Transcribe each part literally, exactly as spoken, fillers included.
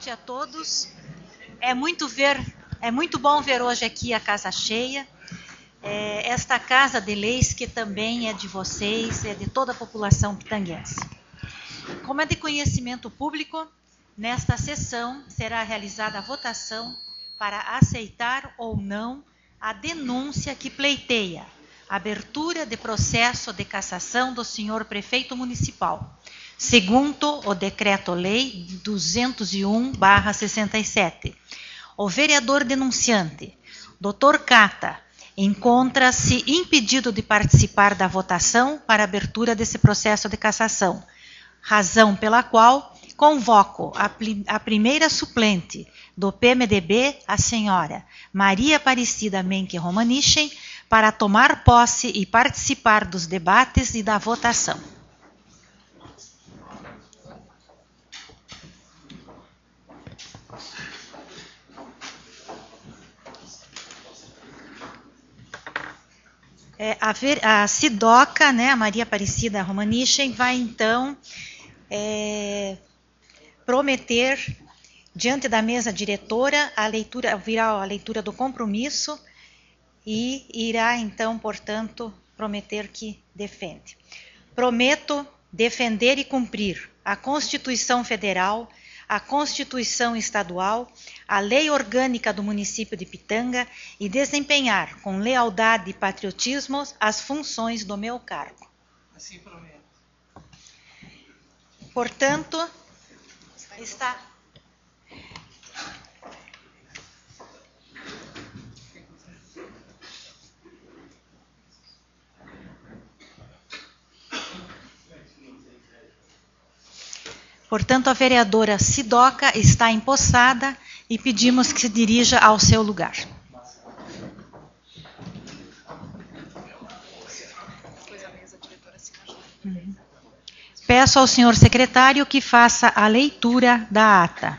A todos, é muito ver, é muito bom ver hoje aqui a casa cheia, é, esta casa de leis que também é de vocês, é de toda a população pitanguense. Como é de conhecimento público, nesta sessão será realizada a votação para aceitar ou não a denúncia que pleiteia a abertura de processo de cassação do senhor prefeito municipal, segundo o Decreto-Lei duzentos e um barra sessenta e sete. O vereador denunciante, doutor Cata, encontra-se impedido de participar da votação para abertura desse processo de cassação, razão pela qual convoco a, a primeira suplente do P M D B, a senhora Maria Aparecida Menke Romanichem, para tomar posse e participar dos debates e da votação. É, a, ver, a Sidoca, né, a Maria Aparecida Romanichem, vai então é, prometer, diante da mesa diretora, a leitura, virá a leitura do compromisso e irá então, portanto, prometer que defende. Prometo defender e cumprir a Constituição Federal, a Constituição Estadual, a Lei Orgânica do município de Pitanga e desempenhar com lealdade e patriotismo as funções do meu cargo. Assim prometo. Portanto, está... Portanto, a vereadora Sidoca está empossada e pedimos que se dirija ao seu lugar. Uhum. Peço ao senhor secretário que faça a leitura da ata.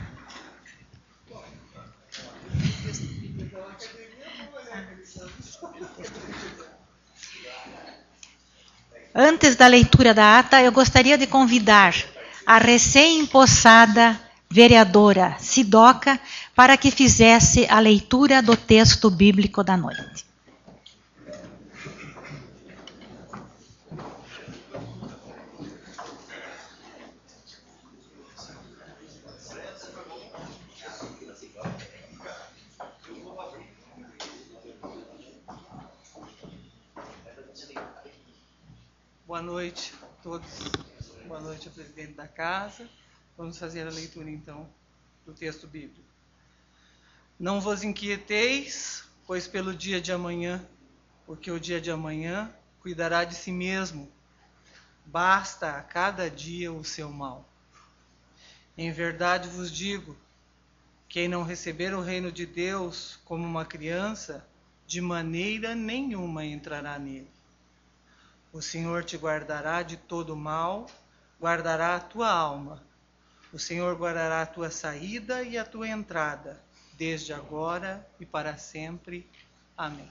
Antes da leitura da ata, eu gostaria de convidar a recém-empossada vereadora Sidoca para que fizesse a leitura do texto bíblico da noite. Boa noite a todos. Boa noite ao presidente da casa. Vamos fazer a leitura, então, do texto bíblico. Não vos inquieteis, pois pelo dia de amanhã, porque o dia de amanhã cuidará de si mesmo. Basta a cada dia o seu mal. Em verdade vos digo, quem não receber o reino de Deus como uma criança, de maneira nenhuma entrará nele. O Senhor te guardará de todo mal, guardará a tua alma. O Senhor guardará a tua saída e a tua entrada, desde agora e para sempre. Amém.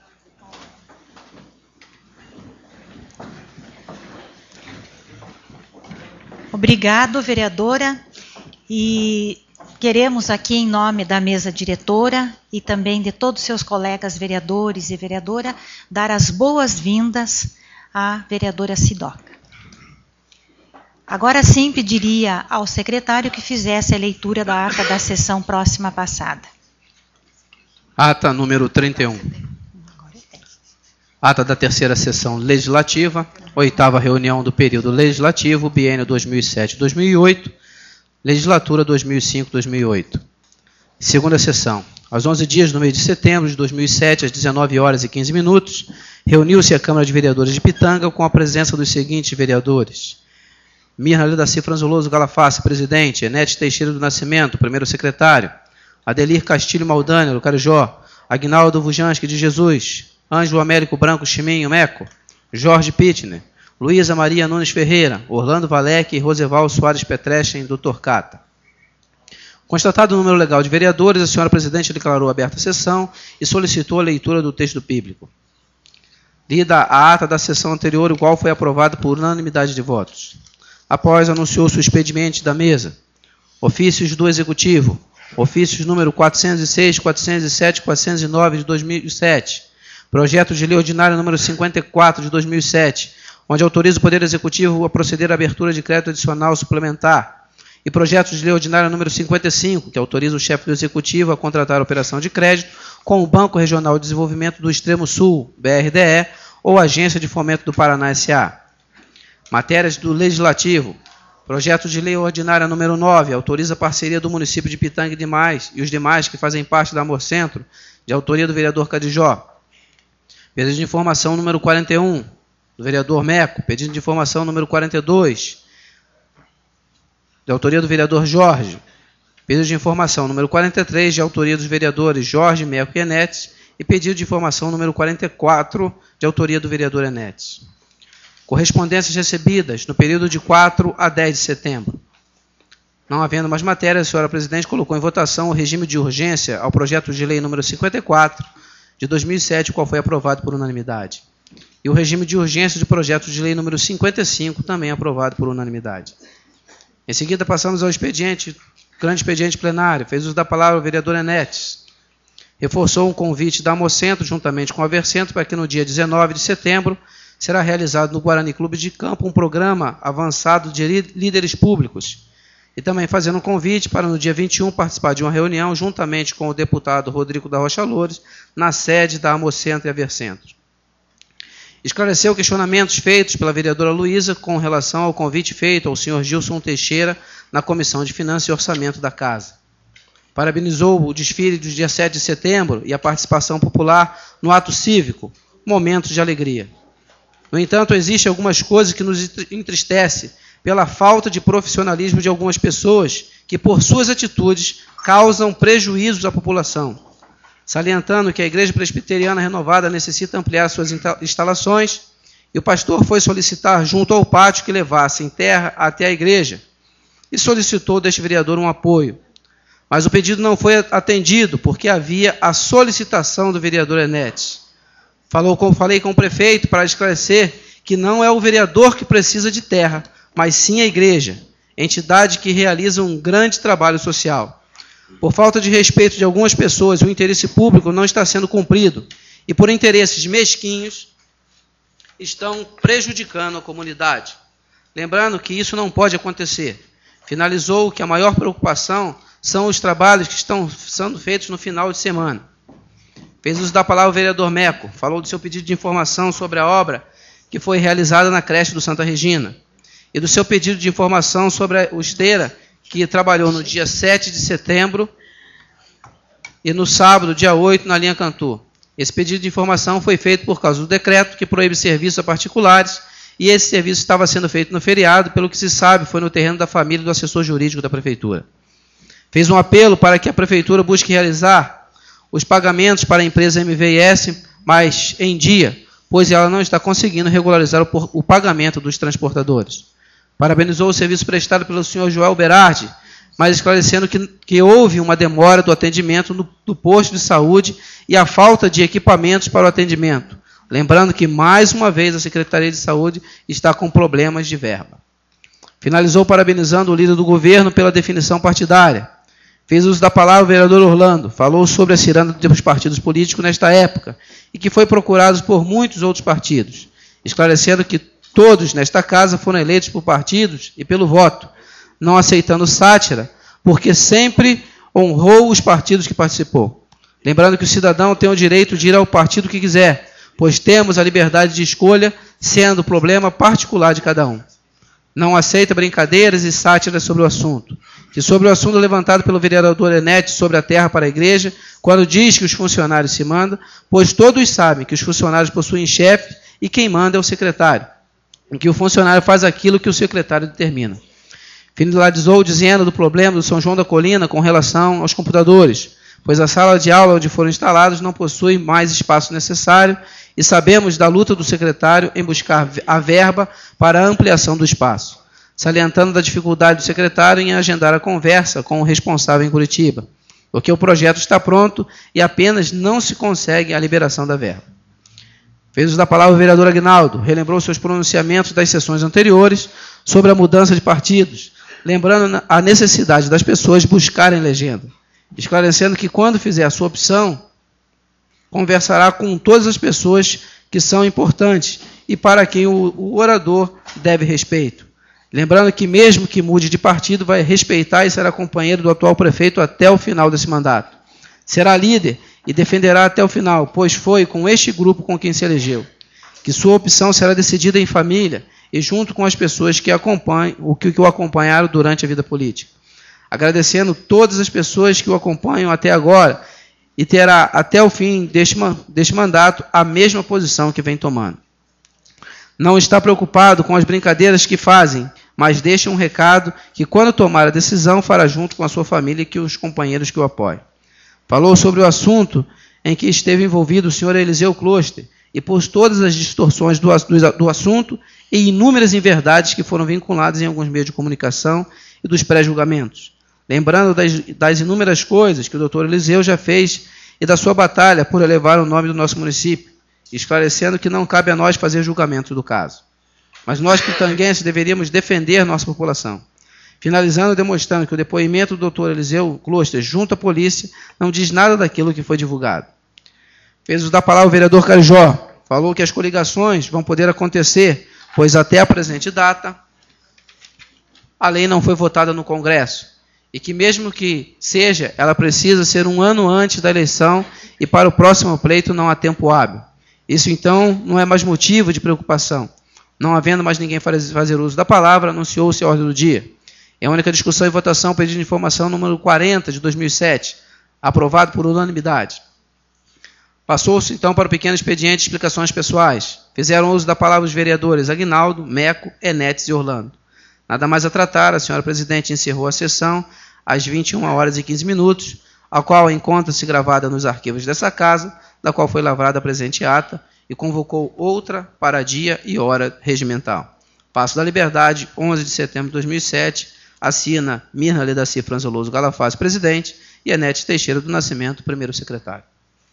Obrigado, vereadora. E queremos aqui, em nome da mesa diretora e também de todos os seus colegas vereadores e vereadora, dar as boas-vindas à vereadora Sidoca. Agora sim pediria ao secretário que fizesse a leitura da ata da sessão próxima passada. Ata número trinta e um. Ata da terceira sessão legislativa, oitava reunião do período legislativo, biênio dois mil e sete a dois mil e oito, legislatura dois mil e cinco a dois mil e oito. Segunda sessão. Aos onze dias do mês de setembro de dois mil e sete, às dezenove horas e quinze minutos, reuniu-se a Câmara de Vereadores de Pitanga com a presença dos seguintes vereadores: Mirna Daci Franzuloso Galaface, presidente. Enete Teixeira do Nascimento, primeiro secretário. Adelir Castilho Maldani, do Carijó. Aguinaldo Vujanski de Jesus. Ângelo Américo Branco Chiminho, Meco. Jorge Pittner. Luísa Maria Nunes Ferreira. Orlando Valec e Roseval Soares Petrechen, doutor Cata. Constatado o número legal de vereadores, a senhora presidente declarou aberta a sessão e solicitou a leitura do texto bíblico. Lida a ata da sessão anterior, o qual foi aprovado por unanimidade de votos. Após, anunciou-se o expediente da mesa. Ofícios do Executivo. ofícios número quatrocentos e seis, quatrocentos e sete e quatrocentos e nove de dois mil e sete, projeto de lei ordinária número cinquenta e quatro de dois mil e sete, onde autoriza o Poder Executivo a proceder à abertura de crédito adicional suplementar, e projeto de lei ordinária número cinquenta e cinco, que autoriza o chefe do Executivo a contratar a operação de crédito com o Banco Regional de Desenvolvimento do Extremo Sul, B R D E, ou Agência de Fomento do Paraná, S A Matérias do Legislativo. Projeto de lei ordinária número nove, autoriza a parceria do município de Pitanga e demais, e os demais que fazem parte da Amorcentro, de autoria do vereador Cadijó. Pedido de informação número quarenta e um, do vereador Meco. Pedido de informação número quarenta e dois, de autoria do vereador Jorge. Pedido de informação número quarenta e três, de autoria dos vereadores Jorge, Meco e Enetes. E pedido de informação número quarenta e quatro, de autoria do vereador Enetes. Correspondências recebidas no período de quatro a dez de setembro. Não havendo mais matéria, a senhora presidente colocou em votação o regime de urgência ao projeto de lei número cinquenta e quatro, de dois mil e sete, o qual foi aprovado por unanimidade. E o regime de urgência do projeto de lei número cinquenta e cinco, também aprovado por unanimidade. Em seguida, passamos ao expediente, grande expediente plenário. Fez uso da palavra o vereador Enetes. Reforçou um convite da Amorcentro, juntamente com a Vercentro, para que no dia dezenove de setembro será realizado no Guarani Clube de Campo um programa avançado de líderes públicos. E também fazendo um convite para no dia vinte e um participar de uma reunião juntamente com o deputado Rodrigo da Rocha Loures, na sede da Amorcentro e a Vercentro. Esclareceu questionamentos feitos pela vereadora Luísa com relação ao convite feito ao senhor Gilson Teixeira na Comissão de Finanças e Orçamento da Casa. Parabenizou o desfile do dia sete de setembro e a participação popular no ato cívico, momentos de alegria. No entanto, existem algumas coisas que nos entristecem pela falta de profissionalismo de algumas pessoas que, por suas atitudes, causam prejuízos à população. Salientando que a Igreja Presbiteriana Renovada necessita ampliar suas instalações, e o pastor foi solicitar junto ao pátio que levassem terra até a igreja, e solicitou deste vereador um apoio. Mas o pedido não foi atendido, porque havia a solicitação do vereador Enetes. Falou com, falei com o prefeito para esclarecer que não é o vereador que precisa de terra, mas sim a igreja, entidade que realiza um grande trabalho social. Por falta de respeito de algumas pessoas, o interesse público não está sendo cumprido, e por interesses mesquinhos, estão prejudicando a comunidade. Lembrando que isso não pode acontecer. Finalizou que a maior preocupação são os trabalhos que estão sendo feitos no final de semana. Fez uso da palavra o vereador Meco, falou do seu pedido de informação sobre a obra que foi realizada na creche do Santa Regina, e do seu pedido de informação sobre a esteira que trabalhou no dia sete de setembro e no sábado, dia oito, na linha Cantu. Esse pedido de informação foi feito por causa do decreto que proíbe serviços a particulares, e esse serviço estava sendo feito no feriado, pelo que se sabe, foi no terreno da família do assessor jurídico da Prefeitura. Fez um apelo para que a Prefeitura busque realizar os pagamentos para a empresa M V S, mas em dia, pois ela não está conseguindo regularizar o, o pagamento dos transportadores. Parabenizou o serviço prestado pelo senhor Joel Berardi, mas esclarecendo que, que houve uma demora do atendimento no, do posto de saúde e a falta de equipamentos para o atendimento. Lembrando que, mais uma vez, a Secretaria de Saúde está com problemas de verba. Finalizou parabenizando o líder do governo pela definição partidária. Fez uso da palavra o vereador Orlando, falou sobre a ciranda dos partidos políticos nesta época e que foi procurado por muitos outros partidos, esclarecendo que todos nesta casa foram eleitos por partidos e pelo voto, não aceitando sátira, porque sempre honrou os partidos que participou. Lembrando que o cidadão tem o direito de ir ao partido que quiser, pois temos a liberdade de escolha, sendo o problema particular de cada um. Não aceita brincadeiras e sátiras sobre o assunto. E sobre o assunto levantado pelo vereador Enetes sobre a terra para a igreja, quando diz que os funcionários se mandam, pois todos sabem que os funcionários possuem chefe e quem manda é o secretário, em que o funcionário faz aquilo que o secretário determina. Finalizou dizendo do problema do São João da Colina com relação aos computadores, pois a sala de aula onde foram instalados não possui mais espaço necessário e sabemos da luta do secretário em buscar a verba para a ampliação do espaço, salientando da dificuldade do secretário em agendar a conversa com o responsável em Curitiba, porque o projeto está pronto e apenas não se consegue a liberação da verba. Fez uso da palavra o vereador Aguinaldo, relembrou seus pronunciamentos das sessões anteriores sobre a mudança de partidos, lembrando a necessidade das pessoas buscarem legenda. esclarecendo que quando fizer a sua opção, conversará com todas as pessoas que são importantes e para quem o, o orador deve respeito. Lembrando que mesmo que mude de partido, vai respeitar e será companheiro do atual prefeito até o final desse mandato. Será líder e defenderá até o final, pois foi com este grupo com quem se elegeu, que sua opção será decidida em família e junto com as pessoas que, acompanham, o que o acompanharam durante a vida política. Agradecendo todas as pessoas que o acompanham até agora e terá até o fim deste, deste mandato a mesma posição que vem tomando. Não está preocupado com as brincadeiras que fazem, mas deixa um recado que quando tomar a decisão fará junto com a sua família e que os companheiros que o apoiam. Falou sobre o assunto em que esteve envolvido o senhor Eliseu Kloster e pôs todas as distorções do, do, do assunto e inúmeras inverdades que foram vinculadas em alguns meios de comunicação e dos pré-julgamentos. Lembrando das, das inúmeras coisas que o doutor Eliseu já fez e da sua batalha por elevar o nome do nosso município, esclarecendo que não cabe a nós fazer julgamento do caso. Mas nós, pitanguenses, deveríamos defender nossa população. Finalizando, demonstrando que o depoimento do doutor Eliseu Kloster junto à polícia não diz nada daquilo que foi divulgado. Fez uso da palavra o vereador Carijó. Falou que as coligações vão poder acontecer, pois até a presente data a lei não foi votada no Congresso. E que mesmo que seja, ela precisa ser um ano antes da eleição e para o próximo pleito não há tempo hábil. Isso, então, não é mais motivo de preocupação. Não havendo mais ninguém fazer uso da palavra, anunciou-se a ordem do dia. É a única discussão e votação pedido de informação número quarenta de dois mil e sete, aprovado por unanimidade. Passou-se, então, para o pequeno expediente de explicações pessoais. Fizeram uso da palavra os vereadores Aguinaldo, Meco, Enetes e Orlando. Nada mais a tratar, a senhora presidente encerrou a sessão às vinte e uma horas e quinze minutos, a qual encontra-se gravada nos arquivos dessa casa, da qual foi lavrada a presente ata, e convocou outra para dia e hora regimental. Paço da Liberdade, onze de setembro de dois mil e sete, assina Mirna Ledaci Franzoloso Galafaz, presidente, e Enete Teixeira do Nascimento, primeiro secretário.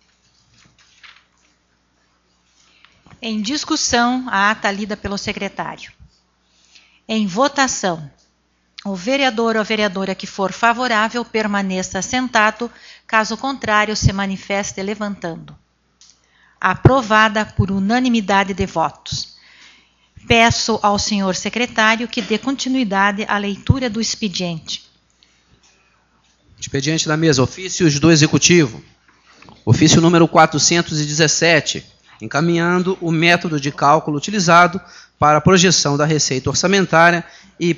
Em discussão, a ata lida pelo secretário. Em votação, o vereador ou a vereadora que for favorável permaneça sentado, caso contrário se manifeste levantando. Aprovada por unanimidade de votos. Peço ao senhor secretário que dê continuidade à leitura do expediente. Expediente da mesa, ofícios do Executivo. Ofício número quatrocentos e dezessete, encaminhando o método de cálculo utilizado para a projeção da receita orçamentária e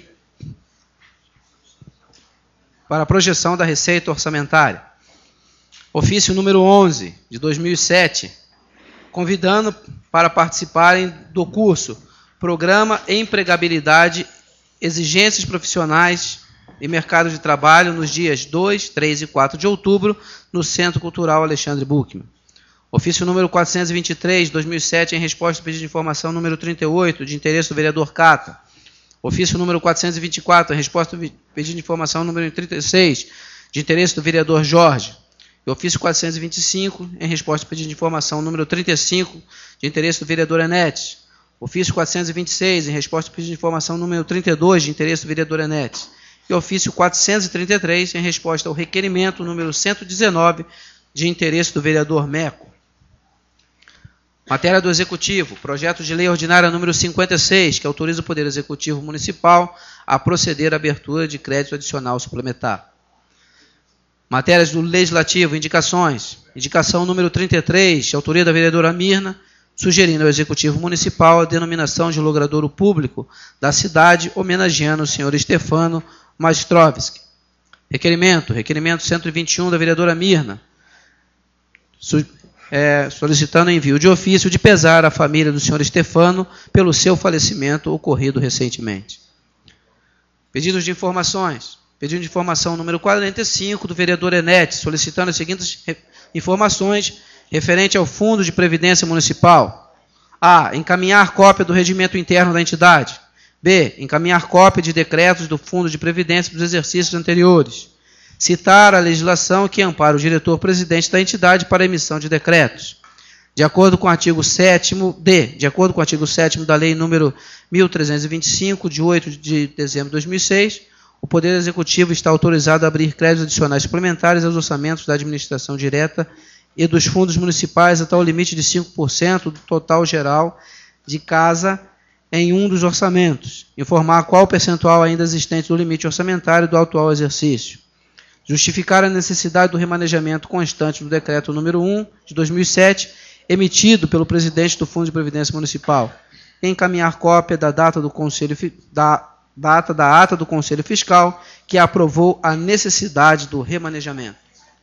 para a projeção da receita orçamentária. Ofício número onze, de dois mil e sete, convidando para participarem do curso Programa Empregabilidade, Exigências Profissionais e Mercado de Trabalho nos dias dois, três e quatro de outubro, no Centro Cultural Alexandre Buchmann. Ofício número quatrocentos e vinte e três, de dois mil e sete, em resposta ao pedido de informação número trinta e oito, de interesse do vereador Cata. Ofício número quatrocentos e vinte e quatro, em resposta ao pedido de informação número trinta e seis, de interesse do vereador Jorge. E ofício quatrocentos e vinte e cinco, em resposta ao pedido de informação número trinta e cinco, de interesse do vereador Enetes. Ofício quatrocentos e vinte e seis, em resposta ao pedido de informação número trinta e dois, de interesse do vereador Enetes. E ofício quatrocentos e trinta e três, em resposta ao requerimento número cento e dezenove, de interesse do vereador Meco. Matéria do Executivo, projeto de lei ordinária número cinquenta e seis, que autoriza o Poder Executivo Municipal a proceder à abertura de crédito adicional suplementar. Matérias do Legislativo, indicações. Indicação número trinta e três, de autoria da vereadora Mirna, sugerindo ao Executivo Municipal a denominação de logradouro público da cidade, homenageando o senhor Stefano Mastrovski. Requerimento, requerimento cento e vinte e um da vereadora Mirna, su É, solicitando envio de ofício de pesar à família do senhor Stefano pelo seu falecimento ocorrido recentemente. Pedidos de informações. Pedido de informação número quarenta e cinco do vereador Enetes, solicitando as seguintes informações referente ao Fundo de Previdência Municipal. A. Encaminhar cópia do regimento interno da entidade. B. Encaminhar cópia de decretos do Fundo de Previdência dos exercícios anteriores. Citar a legislação que ampara o diretor-presidente da entidade para a emissão de decretos. De acordo com o artigo sétimo D, de acordo com o artigo sétimo da Lei número mil trezentos e vinte e cinco, de oito de dezembro de dois mil e seis, o Poder Executivo está autorizado a abrir créditos adicionais suplementares aos orçamentos da administração direta e dos fundos municipais até o limite de cinco por cento do total geral de casa em um dos orçamentos, informar qual o percentual ainda existente do limite orçamentário do atual exercício, justificar a necessidade do remanejamento constante do Decreto número um de dois mil e sete, emitido pelo presidente do Fundo de Previdência Municipal, e encaminhar cópia da data do Conselho da data da ata do Conselho Fiscal que aprovou a necessidade do remanejamento.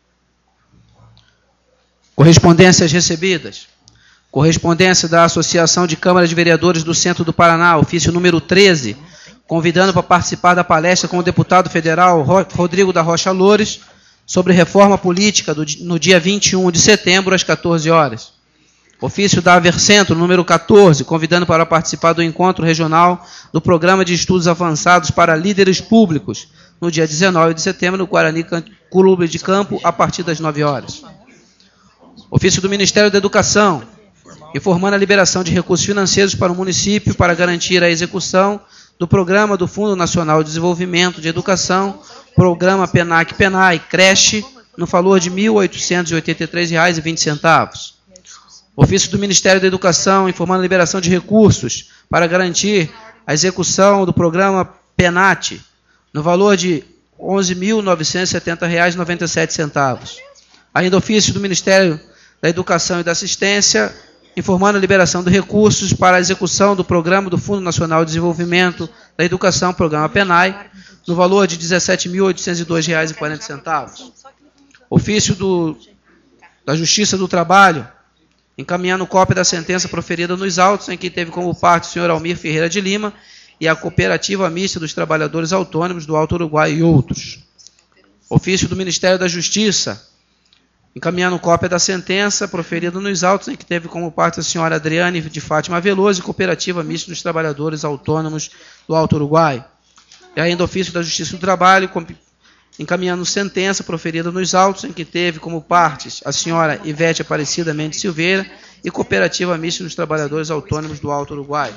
Correspondências recebidas. Correspondência da Associação de Câmaras de Vereadores do Centro do Paraná, ofício número treze, convidando para participar da palestra com o deputado federal Rodrigo da Rocha Loures sobre reforma política do, no dia vinte e um de setembro, às quatorze horas. Ofício da Avercentro, número quatorze, convidando para participar do encontro regional do Programa de Estudos Avançados para Líderes Públicos, no dia dezenove de setembro, no Guarani Clube de Campo, a partir das nove horas. Ofício do Ministério da Educação, informando a liberação de recursos financeiros para o município para garantir a execução do Programa do Fundo Nacional de Desenvolvimento de Educação, Programa PENAC-PENAI, creche, no valor de mil oitocentos e oitenta e três reais e vinte centavos. Ofício do Ministério da Educação, informando a liberação de recursos para garantir a execução do Programa PENAT, no valor de onze mil novecentos e setenta reais e noventa e sete centavos. Ainda ofício do Ministério da Educação e da Assistência, informando a liberação de recursos para a execução do Programa do Fundo Nacional de Desenvolvimento da Educação, Programa PENAI, no valor de dezessete mil oitocentos e dois reais e quarenta centavos. Ofício do, da Justiça do Trabalho, encaminhando cópia da sentença proferida nos autos, em que teve como parte o senhor Almir Ferreira de Lima e a Cooperativa Mista dos Trabalhadores Autônomos do Alto Uruguai e outros. Ofício do Ministério da Justiça, encaminhando cópia da sentença proferida nos autos, em que teve como parte a senhora Adriane de Fátima Veloso e Cooperativa Mista dos Trabalhadores Autônomos do Alto Uruguai. E ainda ofício da Justiça do Trabalho, encaminhando sentença proferida nos autos, em que teve como partes a senhora Ivete Aparecida Mendes Silveira e Cooperativa Mista dos Trabalhadores Autônomos do Alto Uruguai.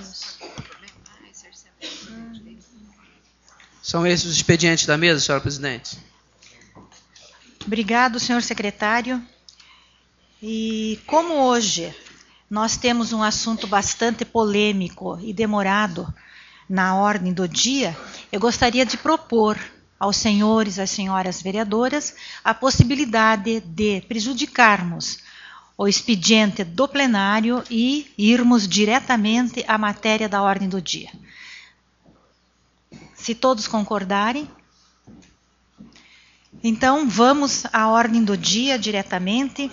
São esses os expedientes da mesa, senhora presidente. Obrigado, senhor secretário. E como hoje nós temos um assunto bastante polêmico e demorado na ordem do dia, eu gostaria de propor aos senhores e às senhoras vereadoras a possibilidade de prejudicarmos o expediente do plenário e irmos diretamente à matéria da ordem do dia. Se todos concordarem, então vamos à ordem do dia diretamente.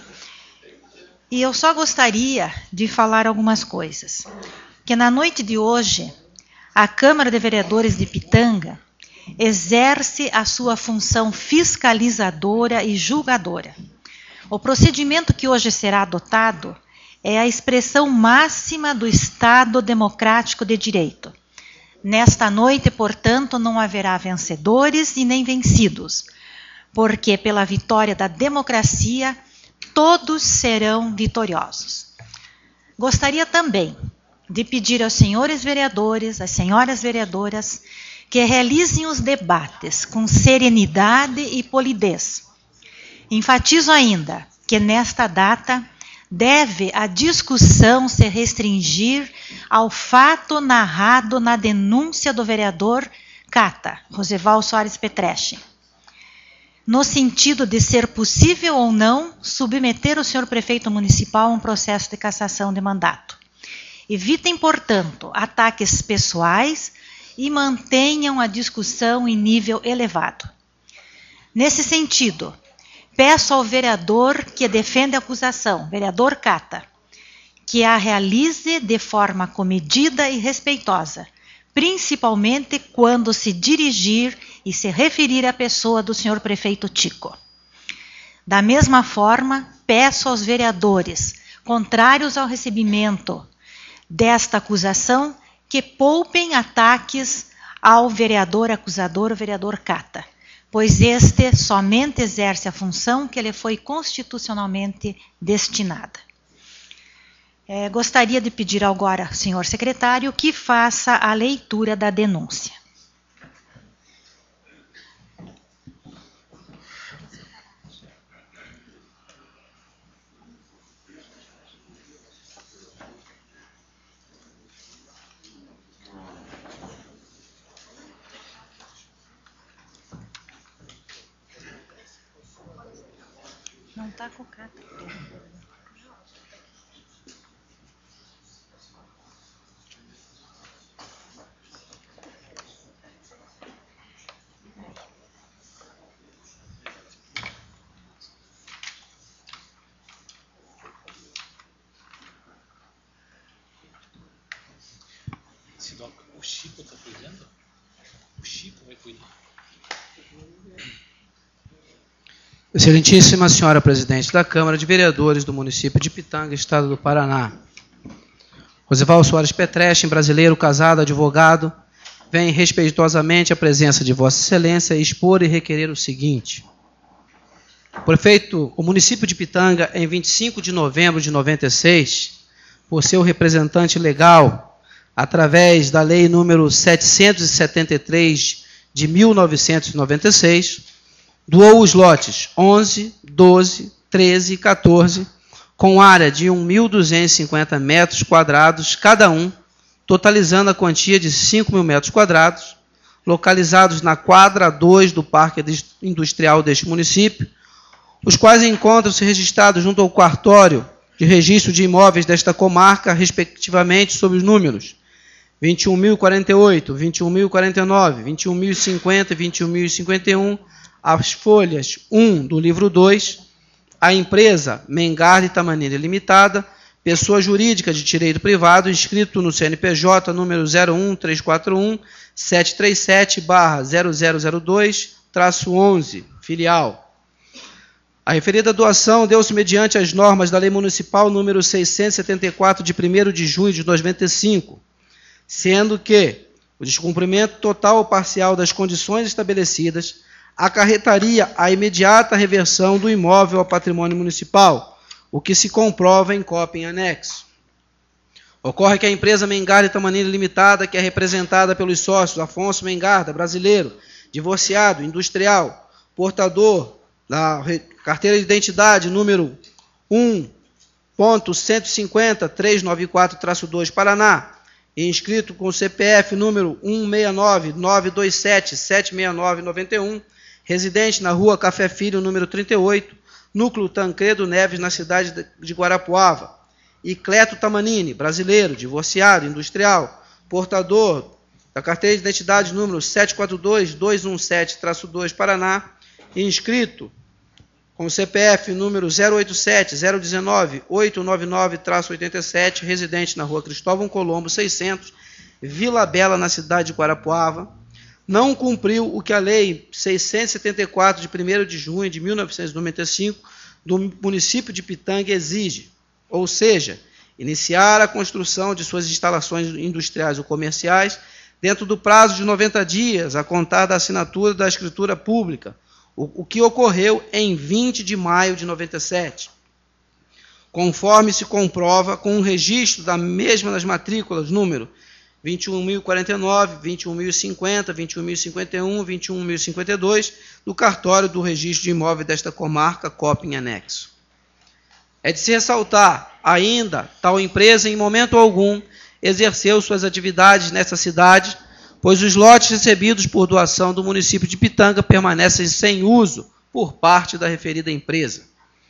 E eu só gostaria de falar algumas coisas. Que na noite de hoje, a Câmara de Vereadores de Pitanga exerce a sua função fiscalizadora e julgadora. O procedimento que hoje será adotado é a expressão máxima do Estado democrático de direito. Nesta noite, portanto, não haverá vencedores e nem vencidos, porque pela vitória da democracia, todos serão vitoriosos. Gostaria também de pedir aos senhores vereadores, às senhoras vereadoras, que realizem os debates com serenidade e polidez. Enfatizo ainda que nesta data deve a discussão se restringir ao fato narrado na denúncia do vereador Cata, Roseval Soares Petreche, no sentido de ser possível ou não submeter o senhor prefeito municipal a um processo de cassação de mandato. Evitem, portanto, ataques pessoais e mantenham a discussão em nível elevado. Nesse sentido, peço ao vereador que defende a acusação, vereador Cata, que a realize de forma comedida e respeitosa, principalmente quando se dirigir e se referir à pessoa do senhor prefeito Tico. Da mesma forma, peço aos vereadores, contrários ao recebimento desta acusação, que poupem ataques ao vereador acusador, o vereador Cata, pois este somente exerce a função que lhe foi constitucionalmente destinada. É, gostaria de pedir agora, senhor secretário, que faça a leitura da denúncia. Não está com o Cata. O Chico está cuidando? O Chico vai cuidar. Excelentíssima senhora presidente da Câmara de Vereadores do município de Pitanga, estado do Paraná. Rosival Soares Petrechen, brasileiro, casado, advogado, vem respeitosamente à presença de Vossa Excelência expor e requerer o seguinte. O prefeito, o município de Pitanga, em vinte e cinco de novembro de noventa e seis, por seu representante legal, através da lei número setecentos e setenta e três de mil novecentos e noventa e seis, doou os lotes onze, doze, treze e quatorze, com área de mil duzentos e cinquenta metros quadrados cada um, totalizando a quantia de cinco mil metros quadrados, localizados na quadra dois do Parque Industrial deste município, os quais encontram-se registrados junto ao cartório de registro de imóveis desta comarca, respectivamente, sob os números vinte e um mil e quarenta e oito, vinte e um mil e quarenta e nove, vinte e um mil e cinquenta e vinte e um mil e cinquenta e um, as folhas um do livro dois, a empresa Mengarde Tamanini Limitada, pessoa jurídica de direito privado, inscrito no C N P J número zero um três quatro um sete três sete barra zero zero zero dois traço onze, filial. A referida doação deu-se mediante as normas da Lei Municipal número seiscentos e setenta e quatro, de primeiro de junho de noventa e cinco, sendo que o descumprimento total ou parcial das condições estabelecidas acarretaria a imediata reversão do imóvel ao patrimônio municipal, o que se comprova em cópia em anexo. Ocorre que a empresa Mengarde Tamanini Limitada, que é representada pelos sócios Afonso Mengarda, brasileiro, divorciado, industrial, portador da carteira de identidade número um ponto cento e cinquenta trezentos e noventa e quatro traço dois, Paraná, e inscrito com o C P F número um seis nove nove dois sete sete seis nove nove um, residente na rua Café Filho, número trinta e oito, núcleo Tancredo Neves, na cidade de Guarapuava. E Cleto Tamanini, brasileiro, divorciado, industrial, portador da carteira de identidade número sete quatro dois dois um sete traço dois, Paraná, e inscrito com o C P F número zero oito sete zero um nove oito nove nove traço oitenta e sete, residente na rua Cristóvão Colombo, seiscentos, Vila Bela, na cidade de Guarapuava, não cumpriu o que a Lei seiscentos e setenta e quatro, de primeiro de junho de mil novecentos e noventa e cinco, do município de Pitanga exige, ou seja, iniciar a construção de suas instalações industriais ou comerciais dentro do prazo de noventa dias, a contar da assinatura da escritura pública, o que ocorreu em vinte de maio de noventa e sete, conforme se comprova com o registro da mesma nas matrículas número vinte e um mil e quarenta e nove, vinte e um mil e cinquenta, vinte e um mil e cinquenta e um, vinte e um mil e cinquenta e dois, do cartório do registro de imóveis desta comarca, cópia em anexo. É de se ressaltar, ainda, tal empresa, em momento algum, exerceu suas atividades nessa cidade, pois os lotes recebidos por doação do município de Pitanga permanecem sem uso por parte da referida empresa.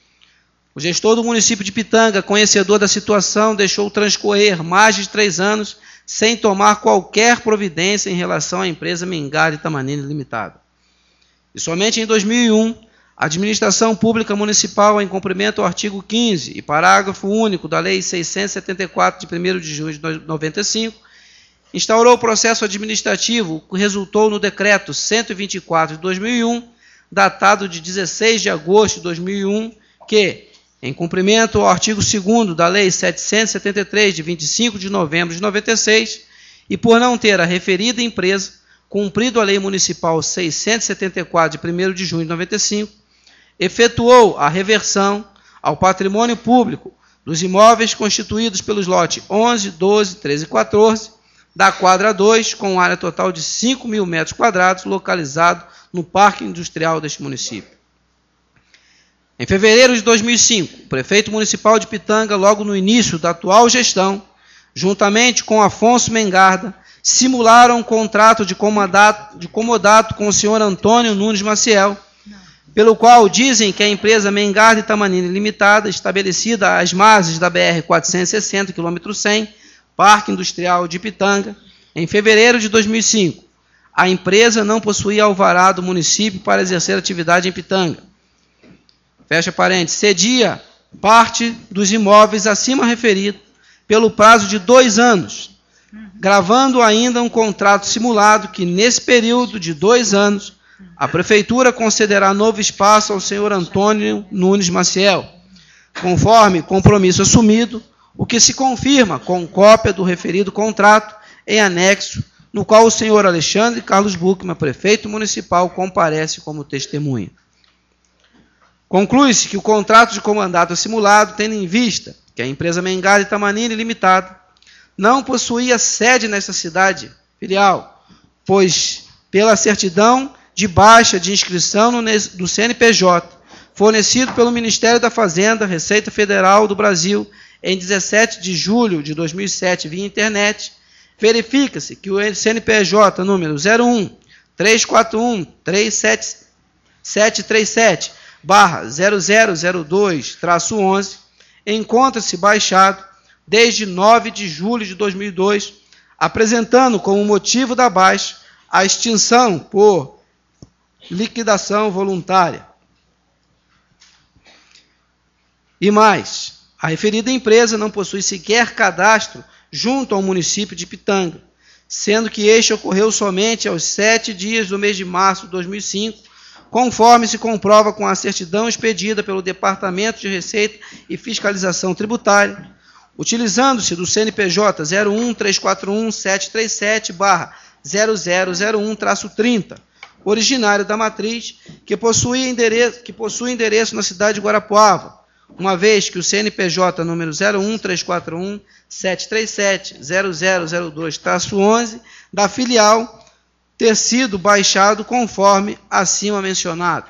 O gestor do município de Pitanga, conhecedor da situação, deixou transcorrer mais de três anos sem tomar qualquer providência em relação à empresa Mengarde Tamanini Limitada. E somente em dois mil e um, a Administração Pública Municipal, em cumprimento ao artigo quinze e parágrafo único da Lei seiscentos e setenta e quatro, de primeiro de junho de noventa e cinco, instaurou o processo administrativo que resultou no decreto cento e vinte e quatro de dois mil e um, datado de dezesseis de agosto de dois mil e um, que, em cumprimento ao artigo segundo da Lei setecentos e setenta e três, de vinte e cinco de novembro de noventa e seis, e por não ter a referida empresa cumprido a Lei Municipal seiscentos e setenta e quatro, de primeiro de junho de noventa e cinco, efetuou a reversão ao patrimônio público dos imóveis constituídos pelos lotes onze, doze, treze e quatorze, da quadra dois, com área total de cinco mil metros quadrados, localizado no Parque Industrial deste município. Em fevereiro de dois mil e cinco, o prefeito municipal de Pitanga, logo no início da atual gestão, juntamente com Afonso Mengarda, simularam um contrato de comodato, de comodato com o senhor Antônio Nunes Maciel, pelo qual dizem que a empresa Mengarda Tamanini Limitada, estabelecida às margens da B R quatrocentos e sessenta, quilômetro cem, Parque Industrial de Pitanga, em fevereiro de dois mil e cinco, a empresa não possuía alvará do município para exercer atividade em Pitanga. Fecha parênteses. Cedia parte dos imóveis acima referido pelo prazo de dois anos, gravando ainda um contrato simulado que, nesse período de dois anos, a Prefeitura concederá novo espaço ao senhor Antônio Nunes Maciel, conforme compromisso assumido, o que se confirma com cópia do referido contrato em anexo, no qual o senhor Alexandre Carlos Buchmann, prefeito municipal, comparece como testemunha. Conclui-se que o contrato de comandato é simulado, tendo em vista que a empresa Mengarda Tamanini Limitada não possuía sede nesta cidade filial, pois, pela certidão de baixa de inscrição no, do C N P J, fornecido pelo Ministério da Fazenda, Receita Federal do Brasil, em dezessete de julho de dois mil e sete, via internet, verifica-se que o C N P J número zero um três quatro um três sete sete três sete barra zero zero zero dois traço onze encontra-se baixado desde nove de julho de dois mil e dois, apresentando como motivo da baixa a extinção por liquidação voluntária. E mais, a referida empresa não possui sequer cadastro junto ao município de Pitanga, sendo que este ocorreu somente aos sete dias do mês de março de dois mil e cinco, conforme se comprova com a certidão expedida pelo Departamento de Receita e Fiscalização Tributária, utilizando-se do C N P J zero um três quatro um sete três sete barra zero zero zero um traço trinta, originário da matriz, que possui endereço, que possui endereço na cidade de Guarapuava, uma vez que o C N P J número zero um três quatro um sete três sete zero zero zero dois traço onze da filial ter sido baixado conforme acima mencionado.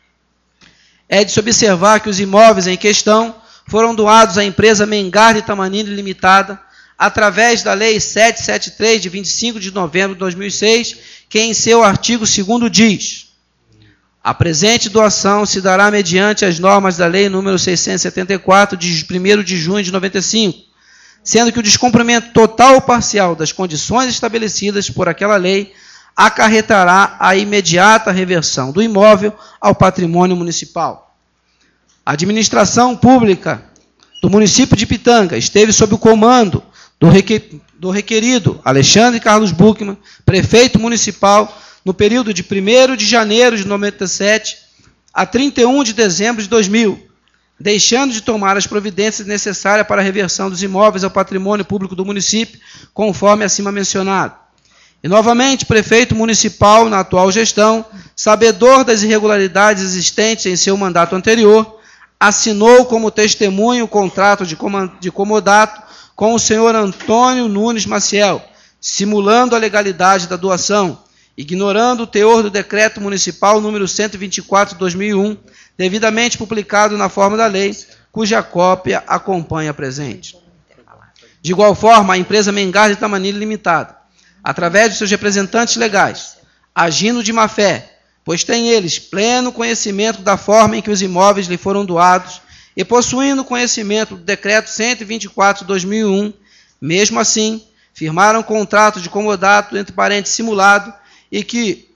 É de se observar que os imóveis em questão foram doados à empresa Mengarda Tamanini Limitada através da Lei setecentos e setenta e três, de vinte e cinco de novembro de dois mil e seis, que em seu artigo segundo diz: a presente doação se dará mediante as normas da Lei número seiscentos e setenta e quatro, de primeiro de junho de noventa e cinco, sendo que o descumprimento total ou parcial das condições estabelecidas por aquela lei acarretará a imediata reversão do imóvel ao patrimônio municipal. A administração pública do município de Pitanga esteve sob o comando do, requer, do requerido Alexandre Carlos Buchmann, prefeito municipal, no período de primeiro de janeiro de noventa e sete a trinta e um de dezembro de dois mil, deixando de tomar as providências necessárias para a reversão dos imóveis ao patrimônio público do município, conforme acima mencionado. E, novamente, prefeito municipal, na atual gestão, sabedor das irregularidades existentes em seu mandato anterior, assinou como testemunho o contrato de comodato com o senhor Antônio Nunes Maciel, simulando a legalidade da doação, ignorando o teor do decreto municipal número cento e vinte e quatro de dois mil e um, devidamente publicado na forma da lei, cuja cópia acompanha a presente. De igual forma, a empresa Mengarda Tamanini Limitada, através de seus representantes legais, agindo de má-fé, pois têm eles pleno conhecimento da forma em que os imóveis lhe foram doados e possuindo conhecimento do decreto cento e vinte e quatro de dois mil e um, mesmo assim, firmaram contrato de comodato, entre parênteses, simulado, e que,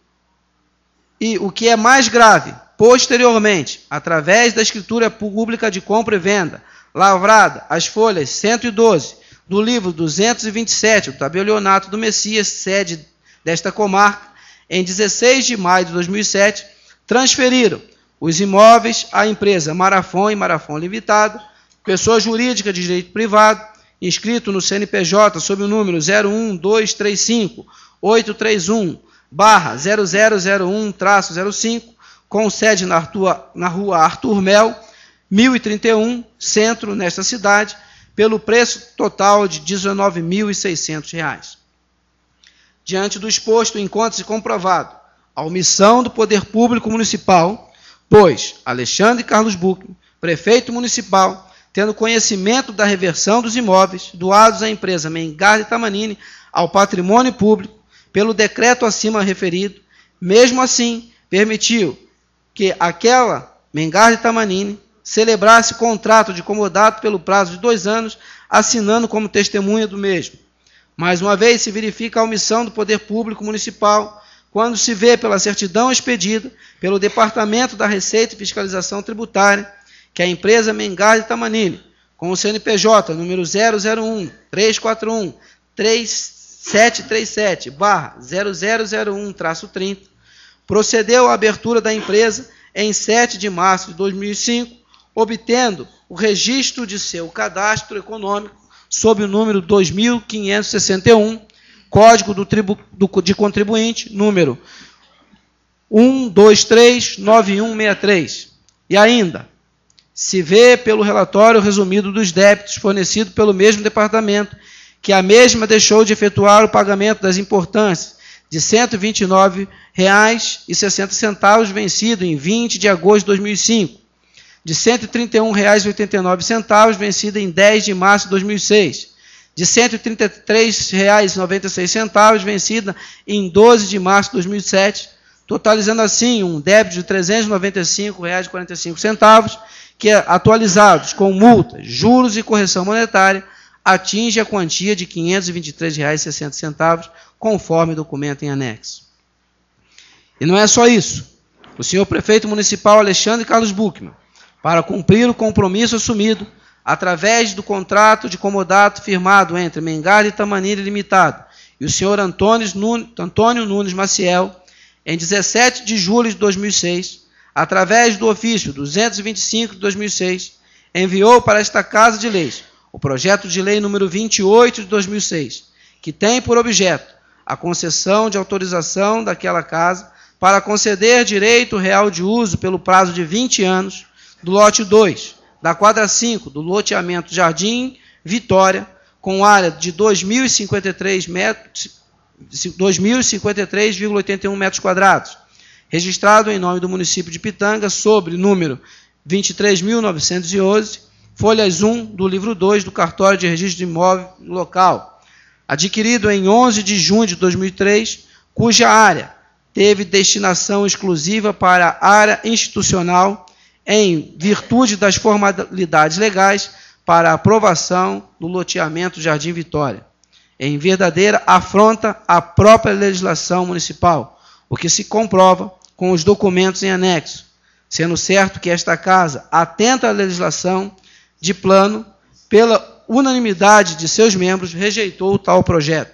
e o que é mais grave, posteriormente, através da escritura pública de compra e venda, lavrada às folhas cento e doze, do livro duzentos e vinte e sete, do tabelionato do Messias, sede desta comarca, em dezesseis de maio de dois mil e sete, transferiram os imóveis à empresa Marafon e Marafon Limitada, pessoa jurídica de direito privado, inscrito no C N P J sob o número zero um dois três cinco oito três um barra zero zero zero um traço zero cinco, com sede na rua, na rua Arthur Mel, mil e trinta e um, centro, nesta cidade, pelo preço total de dezenove mil e seiscentos reais. Diante do exposto, encontra-se comprovado a omissão do poder público municipal, pois Alexandre Carlos Buchmann, prefeito municipal, tendo conhecimento da reversão dos imóveis doados à empresa Mengarda Tamanini ao patrimônio público, pelo decreto acima referido, mesmo assim, permitiu que aquela Mengarde Tamanini celebrasse contrato de comodato pelo prazo de dois anos, assinando como testemunha do mesmo. Mais uma vez, se verifica a omissão do poder público municipal quando se vê pela certidão expedida pelo Departamento da Receita e Fiscalização Tributária que a empresa Mengarde Tamanini, com o C N P J número zero zero um, três quatro um, três sete três sete, barra zero zero zero um, trinta, procedeu à abertura da empresa em sete de março de dois mil e cinco, obtendo o registro de seu cadastro econômico sob o número dois mil quinhentos e sessenta e um, Código do tribu, do, de Contribuinte, número um dois três nove um seis três. E ainda, se vê pelo relatório resumido dos débitos fornecido pelo mesmo departamento que a mesma deixou de efetuar o pagamento das importâncias de cento e vinte e nove reais e sessenta centavos vencido em vinte de agosto de dois mil e cinco, de cento e trinta e um reais e oitenta e nove centavos vencido em dez de março de dois mil e seis, de cento e trinta e três reais e noventa e seis centavos vencida em doze de março de dois mil e sete, totalizando assim um débito de trezentos e noventa e cinco reais e quarenta e cinco centavos, que, atualizados com multas, juros e correção monetária, atinge a quantia de quinhentos e vinte e três reais e sessenta centavos, conforme documento em anexo. E não é só isso. O senhor prefeito municipal Alexandre Carlos Buchmann, para cumprir o compromisso assumido através do contrato de comodato firmado entre Mengarde Tamanini Limitado e o senhor Antônio Nunes, Antônio Nunes Maciel, em dezessete de julho de dois mil e seis, através do ofício duzentos e vinte e cinco de dois mil e seis, enviou para esta Casa de Leis o projeto de lei número vinte e oito de dois mil e seis, que tem por objeto a concessão de autorização daquela casa para conceder direito real de uso pelo prazo de vinte anos do lote dois, da quadra cinco, do loteamento Jardim Vitória, com área de dois mil e cinquenta e três vírgula oitenta e um metros quadrados, registrado em nome do município de Pitanga, sobre número vinte e três mil novecentos e onze, folhas um do livro dois do cartório de registro de imóvel local, adquirido em onze de junho de dois mil e três, cuja área teve destinação exclusiva para a área institucional em virtude das formalidades legais para a aprovação do loteamento Jardim Vitória, em verdadeira afronta à própria legislação municipal, o que se comprova com os documentos em anexo, sendo certo que esta Casa atenta à legislação de plano, pela unanimidade de seus membros, rejeitou tal projeto.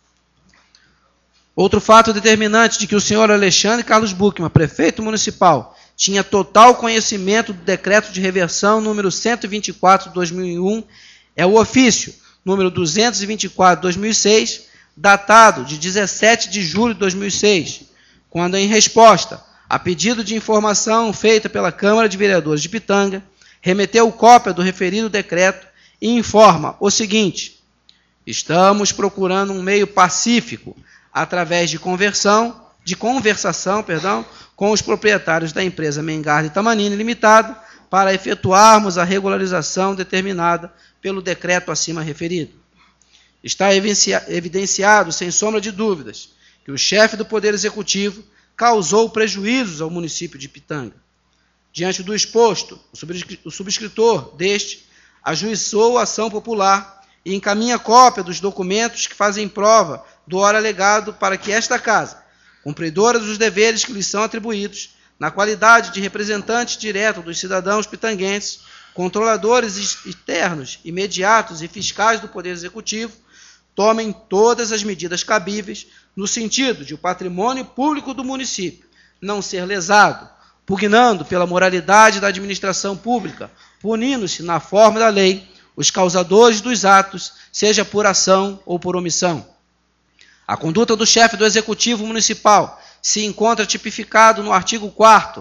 Outro fato determinante de que o senhor Alexandre Carlos Buchmann, prefeito municipal, tinha total conhecimento do decreto de reversão número cento e vinte e quatro de dois mil e um, é o ofício número duzentos e vinte e quatro de dois mil e seis, datado de dezessete de julho de dois mil e seis, quando, em resposta a pedido de informação feita pela Câmara de Vereadores de Pitanga, remeteu cópia do referido decreto e informa o seguinte: estamos procurando um meio pacífico, através de conversão, de conversação, perdão, com os proprietários da empresa Mengarde Tamanini Limitada, para efetuarmos a regularização determinada pelo decreto acima referido. Está evidenciado, sem sombra de dúvidas, que o chefe do Poder Executivo causou prejuízos ao município de Pitanga. Diante do exposto, o subscritor deste ajuizou a ação popular e encaminha cópia dos documentos que fazem prova do ora alegado para que esta Casa, cumpridora dos deveres que lhe são atribuídos, na qualidade de representante direto dos cidadãos pitanguenses, controladores externos, imediatos e fiscais do Poder Executivo, tomem todas as medidas cabíveis no sentido de o patrimônio público do município não ser lesado, pugnando pela moralidade da administração pública, punindo-se, na forma da lei, os causadores dos atos, seja por ação ou por omissão. A conduta do chefe do Executivo Municipal se encontra tipificado no artigo quarto,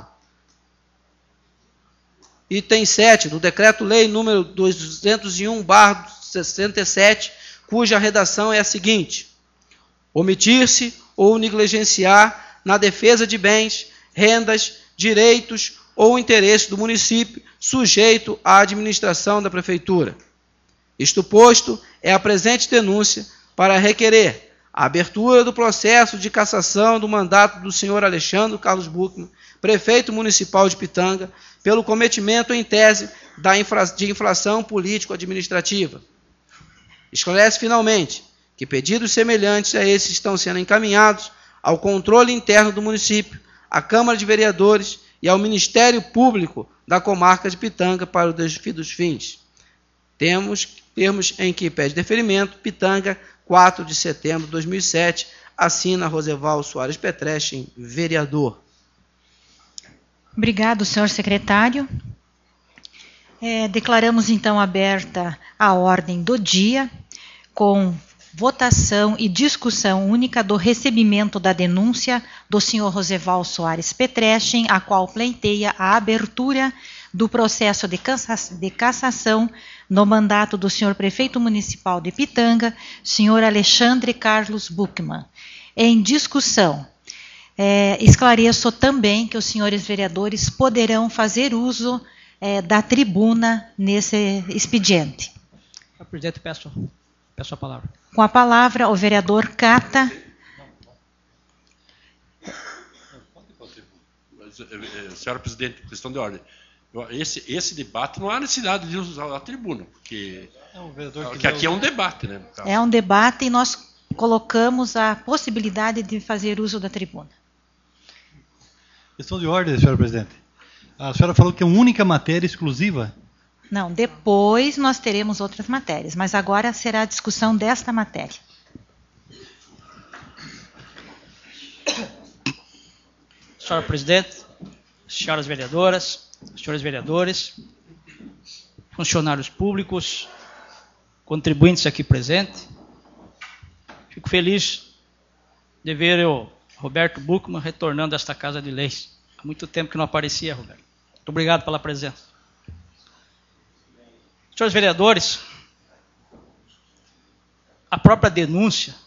item sete, do Decreto-Lei número duzentos e um barra sessenta e sete, cuja redação é a seguinte: omitir-se ou negligenciar na defesa de bens, rendas, direitos ou interesses do município sujeito à administração da Prefeitura. Isto posto, é a presente denúncia para requerer a abertura do processo de cassação do mandato do senhor Alexandre Carlos Buchmann, prefeito municipal de Pitanga, pelo cometimento em tese da infra, de infração político-administrativa. Esclarece finalmente que pedidos semelhantes a esses estão sendo encaminhados ao controle interno do município, à Câmara de Vereadores e ao Ministério Público da comarca de Pitanga para o desfile dos fins. Temos termos em que pede deferimento, Pitanga, quatro de setembro de dois mil e sete, assina Roseval Soares Petrechen, vereador. Obrigado, senhor secretário. É, declaramos então aberta a ordem do dia, com votação e discussão única do recebimento da denúncia do senhor Roseval Soares Petrechen, a qual pleiteia a abertura do processo de, de cassação no mandato do senhor prefeito municipal de Pitanga, senhor Alexandre Carlos Buchmann. Em discussão, é, esclareço também que os senhores vereadores poderão fazer uso é, da tribuna nesse expediente. Senhor presidente, peço, peço a palavra. Com a palavra, o vereador Cata. Senhora presidente, questão de ordem. Esse, esse debate não há necessidade de usar a tribuna, porque é que aqui é um debate, né? É um debate e nós colocamos a possibilidade de fazer uso da tribuna. Questão de ordem, senhora presidente. A senhora falou que é uma única matéria exclusiva? Não, depois nós teremos outras matérias, mas agora será a discussão desta matéria. Senhora presidente, senhoras vereadoras, senhores vereadores, funcionários públicos, contribuintes aqui presentes, fico feliz de ver o Roberto Buchmann retornando a esta Casa de Leis. Há muito tempo que não aparecia, Roberto. Muito obrigado pela presença. Senhores vereadores, a própria denúncia,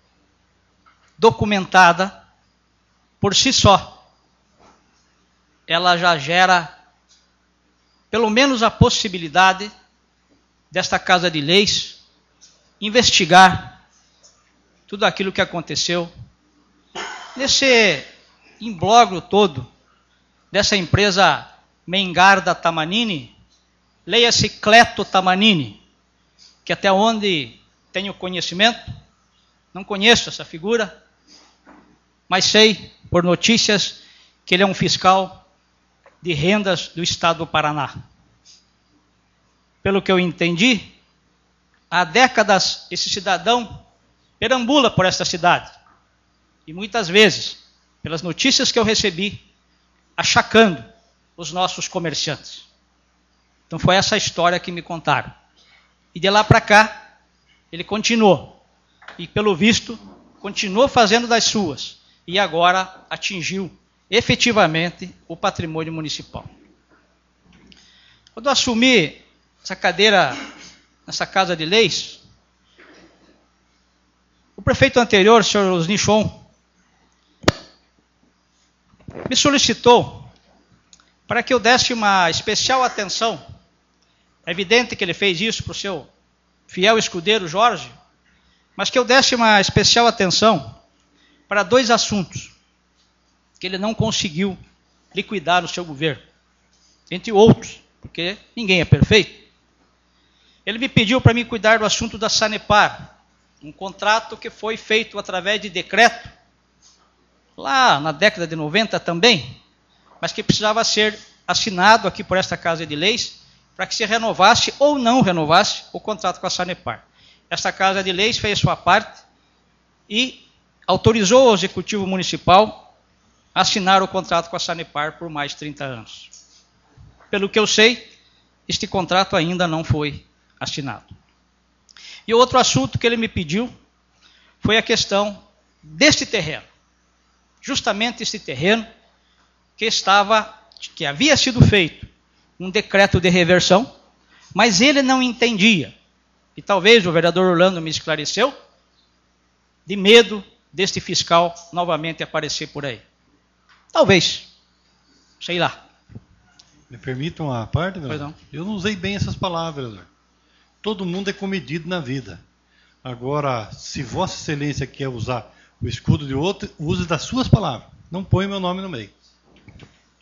documentada por si só, ela já gera pelo menos a possibilidade desta Casa de Leis investigar tudo aquilo que aconteceu nesse imbróglio todo dessa empresa Mengarda Tamanini, leia-se Cleto Tamanini, que até onde tenho conhecimento, não conheço essa figura, mas sei por notícias que ele é um fiscal de rendas do estado do Paraná. Pelo que eu entendi, há décadas esse cidadão perambula por esta cidade e muitas vezes, pelas notícias que eu recebi, achacando os nossos comerciantes. Então foi essa história que me contaram. E de lá para cá, ele continuou. E pelo visto, continuou fazendo das suas. E agora atingiu efetivamente o patrimônio municipal. Quando eu assumi essa cadeira nessa Casa de Leis, o prefeito anterior, o senhor Osnichon, me solicitou para que eu desse uma especial atenção. É evidente que ele fez isso para o seu fiel escudeiro Jorge, mas que eu desse uma especial atenção para dois assuntos que ele não conseguiu liquidar no seu governo, entre outros, porque ninguém é perfeito. Ele me pediu para mim cuidar do assunto da Sanepar, um contrato que foi feito através de decreto, lá na década de noventa também, mas que precisava ser assinado aqui por esta Casa de Leis, para que se renovasse ou não renovasse o contrato com a Sanepar. Esta Casa de Leis fez sua parte e autorizou o Executivo Municipal a assinar o contrato com a Sanepar por mais de trinta anos. Pelo que eu sei, este contrato ainda não foi assinado. E outro assunto que ele me pediu foi a questão deste terreno. Justamente este terreno que estava, que havia sido feito um decreto de reversão, mas ele não entendia. E talvez o vereador Orlando me esclareceu, de medo deste fiscal novamente aparecer por aí. Talvez. Sei lá. Me permitam a parte, vereador? Eu não usei bem essas palavras, vereador. Todo mundo é comedido na vida. Agora, se Vossa Excelência quer usar o escudo de outro, use das suas palavras. Não põe meu nome no meio.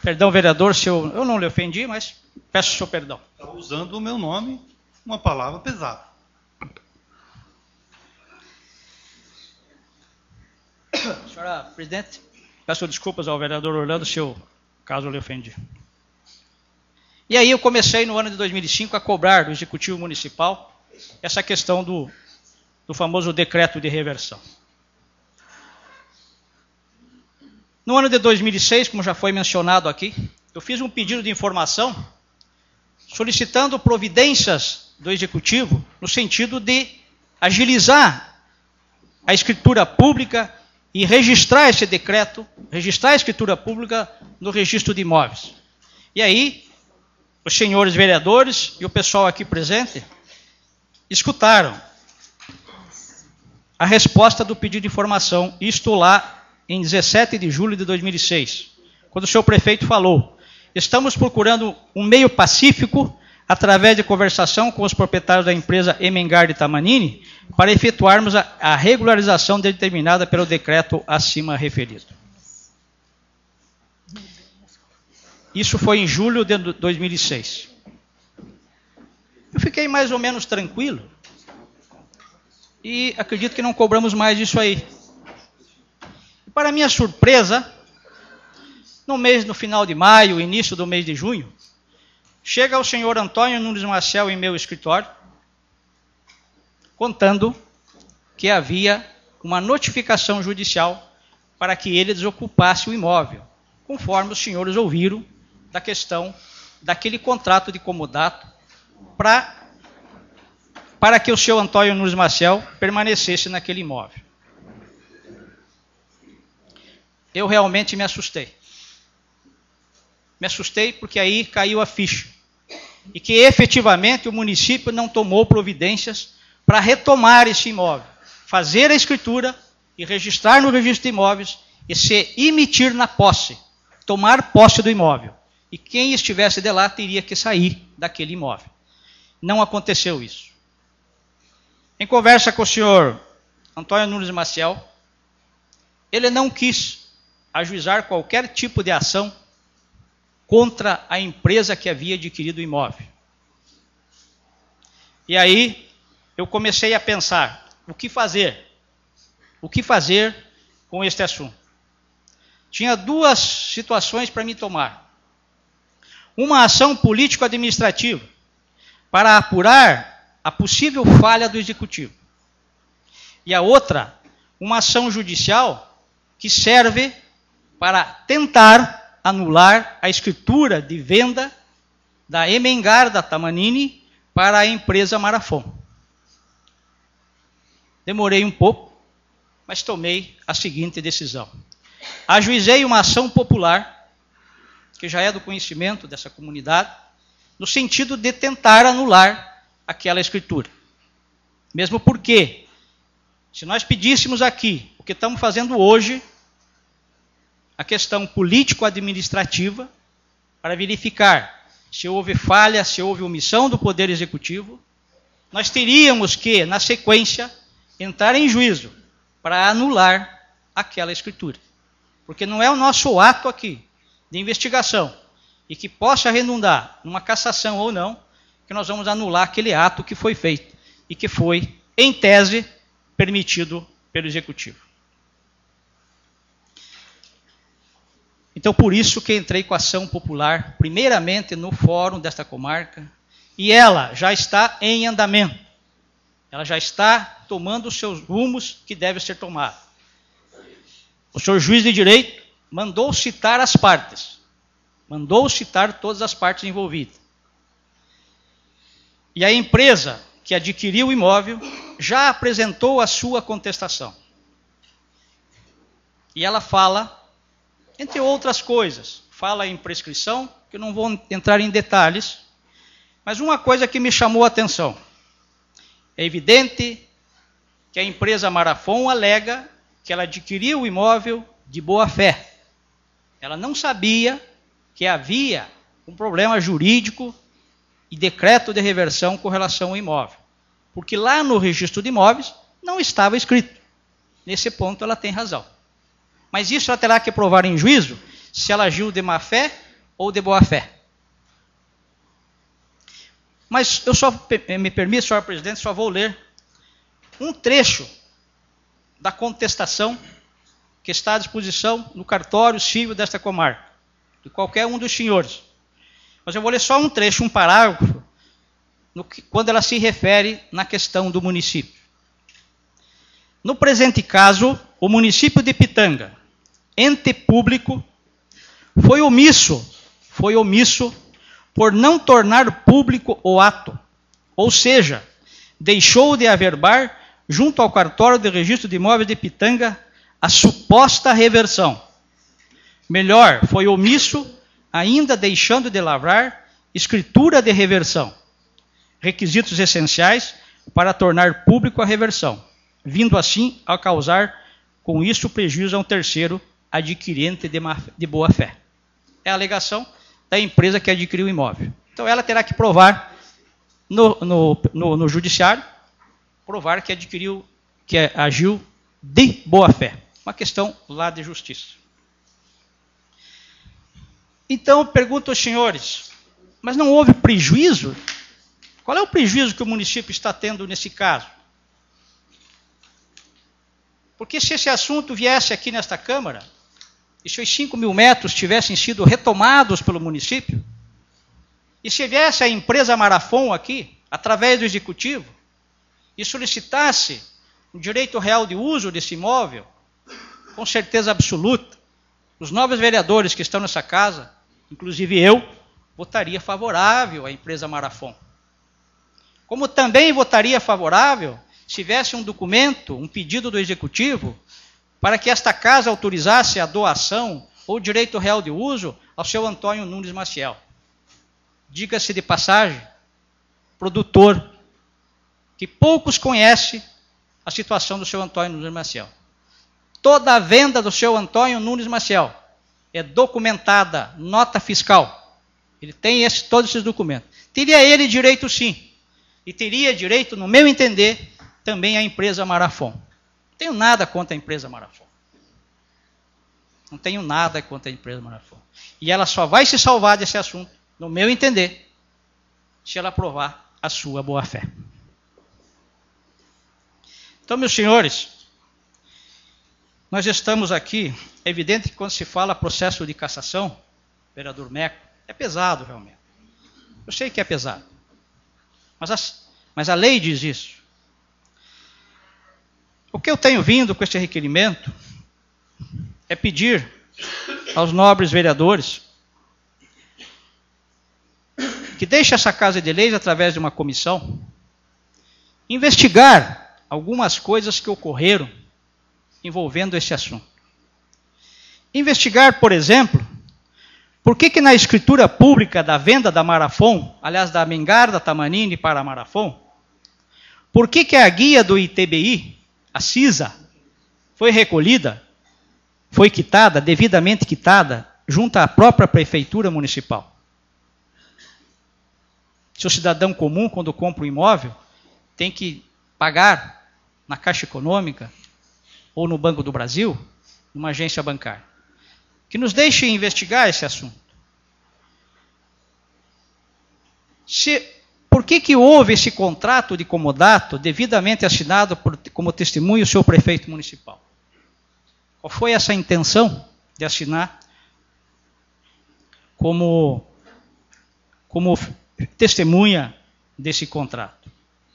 Perdão, vereador, se eu, eu não lhe ofendi, mas peço o seu perdão. Está usando o meu nome, uma palavra pesada. Senhora presidente, peço desculpas ao vereador Orlando se eu, caso eu lhe ofendi. E aí eu comecei no ano de dois mil e cinco a cobrar do Executivo Municipal essa questão do, do famoso decreto de reversão. No ano de dois mil e seis, como já foi mencionado aqui, eu fiz um pedido de informação solicitando providências do Executivo no sentido de agilizar a escritura pública e registrar esse decreto, registrar a escritura pública no registro de imóveis. E aí, os senhores vereadores e o pessoal aqui presente escutaram a resposta do pedido de informação, isto lá em dezessete de julho de dois mil e seis, quando o senhor prefeito falou: estamos procurando um meio pacífico, através de conversação com os proprietários da empresa Emengard Tamanini, para efetuarmos a, a regularização determinada pelo decreto acima referido. Isso foi em julho de dois mil e seis. Eu fiquei mais ou menos tranquilo e acredito que não cobramos mais isso aí. E para minha surpresa, no mês, no final de maio, início do mês de junho, chega o senhor Antônio Nunes Maciel em meu escritório, contando que havia uma notificação judicial para que ele desocupasse o imóvel, conforme os senhores ouviram da questão daquele contrato de comodato pra, para que o senhor Antônio Nunes Maciel permanecesse naquele imóvel. Eu realmente me assustei. Me assustei porque aí caiu a ficha. E que efetivamente o município não tomou providências para retomar esse imóvel, fazer a escritura e registrar no registro de imóveis e se emitir na posse, tomar posse do imóvel. E quem estivesse de lá teria que sair daquele imóvel. Não aconteceu isso. Em conversa com o senhor Antônio Nunes Maciel, ele não quis ajuizar qualquer tipo de ação contra a empresa que havia adquirido o imóvel. E aí eu comecei a pensar, o que fazer? O que fazer com este assunto? Tinha duas situações para me tomar. Uma ação político-administrativa para apurar a possível falha do Executivo. E a outra, uma ação judicial que serve para tentar anular a escritura de venda da Emengard Tamanini para a empresa Marafon. Demorei um pouco, mas tomei a seguinte decisão. Ajuizei uma ação popular, que já é do conhecimento dessa comunidade, no sentido de tentar anular aquela escritura. Mesmo porque, se nós pedíssemos aqui o que estamos fazendo hoje, a questão político-administrativa, para verificar se houve falha, se houve omissão do Poder Executivo, nós teríamos que, na sequência, entrar em juízo para anular aquela escritura. Porque não é o nosso ato aqui de investigação e que possa redundar numa cassação ou não, que nós vamos anular aquele ato que foi feito e que foi, em tese, permitido pelo Executivo. Então, por isso que entrei com a ação popular, primeiramente no fórum desta comarca, e ela já está em andamento. Ela já está tomando os seus rumos que devem ser tomados. O senhor juiz de direito mandou citar as partes. Mandou citar todas as partes envolvidas. E a empresa que adquiriu o imóvel já apresentou a sua contestação. E ela fala, entre outras coisas, fala em prescrição, que eu não vou entrar em detalhes, mas uma coisa que me chamou a atenção. É evidente que a empresa Marafon alega que ela adquiriu o imóvel de boa fé. Ela não sabia que havia um problema jurídico e decreto de reversão com relação ao imóvel. Porque lá no registro de imóveis não estava escrito. Nesse ponto ela tem razão. Mas isso ela terá que provar em juízo se ela agiu de má fé ou de boa-fé. Mas eu só, me permite, senhor presidente, só vou ler um trecho da contestação que está à disposição no cartório civil desta comarca, de qualquer um dos senhores. Mas eu vou ler só um trecho, um parágrafo, no que, quando ela se refere na questão do município. No presente caso, o município de Pitanga, ente público, foi omisso, foi omisso por não tornar público o ato, ou seja, deixou de averbar junto ao cartório de registro de imóveis de Pitanga a suposta reversão. Melhor, foi omisso, ainda deixando de lavrar escritura de reversão, requisitos essenciais para tornar público a reversão, vindo assim a causar com isso prejuízo a um terceiro adquirente de, de boa-fé. É a alegação da empresa que adquiriu o imóvel. Então ela terá que provar no, no, no, no judiciário, provar que adquiriu, que agiu de boa-fé. Uma questão lá de justiça. Então eu pergunto aos senhores, mas não houve prejuízo? Qual é o prejuízo que o município está tendo nesse caso? Porque se esse assunto viesse aqui nesta Câmara, e se os cinco mil metros tivessem sido retomados pelo município, e se viesse a empresa Marafon aqui, através do Executivo, e solicitasse o direito real de uso desse imóvel, com certeza absoluta, os novos vereadores que estão nessa casa, inclusive eu, votaria favorável à empresa Marafon. Como também votaria favorável se tivesse um documento, um pedido do Executivo, para que esta casa autorizasse a doação ou direito real de uso ao seu Antônio Nunes Maciel. Diga-se de passagem, produtor, que poucos conhecem a situação do seu Antônio Nunes Maciel. Toda a venda do seu Antônio Nunes Maciel é documentada, nota fiscal. Ele tem esse, todos esses documentos. Teria ele direito, sim. E teria direito, no meu entender, também a empresa Marafon. Não tenho nada contra a empresa Marafon. Não tenho nada contra a empresa Marafon. E ela só vai se salvar desse assunto, no meu entender, se ela provar a sua boa-fé. Então, meus senhores, nós estamos aqui, é evidente que quando se fala processo de cassação, vereador Meco, é pesado realmente. Eu sei que é pesado. Mas a, mas a lei diz isso. O que eu tenho vindo com este requerimento é pedir aos nobres vereadores que deixem essa Casa de Leis, através de uma comissão, investigar algumas coisas que ocorreram envolvendo esse assunto. Investigar, por exemplo, por que que na escritura pública da venda da Marafon, aliás, da Mengarda Tamanini para a Marafon, por que que a guia do I T B I, a CISA, foi recolhida, foi quitada, devidamente quitada, junto à própria prefeitura municipal? Se o cidadão comum, quando compra um imóvel, tem que pagar na Caixa Econômica ou no Banco do Brasil, numa agência bancária. Que nos deixe investigar esse assunto. Se, por que que houve esse contrato de comodato devidamente assinado por, como testemunho o seu prefeito municipal? Qual foi essa intenção de assinar como, como testemunha desse contrato?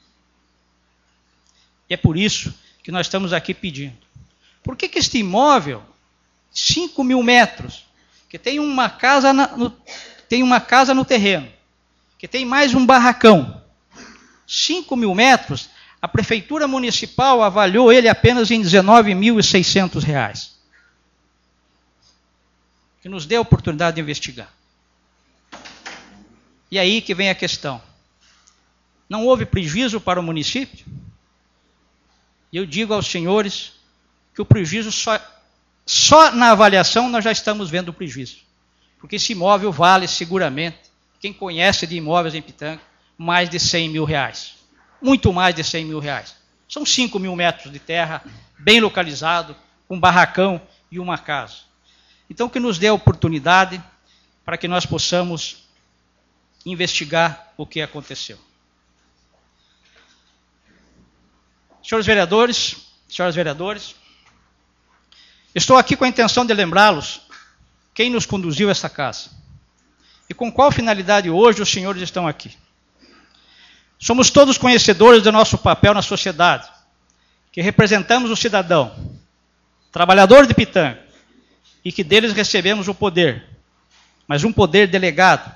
E é por isso que nós estamos aqui pedindo. Por que que este imóvel, cinco mil metros, que tem uma casa, na, no, tem uma casa no terreno, que tem mais um barracão, cinco mil metros, a prefeitura municipal avaliou ele apenas em dezenove mil e seiscentos reais. Que nos dê a oportunidade de investigar. E aí que vem a questão. Não houve prejuízo para o município? E eu digo aos senhores que o prejuízo só, só na avaliação nós já estamos vendo o prejuízo. Porque esse imóvel vale seguramente, quem conhece de imóveis em Pitanga, mais de cem mil reais. Muito mais de cem mil reais. São cinco mil metros de terra, bem localizado, com um barracão e uma casa. Então que nos dê a oportunidade para que nós possamos investigar o que aconteceu. Senhores vereadores, senhoras vereadores, estou aqui com a intenção de lembrá-los quem nos conduziu a esta casa e com qual finalidade hoje os senhores estão aqui. Somos todos conhecedores do nosso papel na sociedade, que representamos o cidadão, trabalhador de Pitanga, e que deles recebemos o poder, mas um poder delegado,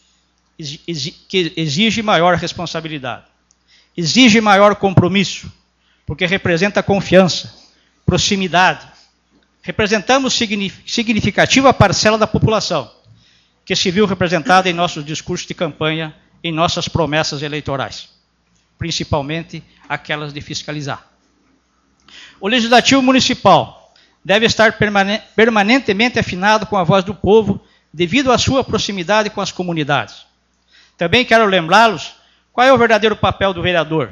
que exige maior responsabilidade, exige maior compromisso, porque representa confiança, proximidade. Representamos significativa parcela da população, que se viu representada em nossos discursos de campanha, em nossas promessas eleitorais, principalmente aquelas de fiscalizar. O Legislativo Municipal deve estar permanentemente afinado com a voz do povo, devido à sua proximidade com as comunidades. Também quero lembrá-los qual é o verdadeiro papel do vereador.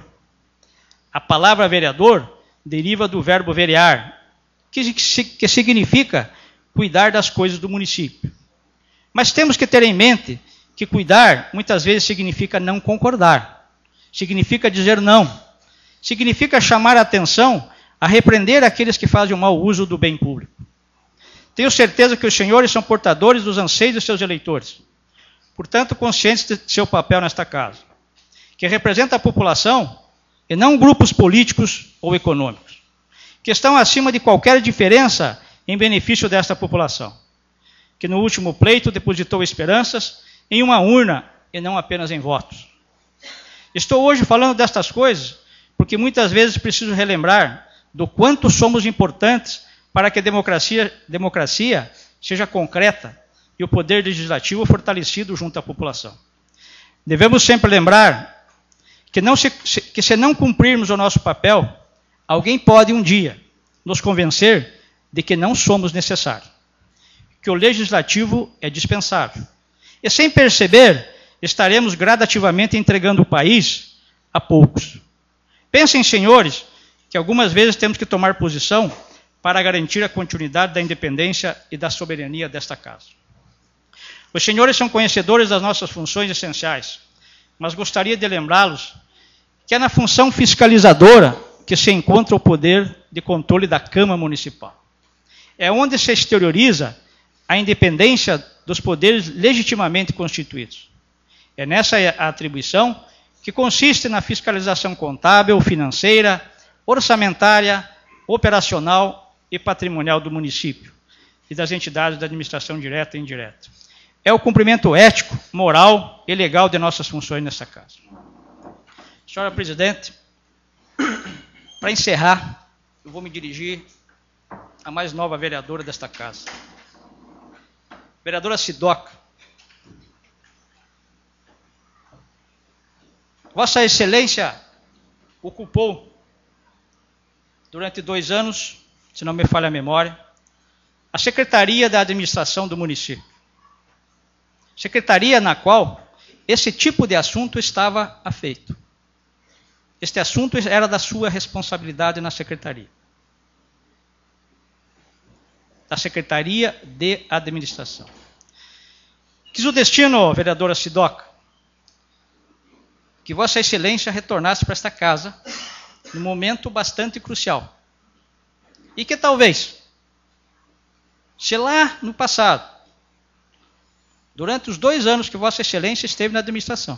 A palavra vereador deriva do verbo verear, que, que significa cuidar das coisas do município. Mas temos que ter em mente que cuidar muitas vezes significa não concordar, significa dizer não, significa chamar a atenção a repreender aqueles que fazem o mau uso do bem público. Tenho certeza que os senhores são portadores dos anseios dos seus eleitores, portanto conscientes de seu papel nesta casa, que representa a população e não grupos políticos ou econômicos, que estão acima de qualquer diferença em benefício desta população, que no último pleito depositou esperanças em uma urna e não apenas em votos. Estou hoje falando destas coisas porque muitas vezes preciso relembrar do quanto somos importantes para que a democracia, democracia seja concreta e o poder legislativo fortalecido junto à população. Devemos sempre lembrar que, não se, que se não cumprirmos o nosso papel, alguém pode um dia nos convencer de que não somos necessários, que o legislativo é dispensável. E sem perceber, estaremos gradativamente entregando o país a poucos. Pensem, senhores, que algumas vezes temos que tomar posição para garantir a continuidade da independência e da soberania desta casa. Os senhores são conhecedores das nossas funções essenciais, mas gostaria de lembrá-los que é na função fiscalizadora que se encontra o poder de controle da Câmara Municipal. É onde se exterioriza a independência dos poderes legitimamente constituídos. É nessa atribuição que consiste na fiscalização contábil, financeira, orçamentária, operacional e patrimonial do município e das entidades da administração direta e indireta. É o cumprimento ético, moral e legal de nossas funções nessa casa. Senhora Presidente, para encerrar, eu vou me dirigir à mais nova vereadora desta casa. Vereadora Sidoca, Vossa Excelência ocupou durante dois anos, se não me falha a memória, a Secretaria da Administração do município. Secretaria na qual esse tipo de assunto estava afeito. Este assunto era da sua responsabilidade na Secretaria. Da Secretaria de Administração. Quis o destino, vereadora Sidoca, que Vossa Excelência retornasse para esta casa num momento bastante crucial. E que talvez, se lá no passado, durante os dois anos que Vossa Excelência esteve na administração,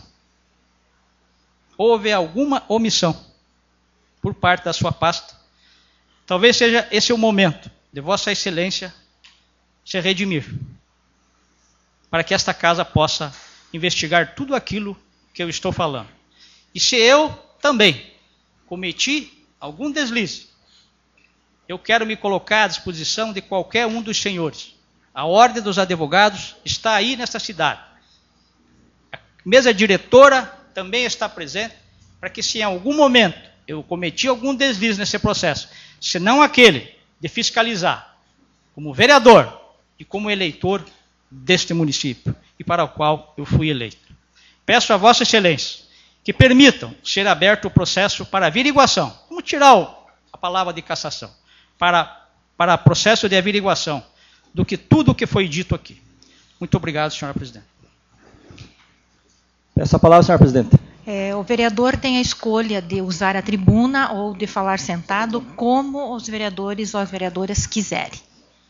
houve alguma omissão por parte da sua pasta, talvez seja esse o momento de Vossa Excelência se redimir, para que esta casa possa investigar tudo aquilo que eu estou falando. E se eu também cometi algum deslize, eu quero me colocar à disposição de qualquer um dos senhores. A Ordem dos Advogados está aí nesta cidade. A mesa diretora também está presente, para que se em algum momento eu cometi algum deslize nesse processo, se não aquele de fiscalizar, como vereador e como eleitor deste município, e para o qual eu fui eleito. Peço a Vossa Excelência que permitam ser aberto o processo para averiguação. Vamos tirar o, a palavra de cassação. Para, para processo de averiguação do que tudo o que foi dito aqui. Muito obrigado, senhora presidente. Peço a palavra, senhora presidente. É, o vereador tem a escolha de usar a tribuna ou de falar sentado, como os vereadores ou as vereadoras quiserem.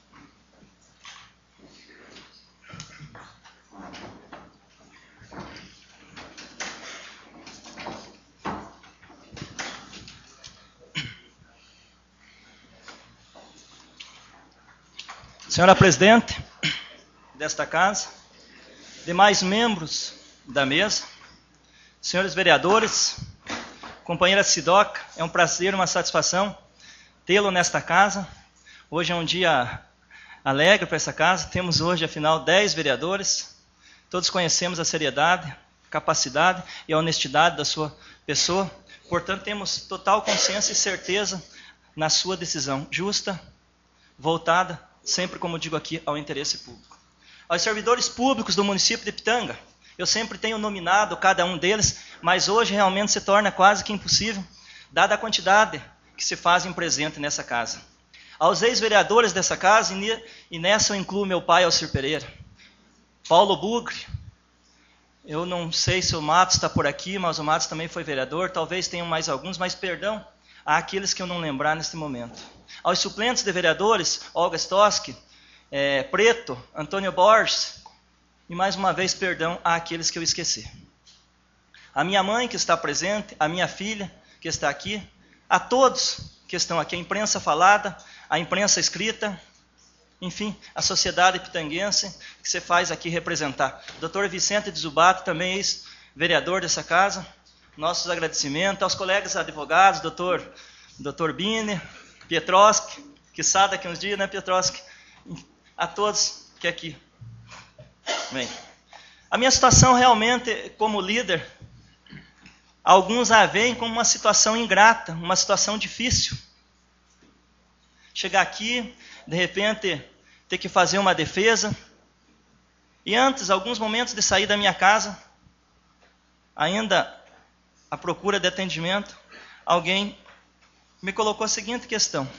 Senhora presidente desta casa, demais membros da mesa, senhores vereadores, companheira Sidoca, é um prazer, uma satisfação tê-lo nesta casa. Hoje é um dia alegre para essa casa. Temos hoje, afinal, dez vereadores. Todos conhecemos a seriedade, a capacidade e a honestidade da sua pessoa. Portanto, temos total consciência e certeza na sua decisão justa, voltada, sempre, como digo aqui, ao interesse público. Aos servidores públicos do município de Pitanga, eu sempre tenho nominado cada um deles, mas hoje realmente se torna quase que impossível, dada a quantidade que se fazem presente nessa casa. Aos ex-vereadores dessa casa, e nessa eu incluo meu pai, Alcir Pereira, Paulo Bugre, eu não sei se o Matos está por aqui, mas o Matos também foi vereador, talvez tenham mais alguns, mas perdão àqueles que eu não lembrar neste momento. Aos suplentes de vereadores, Olga Stoski, é, Preto, Antônio Borges, e mais uma vez, perdão àqueles que eu esqueci. A minha mãe que está presente, a minha filha que está aqui, a todos que estão aqui, a imprensa falada, a imprensa escrita, enfim, a sociedade pitanguense que se faz aqui representar. doutor Vicente de Zubato, também ex-vereador dessa casa, nossos agradecimentos aos colegas advogados, doutor doutor Bini, Pietroski, que sabe daqui uns dias, né, Pietroski? A todos que aqui. Bem, a minha situação realmente, como líder, alguns a veem como uma situação ingrata, uma situação difícil. Chegar aqui, de repente, ter que fazer uma defesa. E antes, alguns momentos de sair da minha casa, ainda à procura de atendimento, alguém me colocou a seguinte questão: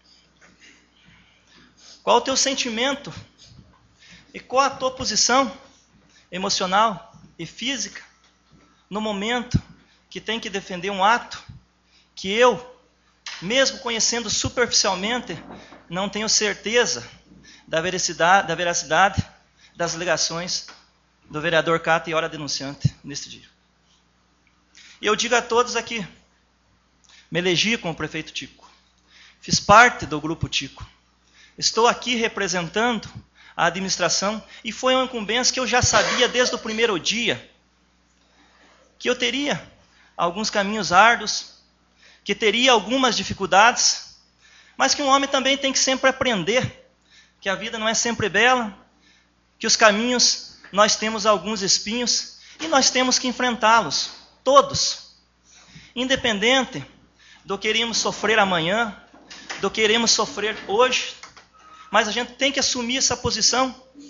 qual o teu sentimento e qual a tua posição emocional e física no momento que tem que defender um ato que eu, mesmo conhecendo superficialmente, não tenho certeza da veracidade, da veracidade das alegações do vereador Cata e ora denunciante neste dia. E eu digo a todos aqui, me elegi como prefeito Tico, fiz parte do grupo Tico, estou aqui representando a administração e foi uma incumbência que eu já sabia desde o primeiro dia que eu teria alguns caminhos árduos, que teria algumas dificuldades, mas que um homem também tem que sempre aprender que a vida não é sempre bela, que os caminhos, nós temos alguns espinhos e nós temos que enfrentá-los, todos, independente do que iremos sofrer amanhã, do que iremos sofrer hoje, mas a gente tem que assumir essa posição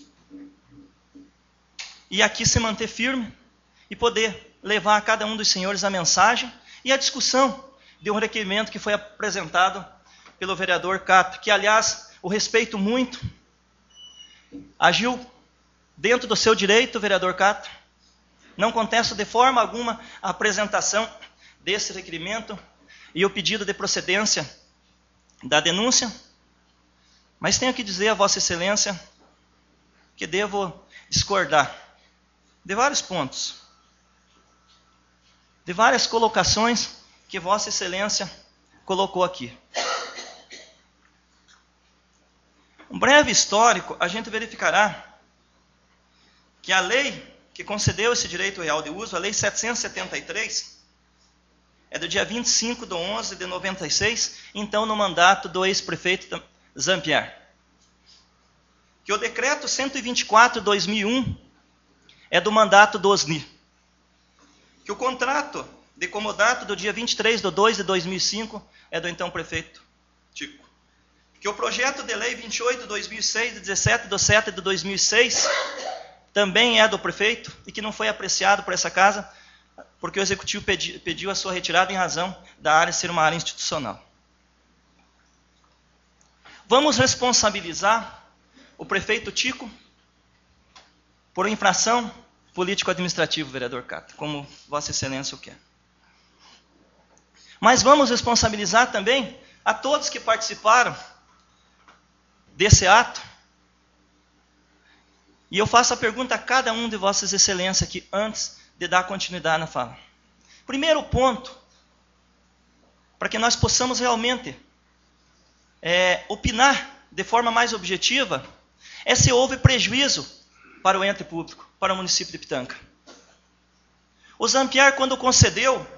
e aqui se manter firme e poder levar a cada um dos senhores a mensagem e a discussão de um requerimento que foi apresentado pelo vereador Cato, que, aliás, o respeito muito, agiu dentro do seu direito, vereador Cato. Não contesto de forma alguma a apresentação desse requerimento e o pedido de procedência da denúncia, mas tenho que dizer a Vossa Excelência que devo discordar de vários pontos, de várias colocações que Vossa Excelência colocou aqui. Um breve histórico, a gente verificará que a lei que concedeu esse direito real de uso, a Lei setecentos e setenta e três, é do dia vinte e cinco de onze de noventa e seis, então no mandato do ex-prefeito Zampier. Que o decreto cento e vinte e quatro de dois mil e um é do mandato do Osni. Que o contrato de comodato do dia vinte e três de dois de dois mil e cinco é do então prefeito Tico. Que o projeto de lei vinte e oito de dois mil e seis, de dezessete de setembro de dois mil e seis, também é do prefeito e que não foi apreciado por essa casa, porque o executivo pedi, pediu a sua retirada em razão da área ser uma área institucional. Vamos responsabilizar o prefeito Tico por infração político-administrativa, vereador Cata, como Vossa Excelência o quer. Mas vamos responsabilizar também a todos que participaram desse ato. E eu faço a pergunta a cada um de Vossas Excelências aqui, antes de dar continuidade na fala. Primeiro ponto, para que nós possamos realmente é, opinar de forma mais objetiva, é se houve prejuízo para o ente público, para o município de Pitanga. O Zampier, quando concedeu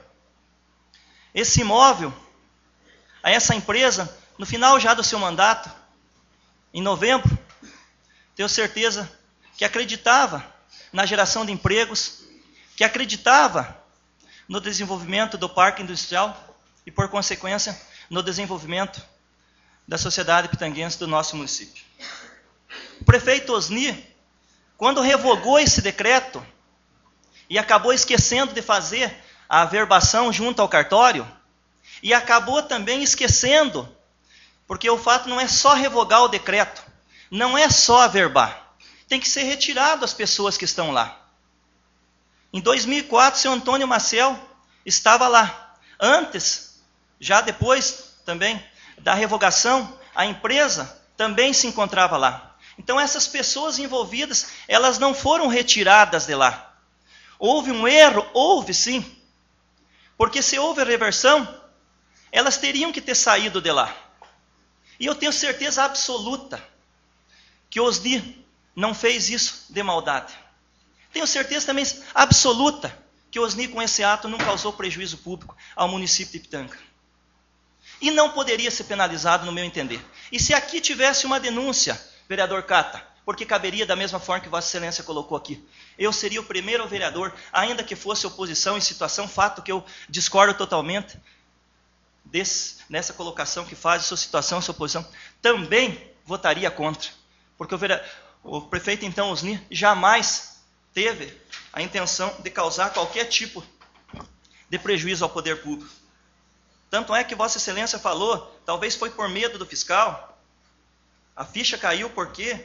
esse imóvel a essa empresa, no final já do seu mandato, em novembro, tenho certeza que acreditava na geração de empregos, que acreditava no desenvolvimento do parque industrial e, por consequência, no desenvolvimento da sociedade pitanguense do nosso município. O prefeito Osni, quando revogou esse decreto e acabou esquecendo de fazer a averbação junto ao cartório, e acabou também esquecendo, porque o fato não é só revogar o decreto, não é só averbar, tem que ser retirado as pessoas que estão lá. Em dois mil e quatro, seu Antônio Maciel estava lá. Antes, já depois também da revogação, a empresa também se encontrava lá. Então essas pessoas envolvidas, elas não foram retiradas de lá. Houve um erro? Houve sim. Porque se houve reversão, elas teriam que ter saído de lá. E eu tenho certeza absoluta que Osni não fez isso de maldade. Tenho certeza também absoluta que Osni, com esse ato, não causou prejuízo público ao município de Pitanga. E não poderia ser penalizado, no meu entender. E se aqui tivesse uma denúncia, vereador Cata, porque caberia da mesma forma que Vossa Excelência colocou aqui, eu seria o primeiro vereador, ainda que fosse oposição em situação, fato que eu discordo totalmente desse, nessa colocação que faz, sua situação, sua oposição, também votaria contra. Porque o, vereador, o prefeito, então, Osni, jamais teve a intenção de causar qualquer tipo de prejuízo ao poder público. Tanto é que Vossa Excelência falou, talvez foi por medo do fiscal, a ficha caiu por quê?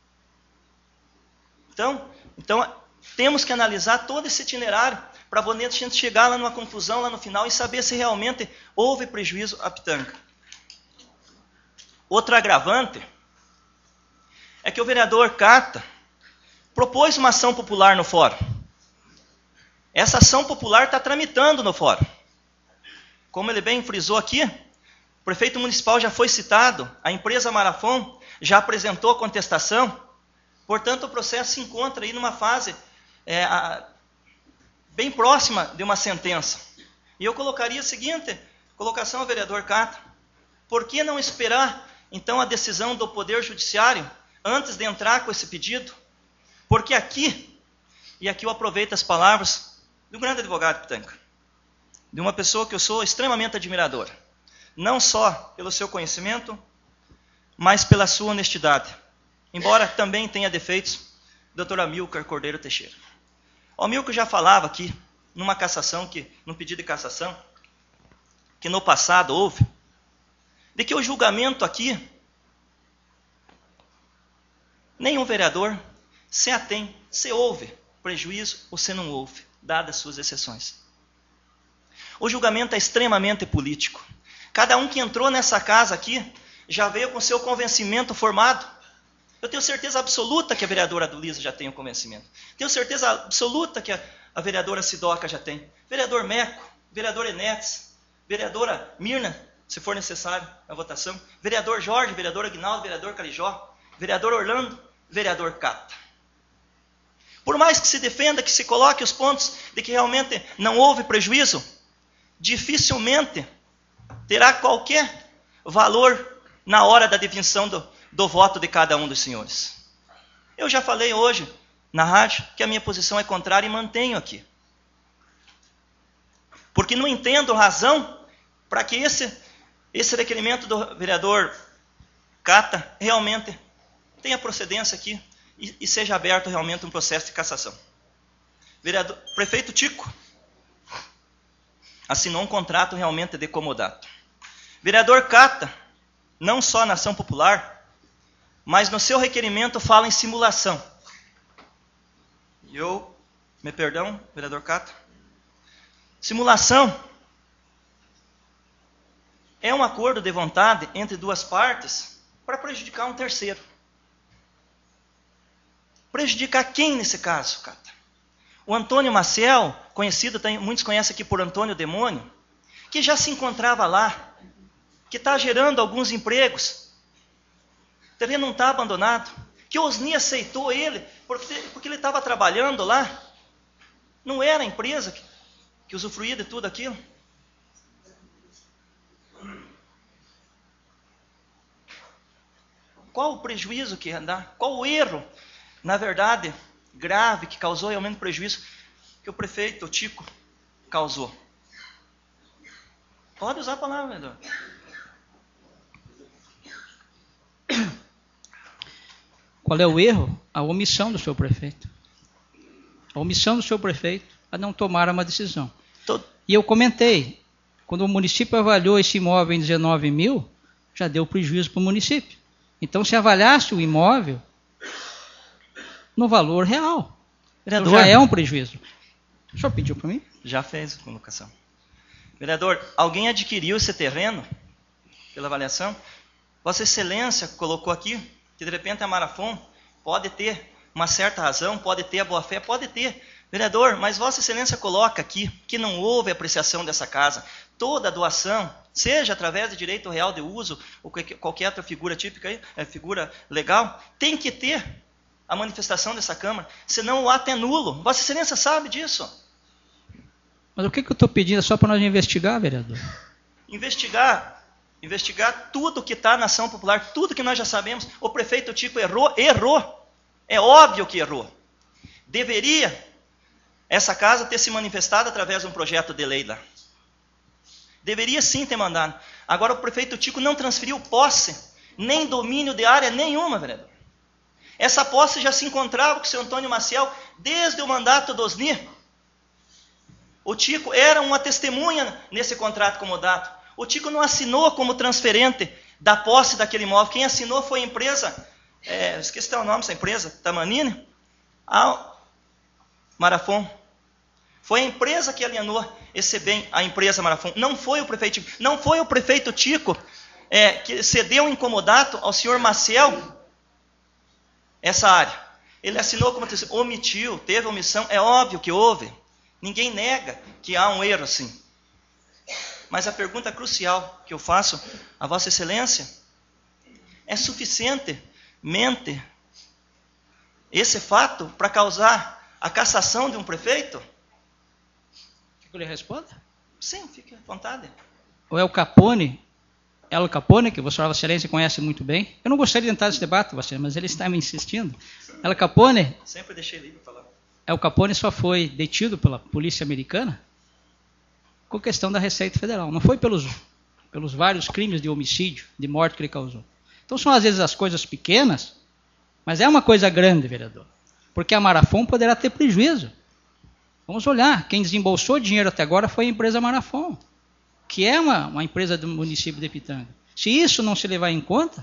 Então, então temos que analisar todo esse itinerário para a gente chegar lá numa conclusão, lá no final, e saber se realmente houve prejuízo a Pitanga. Outro agravante é que o vereador Cata propôs uma ação popular no fórum. Essa ação popular está tramitando no fórum. Como ele bem frisou aqui, o prefeito municipal já foi citado, a empresa Marafon já apresentou a contestação, portanto o processo se encontra aí numa fase é, a, bem próxima de uma sentença. E eu colocaria a seguinte colocação ao vereador Cata: por que não esperar então a decisão do Poder Judiciário antes de entrar com esse pedido? Porque aqui, e aqui eu aproveito as palavras do grande advogado Pitanga, de uma pessoa que eu sou extremamente admirador, não só pelo seu conhecimento, mas pela sua honestidade, embora também tenha defeitos, doutor Amilcar Cordeiro Teixeira. O Amilcar já falava aqui, numa cassação, que, num pedido de cassação, que no passado houve, de que o julgamento aqui, nenhum vereador se atém, se houve prejuízo ou se não houve, dadas as suas exceções. O julgamento é extremamente político. Cada um que entrou nessa casa aqui já veio com seu convencimento formado. Eu tenho certeza absoluta que a vereadora Adulisa já tem o convencimento. Tenho certeza absoluta que a, a vereadora Sidoca já tem. Vereador Meco, vereador Enetes, vereadora Mirna, se for necessário, a votação. Vereador Jorge, vereador Aguinaldo, vereador Carijó, vereador Orlando, vereador Cata. Por mais que se defenda, que se coloque os pontos de que realmente não houve prejuízo, dificilmente terá qualquer valor na hora da definição do, do voto de cada um dos senhores. Eu já falei hoje na rádio que a minha posição é contrária e mantenho aqui. Porque não entendo razão para que esse, esse requerimento do vereador Cata realmente tenha procedência aqui e, e seja aberto realmente um processo de cassação. Vereador, prefeito Tico assinou um contrato realmente de comodato. Vereador Cata, não só na ação popular, mas no seu requerimento fala em simulação. eu, me perdão, vereador Cato, simulação é um acordo de vontade entre duas partes para prejudicar um terceiro. Prejudicar quem nesse caso, Cata? O Antônio Maciel, conhecido, muitos conhecem aqui por Antônio Demônio, que já se encontrava lá, que está gerando alguns empregos. O terreno não está abandonado. Que Osni aceitou ele, porque, porque ele estava trabalhando lá. Não era a empresa que, que usufruía de tudo aquilo. Qual o prejuízo que ia dar? Qual o erro, na verdade, grave que causou realmente prejuízo que o prefeito, o Tico, causou? Pode usar a palavra, vereador. Qual é o erro? A omissão do seu prefeito. A omissão do seu prefeito a não tomar uma decisão. Todo... E eu comentei, quando o município avaliou esse imóvel em dezenove mil, já deu prejuízo para o município. Então, se avaliasse o imóvel no valor real, vereador, então já é um prejuízo. O senhor pediu para mim? Já fez a colocação. Vereador, alguém adquiriu esse terreno pela avaliação? Vossa Excelência colocou aqui que de repente a Marafon pode ter uma certa razão, pode ter a boa-fé, pode ter. Vereador, mas Vossa Excelência coloca aqui que não houve apreciação dessa casa. Toda doação, seja através de direito real de uso ou qualquer outra figura típica, aí, figura legal, tem que ter a manifestação dessa Câmara, senão o ato é nulo. Vossa Excelência sabe disso. Mas o que, que eu estou pedindo? É só para nós investigar, vereador? Investigar, investigar tudo que está na ação popular, tudo que nós já sabemos. O prefeito Tico errou, errou. É óbvio que errou. Deveria essa casa ter se manifestado através de um projeto de lei lá. Deveria sim ter mandado. Agora o prefeito Tico não transferiu posse, nem domínio de área nenhuma, vereador. Essa posse já se encontrava com o seu Antônio Maciel desde o mandato do Osni. O Tico era uma testemunha nesse contrato comodato. O Tico não assinou como transferente da posse daquele imóvel. Quem assinou foi a empresa, é, esqueci o nome dessa empresa, Tamanini, a Marafon. Foi a empresa que alienou esse bem, a empresa Marafon. Não foi o prefeito Tico. Não foi o prefeito Tico é, que cedeu um incomodato ao senhor Maciel essa área. Ele assinou como omitiu, teve omissão. É óbvio que houve. Ninguém nega que há um erro assim. Mas a pergunta crucial que eu faço a Vossa Excelência é suficientemente esse fato para causar a cassação de um prefeito? Quer que eu lhe responda? Sim, fique à vontade. Ou é o Capone, El Capone, que Vossa Excelência conhece muito bem. Eu não gostaria de entrar nesse debate, mas ele está me insistindo. El Capone... Sempre deixei livre falar. El Capone só foi detido pela polícia americana com questão da Receita Federal. Não foi pelos, pelos vários crimes de homicídio, de morte que ele causou. Então são às vezes as coisas pequenas, mas é uma coisa grande, vereador. Porque a Marafon poderá ter prejuízo. Vamos olhar, quem desembolsou dinheiro até agora foi a empresa Marafon, que é uma, uma empresa do município de Pitanga. Se isso não se levar em conta...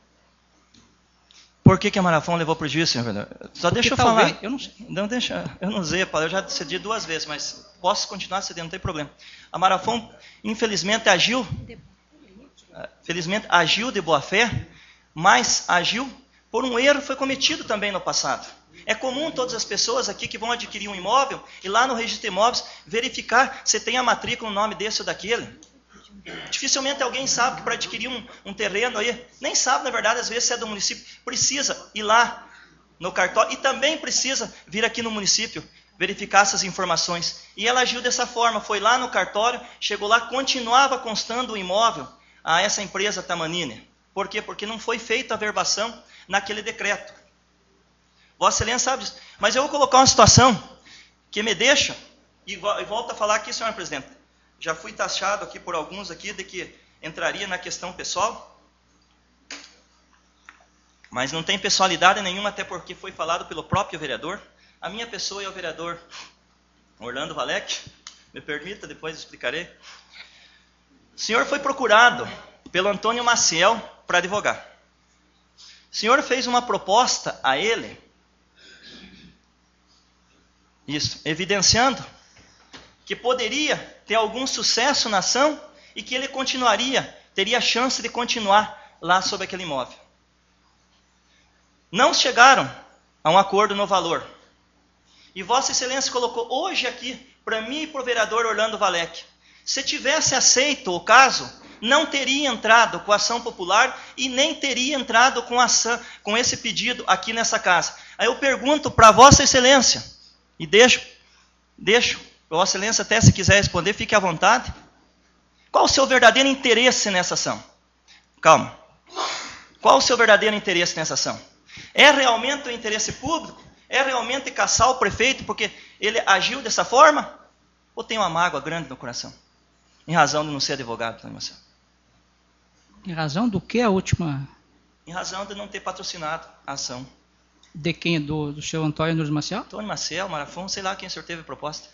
Por que, que a Marafon levou prejuízo, senhor vereador? Só Porque deixa eu talvez, falar. Eu não sei. Não, deixa, eu não sei, Paulo, eu já cedi duas vezes, mas posso continuar cedendo, não tem problema. A Marafon, infelizmente, agiu, felizmente, agiu de boa fé, mas agiu por um erro que foi cometido também no passado. É comum todas as pessoas aqui que vão adquirir um imóvel e lá no registro de imóveis verificar se tem a matrícula no nome desse ou daquele. Dificilmente alguém sabe que para adquirir um, um terreno aí, nem sabe na verdade às vezes se é do município, precisa ir lá no cartório e também precisa vir aqui no município verificar essas informações. E ela agiu dessa forma, foi lá no cartório, chegou lá, continuava constando o imóvel a essa empresa Tamanini. Por quê? Porque não foi feita a verbação naquele decreto. Vossa Excelência sabe disso. Mas eu vou colocar uma situação que me deixa, e volto a falar aqui, senhor presidente, já fui taxado aqui por alguns aqui de que entraria na questão pessoal, mas não tem pessoalidade nenhuma, até porque foi falado pelo próprio vereador. A minha pessoa é o vereador Orlando Valec, me permita, depois explicarei. O senhor foi procurado pelo Antônio Maciel para advogar. O senhor fez uma proposta a ele Isso, evidenciando que poderia ter algum sucesso na ação e que ele continuaria, teria a chance de continuar lá sobre aquele imóvel. Não chegaram a um acordo no valor. E Vossa Excelência colocou hoje aqui, para mim e para o vereador Orlando Valec, se tivesse aceito o caso, não teria entrado com a ação popular e nem teria entrado com, ação, com esse pedido aqui nessa casa. Aí eu pergunto para Vossa Excelência, e deixo, deixo, Vossa Excelência até se quiser responder, fique à vontade. Qual o seu verdadeiro interesse nessa ação? Calma. Qual o seu verdadeiro interesse nessa ação? É realmente o interesse público? É realmente caçar o prefeito porque ele agiu dessa forma? Ou tem uma mágoa grande no coração? Em razão de não ser advogado, Antônio Marcelo. Em razão do que a última? Em razão de não ter patrocinado a ação. De quem? Do, do seu Antônio Nunes Maciel? Antônio Maciel, Marafon, sei lá quem o senhor teve proposta.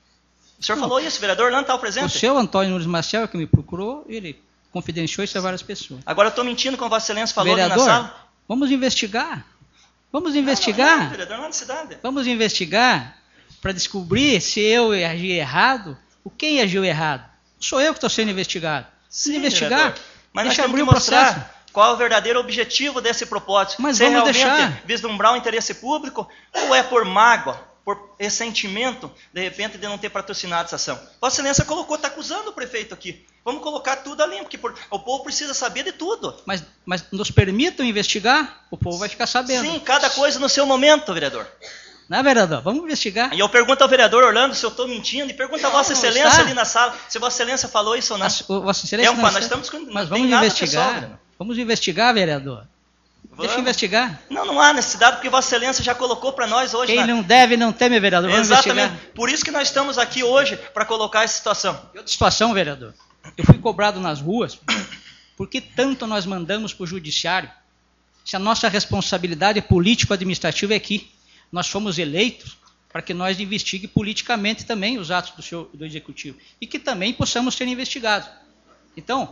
O senhor não, falou isso, vereador Orlando está presente? O seu Antônio Nunes Maciel é que me procurou, ele confidenciou isso a várias pessoas. Agora eu estou mentindo com Vossa Excelência falou vereador, ali na sala? Vamos investigar. Vamos investigar. Não, não, não, vereador, não é necessidade. Vamos investigar para descobrir se eu agi errado, ou quem agiu errado. Sou eu que estou sendo investigado. Se investigar, vereador, mas deixa nós abrir o mostrar processo. Qual é o verdadeiro objetivo desse propósito. Mas se vamos realmente deixar. vislumbrar o interesse público ou é por mágoa, por ressentimento, de repente, de não ter patrocinado essa ação. Vossa Excelência colocou, está acusando o prefeito aqui. Vamos colocar tudo ali, porque por, o povo precisa saber de tudo. Mas, mas nos permitam investigar, o povo vai ficar sabendo. Sim, cada coisa no seu momento, vereador. Não é, vereador? Vamos investigar. E eu pergunto ao vereador Orlando se eu estou mentindo, e pergunto a Vossa Excelência está. ali na sala, se Vossa Excelência falou isso ou não. As, o, Vossa Excelência é um, não nós está. estamos com, Mas não vamos investigar. Pessoal, vamos investigar, vereador. Vamos. Deixa eu investigar. Não, não há necessidade, porque Vossa Excelência já colocou para nós hoje. Quem na... não deve, não teme, vereador. Vamos Exatamente. investigar. Por isso que nós estamos aqui hoje, para colocar essa situação. E outra situação, vereador. Eu fui cobrado nas ruas, por que tanto nós mandamos para o judiciário, se a nossa responsabilidade político-administrativa é aqui. Nós fomos eleitos para que nós investigue politicamente também os atos do, seu, do Executivo. E que também possamos ser investigados. Então,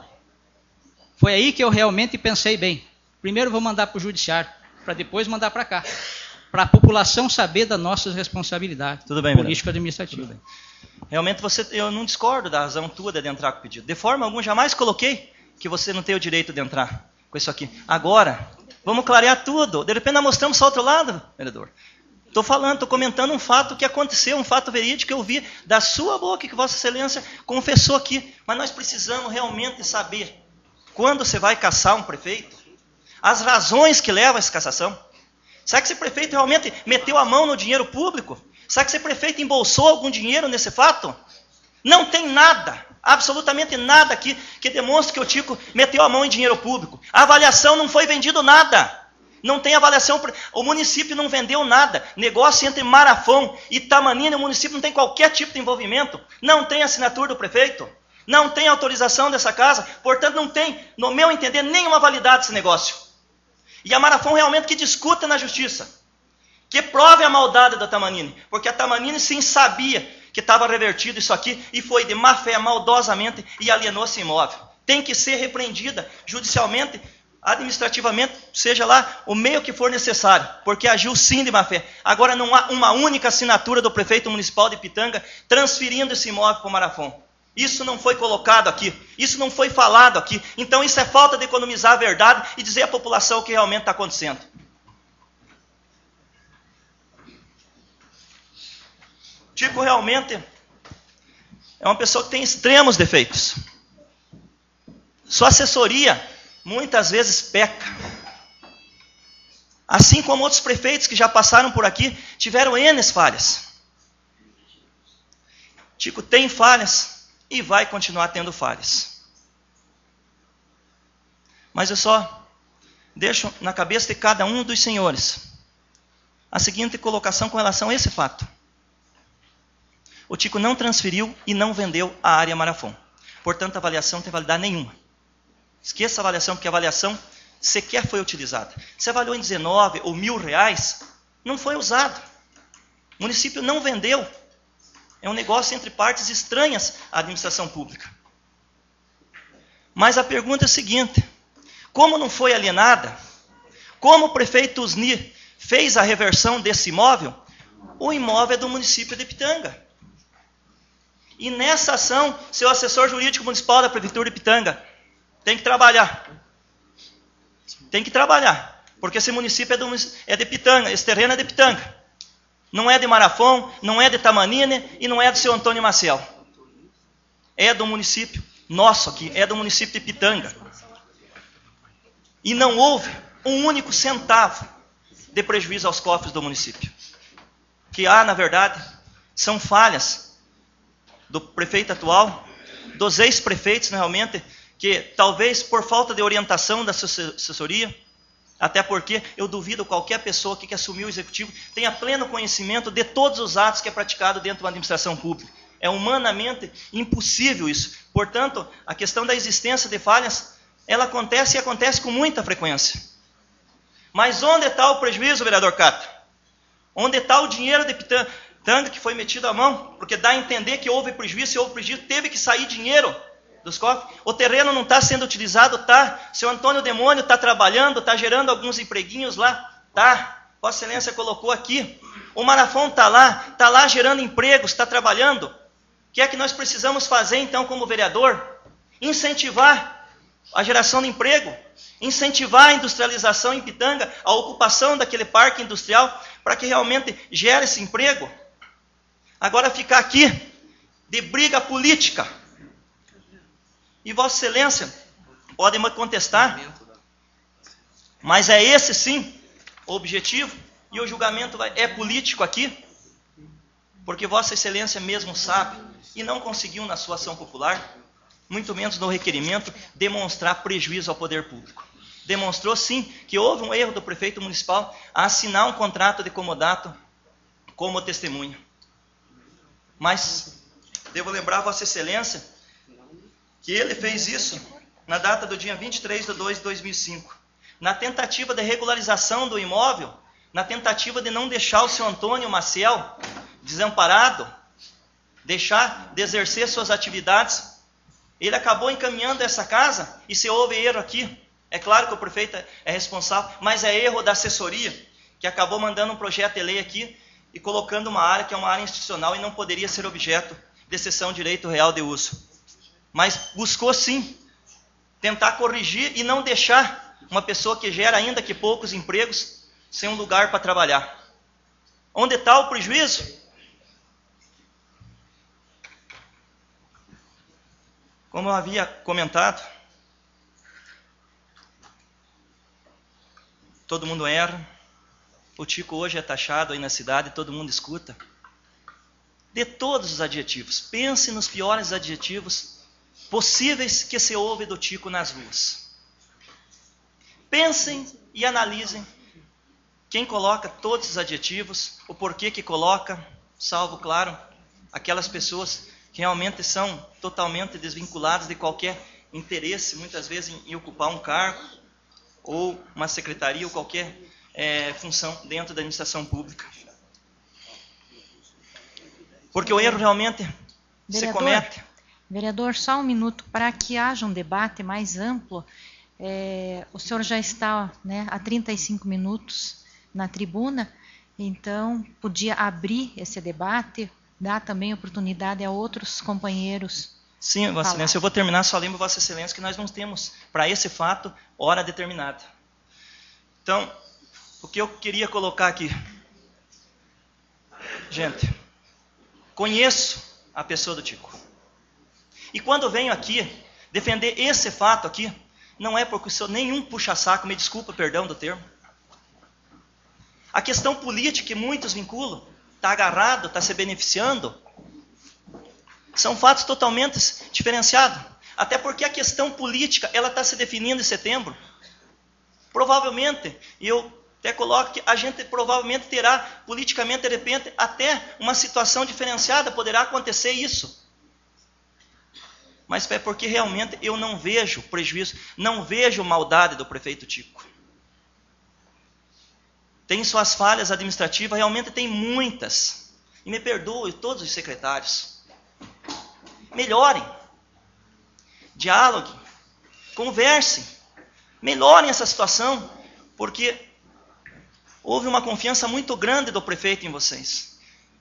foi aí que eu realmente pensei bem. Primeiro vou mandar para o judiciário, para depois mandar para cá. Para a população saber das nossas responsabilidades político-administrativas. Realmente você, eu não discordo da razão tua de entrar com o pedido. De forma alguma, jamais coloquei que você não tem o direito de entrar com isso aqui. Agora, vamos clarear tudo. De repente nós mostramos só outro lado, vereador. Estou falando, estou comentando um fato que aconteceu, um fato verídico que eu vi da sua boca, que Vossa Excelência confessou aqui. Mas nós precisamos realmente saber quando você vai caçar um prefeito, as razões que levam a essa cassação. Será que esse prefeito realmente meteu a mão no dinheiro público? Será que esse prefeito embolsou algum dinheiro nesse fato? Não tem nada, absolutamente nada aqui que demonstre que o Tico meteu a mão em dinheiro público. A avaliação não foi vendido nada. Não tem avaliação, o município não vendeu nada. Negócio entre Marafon e Tamanini, o município não tem qualquer tipo de envolvimento. Não tem assinatura do prefeito. Não tem autorização dessa casa. Portanto, não tem, no meu entender, nenhuma validade desse negócio. E a Marafon realmente que discuta na justiça. Que prove a maldade da Tamanini. Porque a Tamanini sim sabia que estava revertido isso aqui e foi de má fé, maldosamente, e alienou esse imóvel. Tem que ser repreendida judicialmente, administrativamente, seja lá o meio que for necessário, porque agiu sim de má fé. Agora não há uma única assinatura do prefeito municipal de Pitanga transferindo esse imóvel para o Marafon. Isso não foi colocado aqui, isso não foi falado aqui. Então isso é falta de economizar a verdade e dizer à população o que realmente está acontecendo. Tico realmente é uma pessoa que tem extremos defeitos. Sua assessoria muitas vezes peca. Assim como outros prefeitos que já passaram por aqui tiveram N falhas. Tico tem falhas e vai continuar tendo falhas. Mas eu só deixo na cabeça de cada um dos senhores a seguinte colocação com relação a esse fato. O Tico não transferiu e não vendeu a área Marafon. Portanto, a avaliação não tem validade nenhuma. Esqueça a avaliação, porque a avaliação sequer foi utilizada. Se avaliou em dezenove ou mil reais, não foi usado. O município não vendeu. É um negócio entre partes estranhas à administração pública. Mas a pergunta é a seguinte: como não foi alienada, como o prefeito Usni fez a reversão desse imóvel, o imóvel é do município de Pitanga. E nessa ação, seu assessor jurídico municipal da Prefeitura de Pitanga tem que trabalhar. Tem que trabalhar. Porque esse município é, do, é de Pitanga, esse terreno é de Pitanga. Não é de Marafon, não é de Tamanine e não é do seu Antônio Maciel. É do município nosso aqui, é do município de Pitanga. E não houve um único centavo de prejuízo aos cofres do município. Que há, na verdade, são falhas do prefeito atual, dos ex-prefeitos, realmente, que talvez por falta de orientação da assessoria, até porque eu duvido qualquer pessoa que, que assumiu o executivo tenha pleno conhecimento de todos os atos que é praticado dentro de uma administração pública. É humanamente impossível isso. Portanto, a questão da existência de falhas, ela acontece e acontece com muita frequência. Mas onde está o prejuízo, vereador Catra? Onde está o dinheiro de Pitanga que foi metido à mão? Porque dá a entender que houve prejuízo, se houve prejuízo, teve que sair dinheiro dos cofres. O terreno não está sendo utilizado, tá? Seu Antônio Demônio está trabalhando, está gerando alguns empreguinhos lá, tá? Vossa Excelência colocou aqui. O Marafon está lá, está lá gerando empregos, está trabalhando. O que é que nós precisamos fazer, então, como vereador? Incentivar a geração de emprego, incentivar a industrialização em Pitanga, a ocupação daquele parque industrial, para que realmente gere esse emprego. Agora ficar aqui de briga política. E Vossa Excelência pode me contestar, mas é esse sim o objetivo, e o julgamento vai, é político aqui, porque Vossa Excelência mesmo sabe, e não conseguiu na sua ação popular, muito menos no requerimento, demonstrar prejuízo ao poder público. Demonstrou sim que houve um erro do prefeito municipal a assinar um contrato de comodato como testemunha. Mas devo lembrar Vossa Excelência que ele fez isso na data do dia vinte e três de dois de dois mil e cinco, na tentativa de regularização do imóvel, na tentativa de não deixar o seu Antônio Maciel desamparado, deixar de exercer suas atividades. Ele acabou encaminhando essa casa, e se houve erro aqui, é claro que o prefeito é responsável, mas é erro da assessoria, que acabou mandando um projeto de lei aqui e colocando uma área que é uma área institucional e não poderia ser objeto de cessão de direito real de uso. Mas buscou sim tentar corrigir e não deixar uma pessoa que gera ainda que poucos empregos sem um lugar para trabalhar. Onde está o prejuízo? Como eu havia comentado, todo mundo erra. O Tico hoje é taxado aí na cidade, todo mundo escuta. De todos os adjetivos, pense nos piores adjetivos possíveis que se ouve do Tico nas ruas. Pensem e analisem quem coloca todos os adjetivos, o porquê que coloca, salvo, claro, aquelas pessoas que realmente são totalmente desvinculadas de qualquer interesse, muitas vezes, em, em ocupar um cargo, ou uma secretaria, ou qualquer é, função dentro da administração pública. Porque o erro realmente Vereador, se comete. Vereador, só um minuto, para que haja um debate mais amplo. É, o senhor já está, né, há trinta e cinco minutos na tribuna, então podia abrir esse debate, dar também oportunidade a outros companheiros. Sim, Vossa Excelência, eu vou terminar, só lembro Vossa Excelência que nós não temos, para esse fato, hora determinada. Então, o que eu queria colocar aqui, gente, conheço a pessoa do Tico. E quando venho aqui defender esse fato aqui, não é porque sou nenhum puxa-saco, me desculpa, perdão do termo. A questão política que muitos vinculam, está agarrado, está se beneficiando, são fatos totalmente diferenciados. Até porque a questão política, ela está se definindo em setembro. Provavelmente, e eu até coloco que a gente provavelmente terá, politicamente, de repente, até uma situação diferenciada, poderá acontecer isso. Mas é porque realmente eu não vejo prejuízo, não vejo maldade do prefeito Tico. Tem suas falhas administrativas, realmente tem muitas. E me perdoe todos os secretários. Melhorem. Dialoguem. Conversem. Melhorem essa situação, porque houve uma confiança muito grande do prefeito em vocês.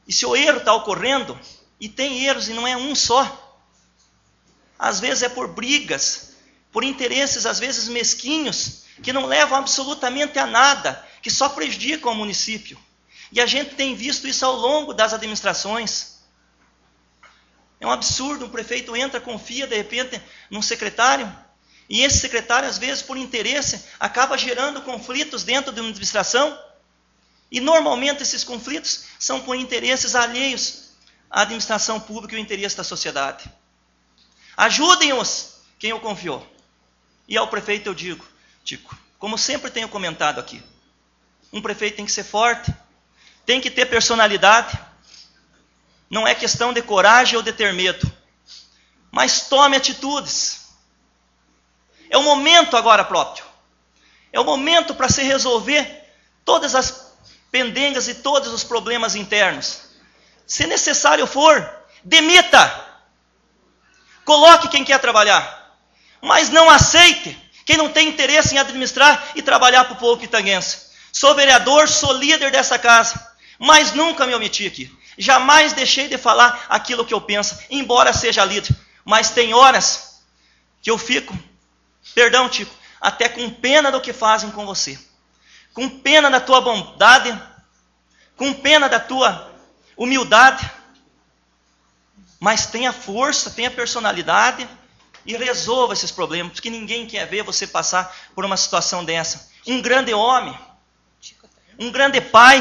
E se o erro está ocorrendo, e tem erros e não é um só, às vezes é por brigas, por interesses às vezes mesquinhos, que não levam absolutamente a nada, que só prejudicam o município. E a gente tem visto isso ao longo das administrações. É um absurdo, um prefeito entra, confia de repente num secretário, e esse secretário, às vezes, por interesse, acaba gerando conflitos dentro de uma administração, e normalmente esses conflitos são por interesses alheios à administração pública e ao interesse da sociedade. Ajudem-os quem o confiou. E ao prefeito eu digo, Tico, como sempre tenho comentado aqui, um prefeito tem que ser forte, tem que ter personalidade, não é questão de coragem ou de ter medo, mas tome atitudes. É o momento agora próprio, é o momento para se resolver todas as pendengas e todos os problemas internos. Se necessário for, demita, coloque quem quer trabalhar, mas não aceite quem não tem interesse em administrar e trabalhar para o povo pitanguense. Sou vereador, sou líder dessa casa, mas nunca me omiti aqui. Jamais deixei de falar aquilo que eu penso, embora seja líder. Mas tem horas que eu fico, perdão, Tico, até com pena do que fazem com você. Com pena da tua bondade, com pena da tua humildade. Mas tenha força, tenha personalidade e resolva esses problemas, porque ninguém quer ver você passar por uma situação dessa. Um grande homem, um grande pai,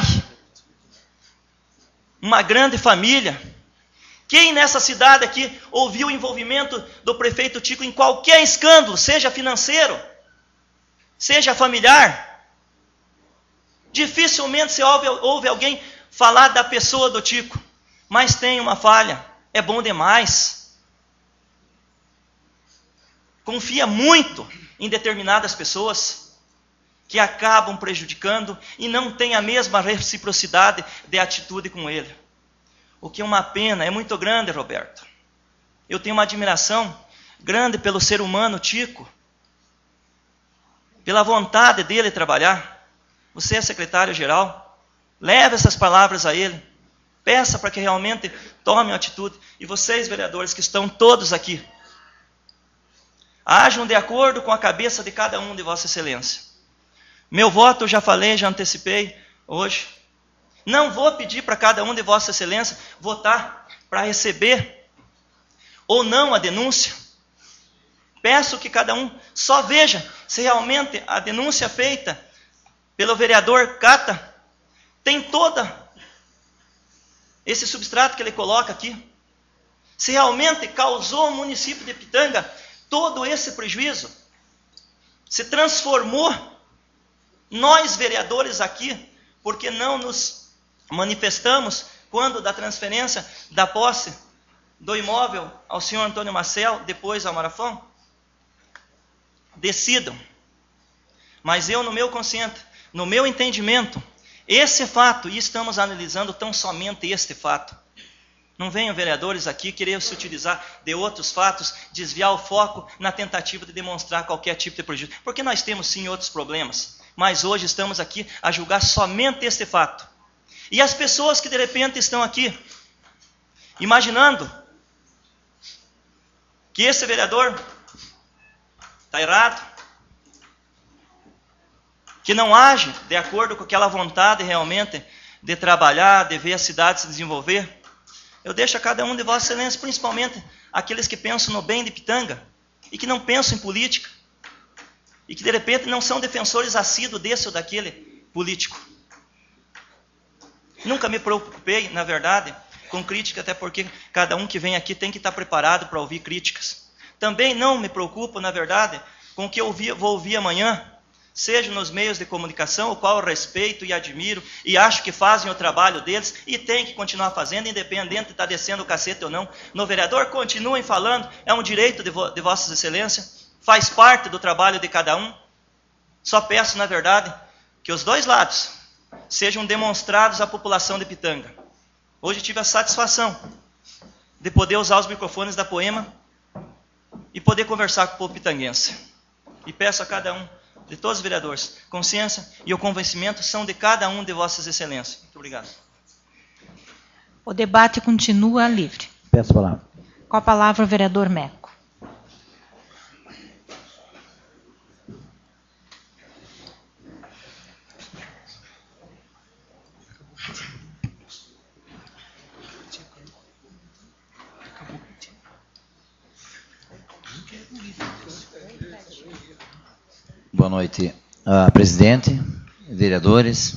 uma grande família. Quem nessa cidade aqui ouviu o envolvimento do prefeito Tico em qualquer escândalo, seja financeiro, seja familiar? Dificilmente você ouve, ouve alguém falar da pessoa do Tico, mas tem uma falha, é bom demais. Confia muito em determinadas pessoas que acabam prejudicando e não tem a mesma reciprocidade de atitude com ele. O que é uma pena, é muito grande, Roberto. Eu tenho uma admiração grande pelo ser humano Tico, pela vontade dele trabalhar. Você é secretário-geral, leve essas palavras a ele, peça para que realmente tome uma atitude. E vocês, vereadores, que estão todos aqui, ajam de acordo com a cabeça de cada um de Vossa Excelência. Meu voto, eu já falei, já antecipei hoje. Não vou pedir para cada um de Vossa Excelência votar para receber ou não a denúncia. Peço que cada um só veja se realmente a denúncia feita pelo vereador Cata tem toda esse substrato que ele coloca aqui. Se realmente causou ao município de Pitanga todo esse prejuízo, se transformou. Nós, vereadores aqui, porque não nos manifestamos quando da transferência da posse do imóvel ao senhor Antônio Marcel, depois ao Marafão? Decidam. Mas eu, no meu consciente, no meu entendimento, esse fato, e estamos analisando tão somente este fato. Não venham vereadores aqui querer se utilizar de outros fatos, desviar o foco na tentativa de demonstrar qualquer tipo de prejuízo. Porque nós temos sim outros problemas, mas hoje estamos aqui a julgar somente este fato. E as pessoas que de repente estão aqui, imaginando que esse vereador está errado, que não age de acordo com aquela vontade realmente de trabalhar, de ver a cidade se desenvolver, eu deixo a cada um de Vossa Excelência, principalmente aqueles que pensam no bem de Pitanga e que não pensam em política e que de repente não são defensores assíduos desse ou daquele político. Nunca me preocupei, na verdade, com crítica, até porque cada um que vem aqui tem que estar preparado para ouvir críticas. Também não me preocupo, na verdade, com o que eu vou ouvir amanhã, seja nos meios de comunicação, o qual eu respeito e admiro, e acho que fazem o trabalho deles, e tem que continuar fazendo, independente de estar descendo o cacete ou não. No vereador, continuem falando, é um direito de, vo de Vossas Excelências, faz parte do trabalho de cada um. Só peço, na verdade, que os dois lados sejam demonstrados à população de Pitanga. Hoje tive a satisfação de poder usar os microfones da Poema e poder conversar com o povo pitanguense. E peço a cada um de todos os vereadores, consciência e o convencimento são de cada um de Vossas Excelências. Muito obrigado. O debate continua livre. Peço a palavra. Com a palavra o vereador Meco. Boa noite, uh, presidente, vereadores.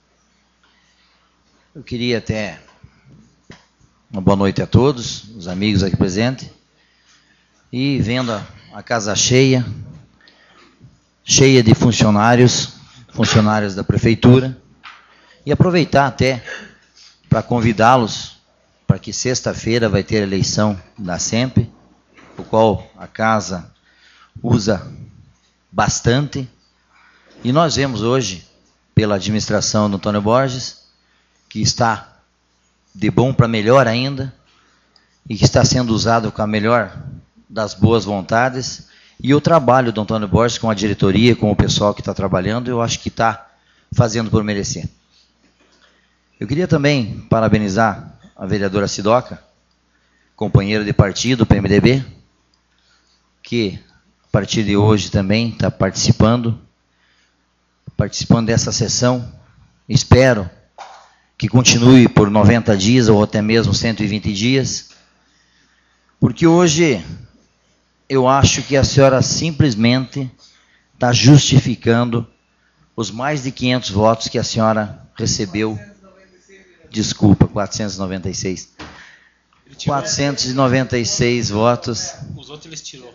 Eu queria até uma boa noite a todos, os amigos aqui presentes. E vendo a, a casa cheia, cheia de funcionários, funcionários da prefeitura. E aproveitar até para convidá-los para que sexta-feira vai ter a eleição da SEMP, o qual a casa usa bastante, e nós vemos hoje, pela administração do Antônio Borges, que está de bom para melhor ainda, e que está sendo usado com a melhor das boas vontades, e o trabalho do Antônio Borges com a diretoria, com o pessoal que está trabalhando, eu acho que está fazendo por merecer. Eu queria também parabenizar a vereadora Sidoca, companheira de partido, P M D B, que a partir de hoje também está participando, participando dessa sessão. Espero que continue por noventa dias ou até mesmo cento e vinte dias, porque hoje eu acho que a senhora simplesmente está justificando os mais de quinhentos votos que a senhora recebeu. Desculpa, quatrocentos e noventa e seis. quatrocentos e noventa e seis votos. Os outros eles tirou.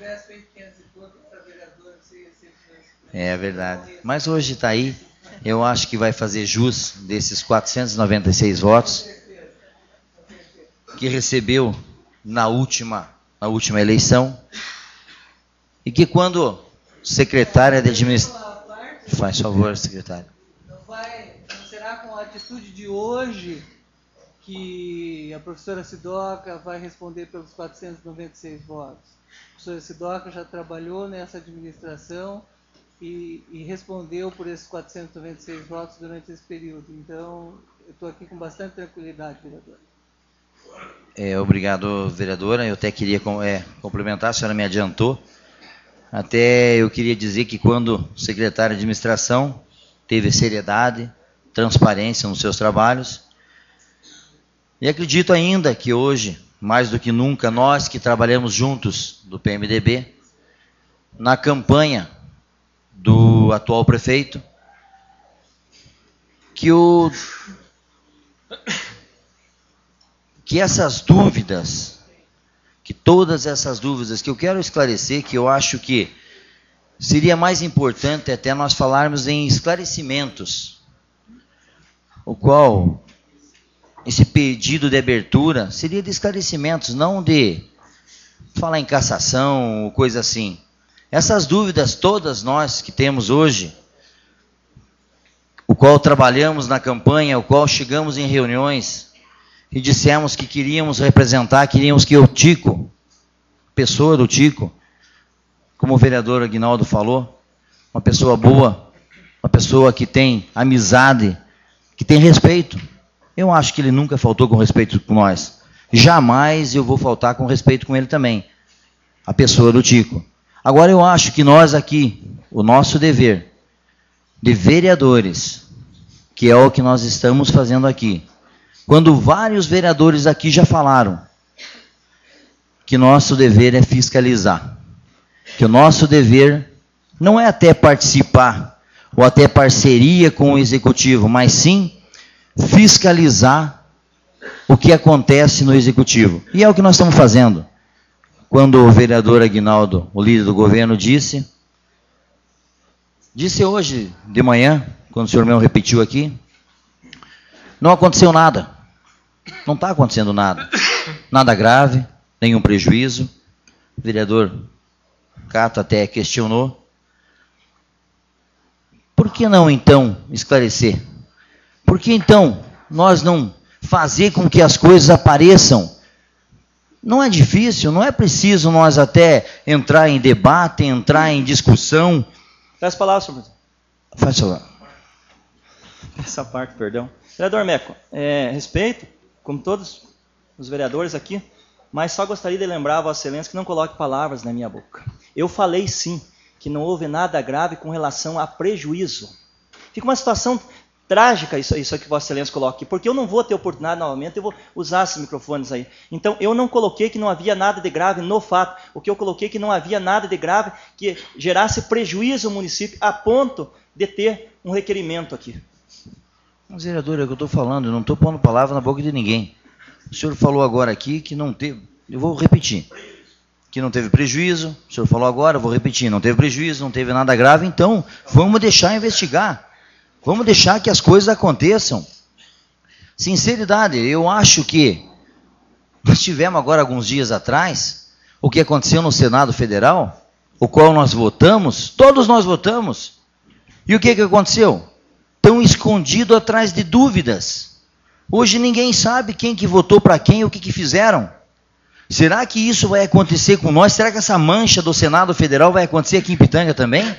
É verdade. Mas hoje está aí. Eu acho que vai fazer jus desses quatrocentos e noventa e seis votos que recebeu na última, na última eleição. E que quando secretária de administração... Faz favor, secretária. Não, vai, não será com a atitude de hoje que a professora Sidoca vai responder pelos quatrocentos e noventa e seis votos. A professora Sidoca já trabalhou nessa administração e, e respondeu por esses quatrocentos e noventa e seis votos durante esse período. Então, eu estou aqui com bastante tranquilidade, vereador. É, obrigado, vereadora. Eu até queria é, complementar, a senhora me adiantou. Até eu queria dizer que quando o secretário de administração teve seriedade, transparência nos seus trabalhos, e acredito ainda que hoje, mais do que nunca, nós que trabalhamos juntos do P M D B, na campanha do atual prefeito, que, o, que essas dúvidas, que todas essas dúvidas que eu quero esclarecer, que eu acho que seria mais importante até nós falarmos em esclarecimentos, o qual esse pedido de abertura seria de esclarecimentos, não de falar em cassação ou coisa assim. Essas dúvidas todas nós que temos hoje, o qual trabalhamos na campanha, o qual chegamos em reuniões e dissemos que queríamos representar, queríamos que o Tico, pessoa do Tico, como o vereador Aguinaldo falou, uma pessoa boa, uma pessoa que tem amizade, que tem respeito. Eu acho que ele nunca faltou com respeito com nós. Jamais eu vou faltar com respeito com ele também. A pessoa do Tico. Agora eu acho que nós aqui, o nosso dever de vereadores, que é o que nós estamos fazendo aqui, quando vários vereadores aqui já falaram que nosso dever é fiscalizar, que o nosso dever não é até participar ou até parceria com o executivo, mas sim fiscalizar o que acontece no executivo. E é o que nós estamos fazendo. Quando o vereador Aguinaldo, o líder do governo, disse, disse hoje de manhã, quando o senhor mesmo repetiu aqui, não aconteceu nada. Não está acontecendo nada. Nada grave, nenhum prejuízo. O vereador Cato até questionou. Por que não, então, esclarecer? Por que, então, nós não fazer com que as coisas apareçam? Não é difícil, não é preciso nós até entrar em debate, entrar em discussão. Peço palavras, senhor presidente. Faz favor. Essa parte, perdão. Vereador Meco, é, respeito, como todos os vereadores aqui, mas só gostaria de lembrar a Vossa Excelência que não coloque palavras na minha boca. Eu falei sim, que não houve nada grave com relação a prejuízo. Fica uma situação trágica isso, isso que Vossa Excelência coloca aqui, porque eu não vou ter oportunidade novamente, eu vou usar esses microfones aí. Então, eu não coloquei que não havia nada de grave no fato, o que eu coloquei que não havia nada de grave que gerasse prejuízo ao município a ponto de ter um requerimento aqui. Mas, vereador, é o que eu estou falando, eu não estou pondo palavra na boca de ninguém. O senhor falou agora aqui que não teve, eu vou repetir, que não teve prejuízo, o senhor falou agora, eu vou repetir, não teve prejuízo, não teve nada grave, então vamos deixar investigar. Vamos deixar que as coisas aconteçam. Sinceridade, eu acho que nós tivemos agora alguns dias atrás o que aconteceu no Senado Federal, o qual nós votamos, todos nós votamos. E o que, que aconteceu? Estão escondidos atrás de dúvidas. Hoje ninguém sabe quem que votou para quem, o que, que fizeram. Será que isso vai acontecer com nós? Será que essa mancha do Senado Federal vai acontecer aqui em Pitanga também?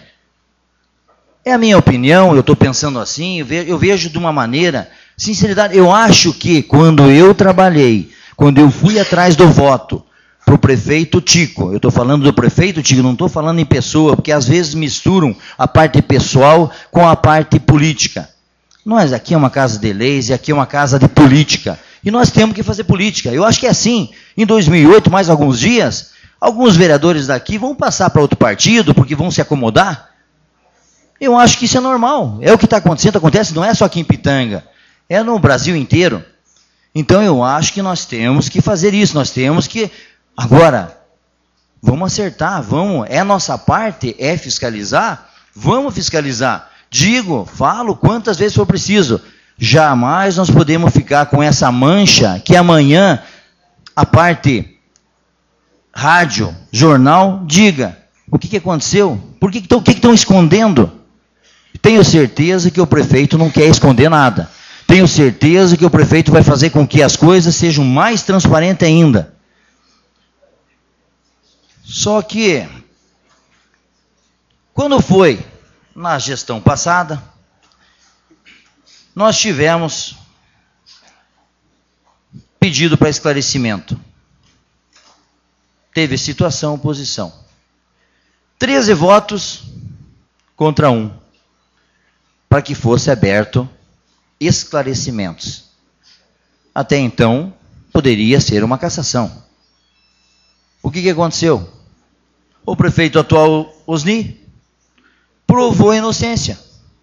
É a minha opinião, eu estou pensando assim, eu vejo, eu vejo de uma maneira, sinceridade, eu acho que quando eu trabalhei, quando eu fui atrás do voto para o prefeito Tico, eu estou falando do prefeito Tico, não estou falando em pessoa, porque às vezes misturam a parte pessoal com a parte política. Nós aqui é uma casa de leis e aqui é uma casa de política, e nós temos que fazer política. Eu acho que é assim, em dois mil e oito, mais alguns dias, alguns vereadores daqui vão passar para outro partido, porque vão se acomodar. Eu acho que isso é normal, é o que está acontecendo, acontece, não é só aqui em Pitanga, é no Brasil inteiro. Então eu acho que nós temos que fazer isso, nós temos que, agora, vamos acertar, vamos, é nossa parte, é fiscalizar, vamos fiscalizar. Digo, falo quantas vezes for preciso, jamais nós podemos ficar com essa mancha que amanhã a parte rádio, jornal, diga, o que, que aconteceu? Por que, que, o que estão escondendo? Tenho certeza que o prefeito não quer esconder nada. Tenho certeza que o prefeito vai fazer com que as coisas sejam mais transparentes ainda. Só que, quando foi na gestão passada, nós tivemos pedido para esclarecimento. Teve situação, oposição. treze votos contra um. Para que fosse aberto esclarecimentos. Até então, poderia ser uma cassação. O que, que aconteceu? O prefeito atual, Osni, provou a inocência.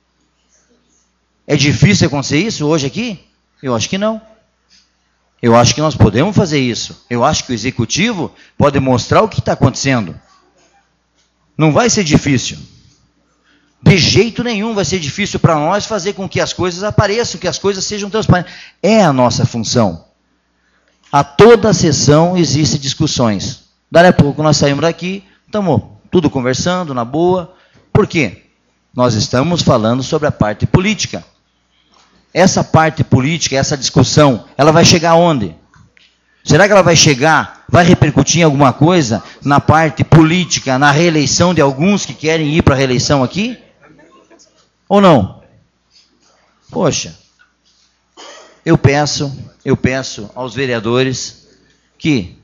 É difícil acontecer isso hoje aqui? Eu acho que não. Eu acho que nós podemos fazer isso. Eu acho que o executivo pode mostrar o que está acontecendo. Não vai ser difícil. De jeito nenhum vai ser difícil para nós fazer com que as coisas apareçam, que as coisas sejam transparentes. É a nossa função. A toda a sessão existem discussões. Daí a pouco nós saímos daqui, estamos tudo conversando, na boa. Por quê? Nós estamos falando sobre a parte política. Essa parte política, essa discussão, ela vai chegar aonde? Será que ela vai chegar, vai repercutir em alguma coisa na parte política, na reeleição de alguns que querem ir para a reeleição aqui? Ou não? Poxa, eu peço, eu peço aos vereadores que,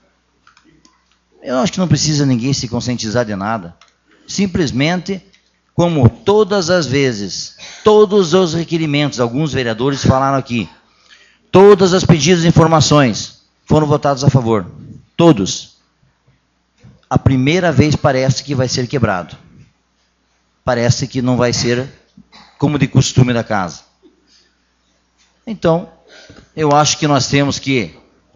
eu acho que não precisa ninguém se conscientizar de nada. Simplesmente, como todas as vezes, todos os requerimentos, alguns vereadores falaram aqui, todas as pedidas de informações foram votados a favor. Todos. A primeira vez parece que vai ser quebrado. Parece que não vai ser como de costume da casa. Então, eu acho que nós temos que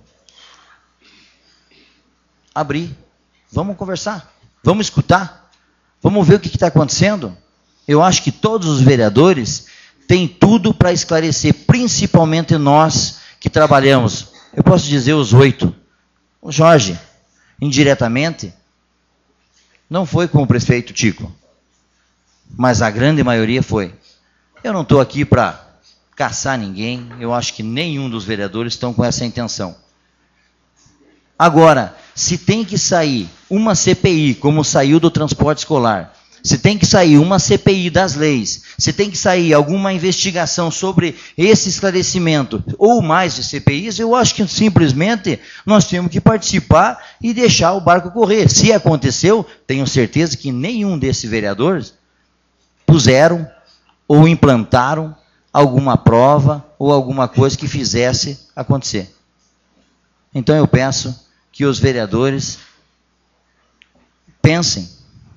abrir. Vamos conversar. Vamos escutar. Vamos ver o que está acontecendo. Eu acho que todos os vereadores têm tudo para esclarecer, principalmente nós que trabalhamos. Eu posso dizer os oito. O Jorge, indiretamente, não foi com o prefeito Tico, mas a grande maioria foi. Eu não estou aqui para caçar ninguém, eu acho que nenhum dos vereadores estão com essa intenção. Agora, se tem que sair uma C P I, como saiu do transporte escolar, se tem que sair uma C P I das leis, se tem que sair alguma investigação sobre esse esclarecimento, ou mais de C P Is, eu acho que simplesmente nós temos que participar e deixar o barco correr. Se aconteceu, tenho certeza que nenhum desses vereadores puseram ou implantaram alguma prova ou alguma coisa que fizesse acontecer. Então eu peço que os vereadores pensem,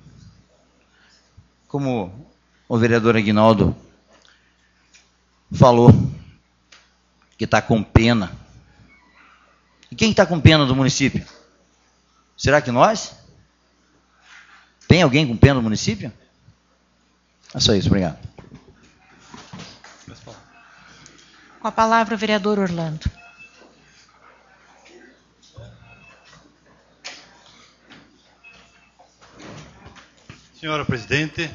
como o vereador Aguinaldo falou, que está com pena. E quem está com pena do município? Será que nós? Tem alguém com pena do município? É só isso, obrigado. Com a palavra o vereador Orlando. Senhora presidente,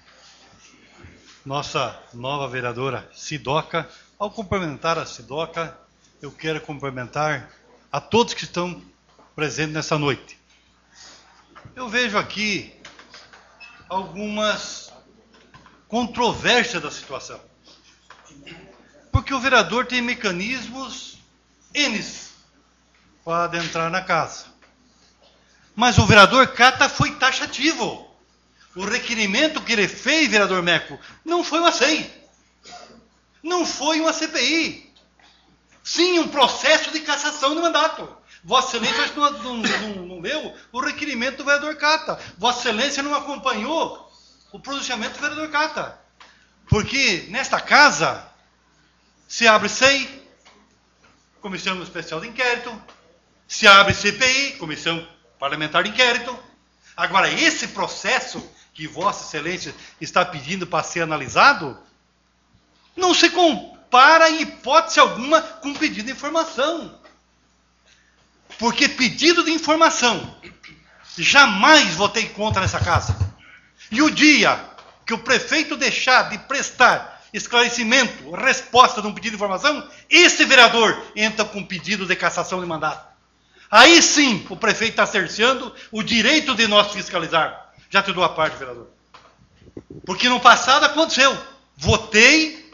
nossa nova vereadora Sidoca, ao cumprimentar a Sidoca, eu quero cumprimentar a todos que estão presentes nessa noite. Eu vejo aqui algumas controvérsias da situação. Porque o vereador tem mecanismos N para adentrar na casa. Mas o vereador Cata foi taxativo. O requerimento que ele fez, vereador Meco, não foi uma C E I. Não foi uma C P I. Sim, um processo de cassação de mandato. Vossa Excelência acho que não, não, não, não leu o requerimento do vereador Cata. Vossa Excelência não acompanhou o pronunciamento do vereador Cata. Porque nesta casa se abre C I I, Comissão Especial de Inquérito, se abre C P I, Comissão Parlamentar de Inquérito. Agora, esse processo que Vossa Excelência está pedindo para ser analisado, não se compara em hipótese alguma com pedido de informação. Porque pedido de informação, jamais votei contra nessa casa. E o dia que o prefeito deixar de prestar esclarecimento, resposta de um pedido de informação, esse vereador entra com pedido de cassação de mandato. Aí sim, o prefeito está cerceando o direito de nós fiscalizar. Já te dou a parte, vereador. Porque no passado aconteceu. Votei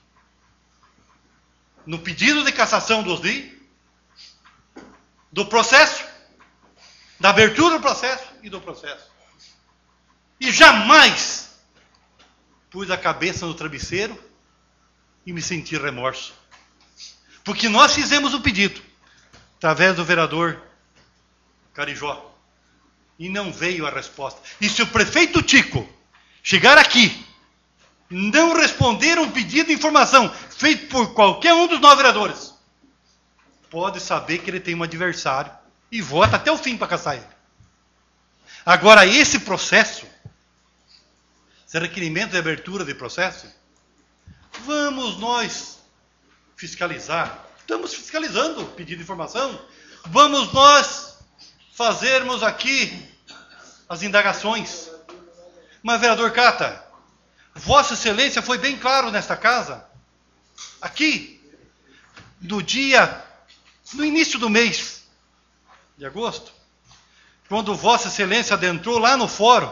no pedido de cassação dos D I, do processo, da abertura do processo e do processo. E jamais pus a cabeça no travesseiro e me senti remorso. Porque nós fizemos o pedido, através do vereador Carijó, e não veio a resposta. E se o prefeito Tico chegar aqui, não responder um pedido de informação feito por qualquer um dos nove vereadores, pode saber que ele tem um adversário e vota até o fim para caçar ele. Agora, esse processo, esse requerimento de abertura de processo, vamos nós fiscalizar. Estamos fiscalizando o pedido de informação. Vamos nós fazermos aqui as indagações. Mas, vereador Cata, Vossa Excelência foi bem claro nesta casa, aqui, no dia, no início do mês de agosto, quando Vossa Excelência adentrou lá no fórum,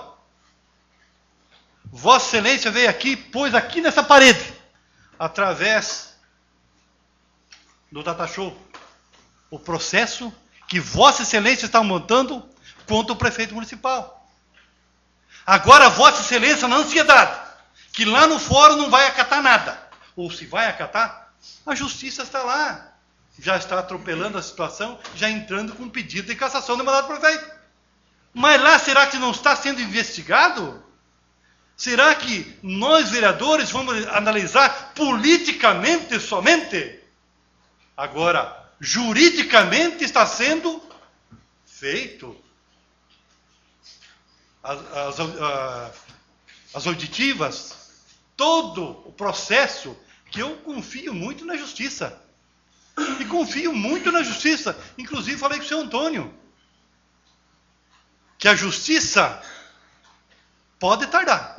Vossa Excelência veio aqui, pôs aqui nessa parede, através do Data Show, o processo que Vossa Excelência está montando contra o prefeito municipal. Agora, Vossa Excelência, na ansiedade, que lá no fórum não vai acatar nada, ou se vai acatar, a justiça está lá, já está atropelando a situação, já entrando com pedido de cassação do mandato do prefeito. Mas lá, será que não está sendo investigado? Será que nós, vereadores, vamos analisar politicamente somente? Agora, juridicamente está sendo feito. As, as, as auditivas, todo o processo, que eu confio muito na justiça. E confio muito na justiça. Inclusive, falei com o senhor Antônio, que a justiça pode tardar,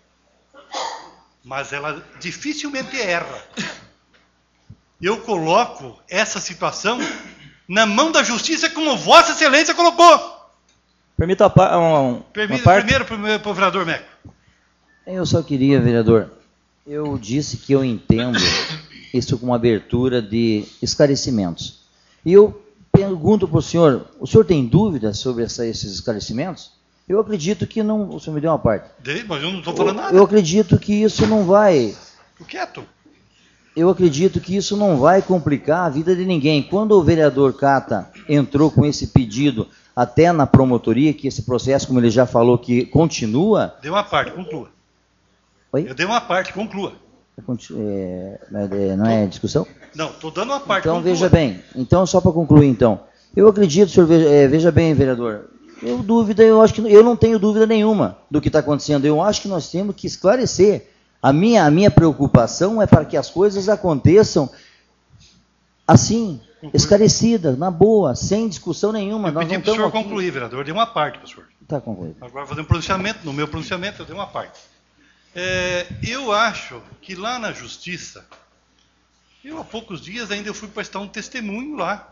mas ela dificilmente erra. Eu coloco essa situação na mão da justiça, como Vossa Excelência colocou. Permita uma, uma, Permita, uma parte? Primeiro para o vereador Meco. Eu só queria, vereador, eu disse que eu entendo isso como abertura de esclarecimentos. E eu pergunto para o senhor, o senhor tem dúvidas sobre essa, esses esclarecimentos? Eu acredito que não... O senhor me deu uma parte. Dei, mas eu não estou falando eu, nada. Eu acredito que isso não vai... Tô quieto. Eu acredito que isso não vai complicar a vida de ninguém. Quando o vereador Cata entrou com esse pedido até na promotoria, que esse processo, como ele já falou, que continua... Deu uma parte, conclua. Oi? Eu dei uma parte, conclua. É, não é discussão? Não, estou dando uma parte, Então, conclua. veja bem. Então, só para concluir, então. Eu acredito, senhor, veja, é, veja bem, vereador. Eu dúvida, eu acho que eu não tenho dúvida nenhuma do que está acontecendo. Eu acho que nós temos que esclarecer. A minha, a minha preocupação é para que as coisas aconteçam assim, esclarecidas, na boa, sem discussão nenhuma. Eu nós pedi não para o senhor aqui... concluir, vereador. Eu dei uma parte para o senhor. Está concluído. Agora, fazer um pronunciamento. No meu pronunciamento, eu dei uma parte. É, eu acho que lá na Justiça, eu há poucos dias ainda eu fui prestar um testemunho lá.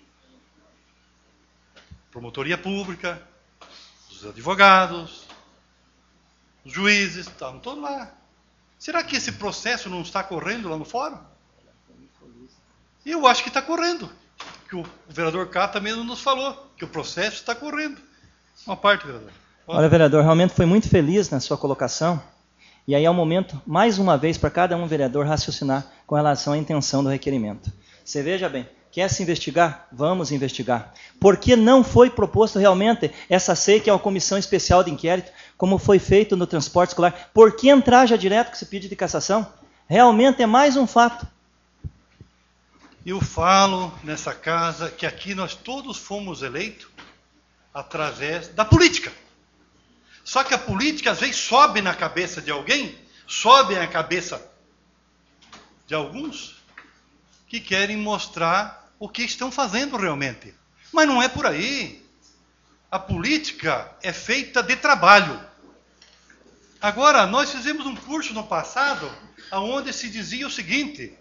Promotoria Pública, os advogados, os juízes, estavam todos lá. Será que esse processo não está correndo lá no fórum? Eu acho que está correndo. Que o vereador Cata mesmo nos falou, que o processo está correndo. Uma parte, vereador. Olha, vereador, realmente foi muito feliz na sua colocação. E aí é o momento, mais uma vez, para cada um vereador raciocinar com relação à intenção do requerimento. Você veja bem, quer se investigar? Vamos investigar. Por que não foi proposto realmente essa C E I, que é uma comissão especial de inquérito, como foi feito no transporte escolar? Por que entrar já direto com esse pedido de cassação? Realmente é mais um fato. Eu falo nessa casa que aqui nós todos fomos eleitos através da política. Só que a política às vezes sobe na cabeça de alguém, sobe na cabeça de alguns que querem mostrar o que estão fazendo realmente. Mas não é por aí. A política é feita de trabalho. Agora, nós fizemos um curso no passado onde se dizia o seguinte: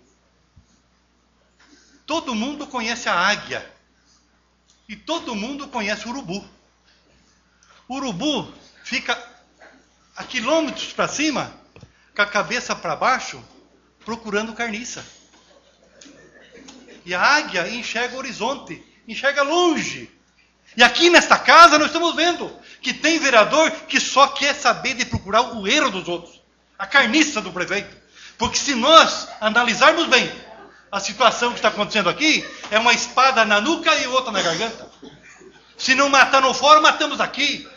todo mundo conhece a águia e todo mundo conhece o urubu. O urubu fica a quilômetros para cima, com a cabeça para baixo, procurando carniça. E a águia enxerga o horizonte, enxerga longe. E aqui nesta casa nós estamos vendo que tem vereador que só quer saber de procurar o erro dos outros, a carniça do prefeito. Porque se nós analisarmos bem a situação que está acontecendo aqui, é uma espada na nuca e outra na garganta. Se não matar no fórum, matamos aqui.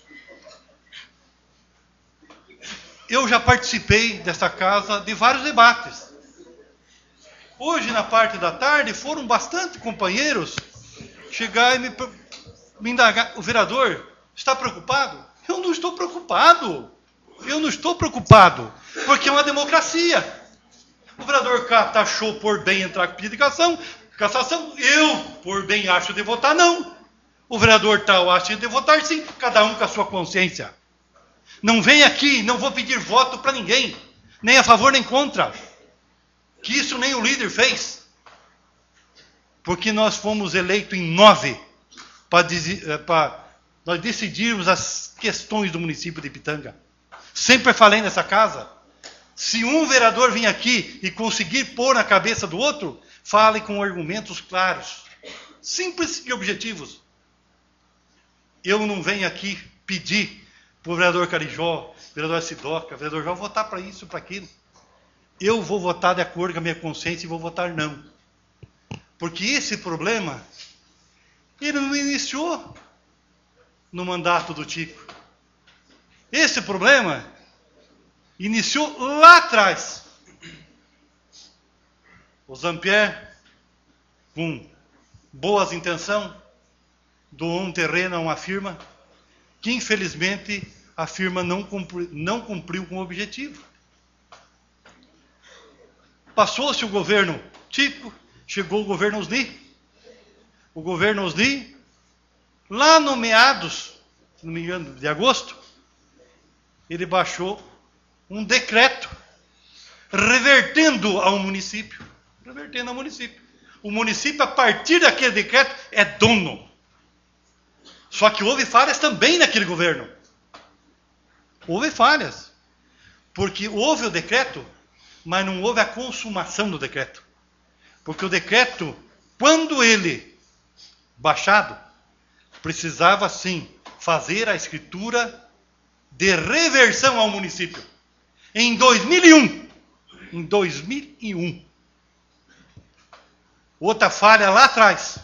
Eu já participei dessa casa de vários debates. Hoje, na parte da tarde, foram bastante companheiros chegar e me, me indagar. O vereador está preocupado? Eu não estou preocupado. Eu não estou preocupado, porque é uma democracia. O vereador Cata achou por bem entrar com pedido de cassação, cassação. Eu, por bem, acho de votar não. O vereador tal acha de votar sim, cada um com a sua consciência. Não vem aqui, não vou pedir voto para ninguém, nem a favor nem contra. Que isso nem o líder fez. Porque nós fomos eleitos em nove para, para nós decidirmos as questões do município de Ipitanga. Sempre falei nessa casa, se um vereador vir aqui e conseguir pôr na cabeça do outro, fale com argumentos claros, simples e objetivos. Eu não venho aqui pedir para o vereador Carijó, vereador Sidoca, vereador João, votar para isso, para aquilo. Eu vou votar de acordo com a minha consciência e vou votar não. Porque esse problema, ele não iniciou no mandato do Tico. Esse problema iniciou lá atrás. O Zampier, com boas intenções, doou um terreno a uma firma, que infelizmente a firma não cumpriu, não cumpriu com o objetivo. Passou-se o governo Tico, chegou o governo Osni. O governo Osni, lá no meados, se não me engano, de agosto, ele baixou um decreto revertendo ao município. Revertendo ao município. O município, a partir daquele decreto, é dono. Só que houve falhas também naquele governo. Houve falhas. Porque houve o decreto, mas não houve a consumação do decreto. Porque o decreto, quando ele baixado, precisava sim fazer a escritura de reversão ao município. Em dois mil e um. Em dois mil e um. Outra falha lá atrás.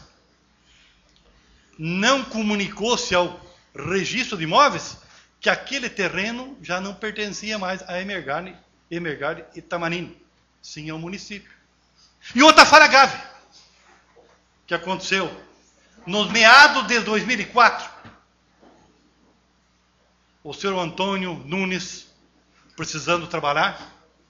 Não comunicou-se ao registro de imóveis que aquele terreno já não pertencia mais a Emergard, Emergard e Tamanini, sim ao município. E outra falha grave que aconteceu nos meados de dois mil e quatro. O senhor Antônio Nunes, precisando trabalhar,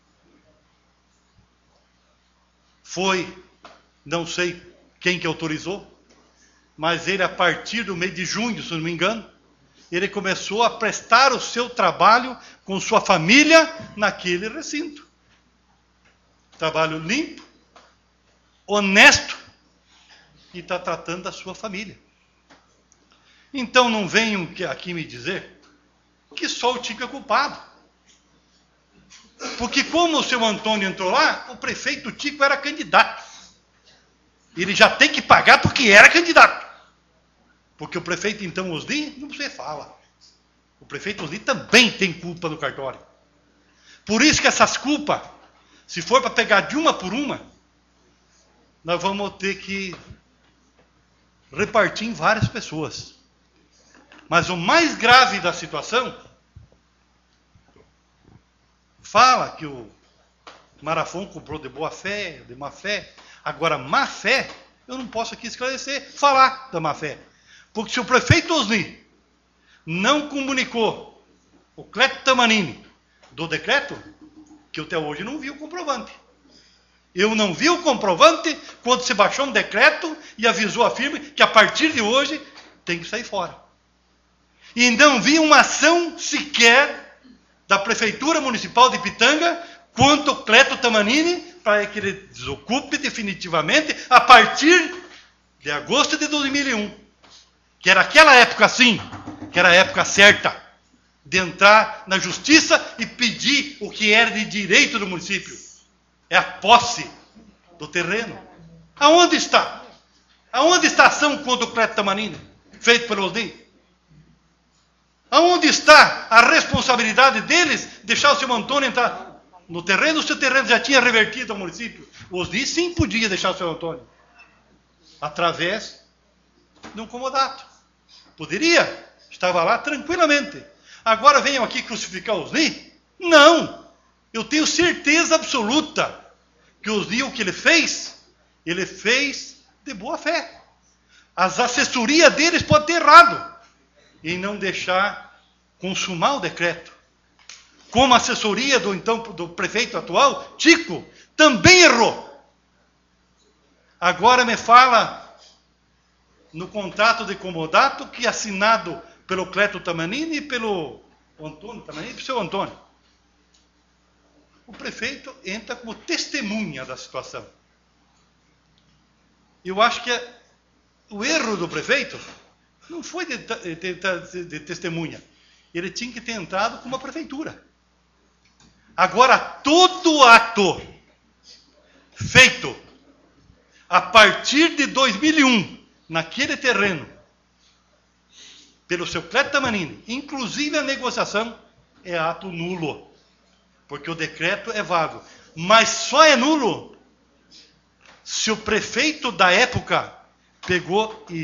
foi, não sei quem que autorizou, mas ele, a partir do mês de junho, se não me engano, ele começou a prestar o seu trabalho com sua família naquele recinto. Trabalho limpo, honesto, e está tratando da sua família. Então não venham aqui me dizer que só o Tico é culpado. Porque como o seu Antônio entrou lá, o prefeito Tico era candidato. Ele já tem que pagar porque era candidato. Porque o prefeito, então, Osni, não você fala. O prefeito Osni também tem culpa no cartório. Por isso que essas culpas, se for para pegar de uma por uma, nós vamos ter que repartir em várias pessoas. Mas o mais grave da situação, fala que o Marafon comprou de boa fé, de má fé. Agora, má fé, eu não posso aqui esclarecer, falar da má fé. Porque se o prefeito Osni não comunicou o Cleto Tamanini do decreto, que eu até hoje não vi o comprovante. Eu não vi o comprovante quando se baixou um decreto e avisou a firma que a partir de hoje tem que sair fora. E não vi uma ação sequer da Prefeitura Municipal de Pitanga quanto o Cleto Tamanini para que ele desocupe definitivamente a partir de agosto de dois mil e um. Que era aquela época assim, que era a época certa de entrar na justiça e pedir o que era de direito do município. É a posse do terreno. Aonde está? Aonde está a ação contra o Cleto Tamanini, feito pelo Osni? Aonde está a responsabilidade deles deixar o seu Antônio entrar no terreno? O seu terreno já tinha revertido ao município. O Osni sim podia deixar o seu Antônio através de um comodato. Poderia, estava lá tranquilamente. Agora venham aqui crucificar o Osni? Não! Eu tenho certeza absoluta que o Osni, o que ele fez, ele fez de boa fé. As assessorias deles podem ter errado em não deixar consumar o decreto. Como a assessoria do, então, do prefeito atual, Tico, também errou. Agora me fala no contrato de comodato que é assinado pelo Cleto Tamanini e pelo Antônio Tamanini e pelo seu Antônio. O prefeito entra como testemunha da situação. Eu acho que é, o erro do prefeito não foi de, de, de, de testemunha. Ele tinha que ter entrado como a prefeitura. Agora, todo ato feito a partir de dois mil e um, naquele terreno, pelo seu Cleto Tamanini, inclusive a negociação, é ato nulo. Porque o decreto é vago. Mas só é nulo se o prefeito da época pegou e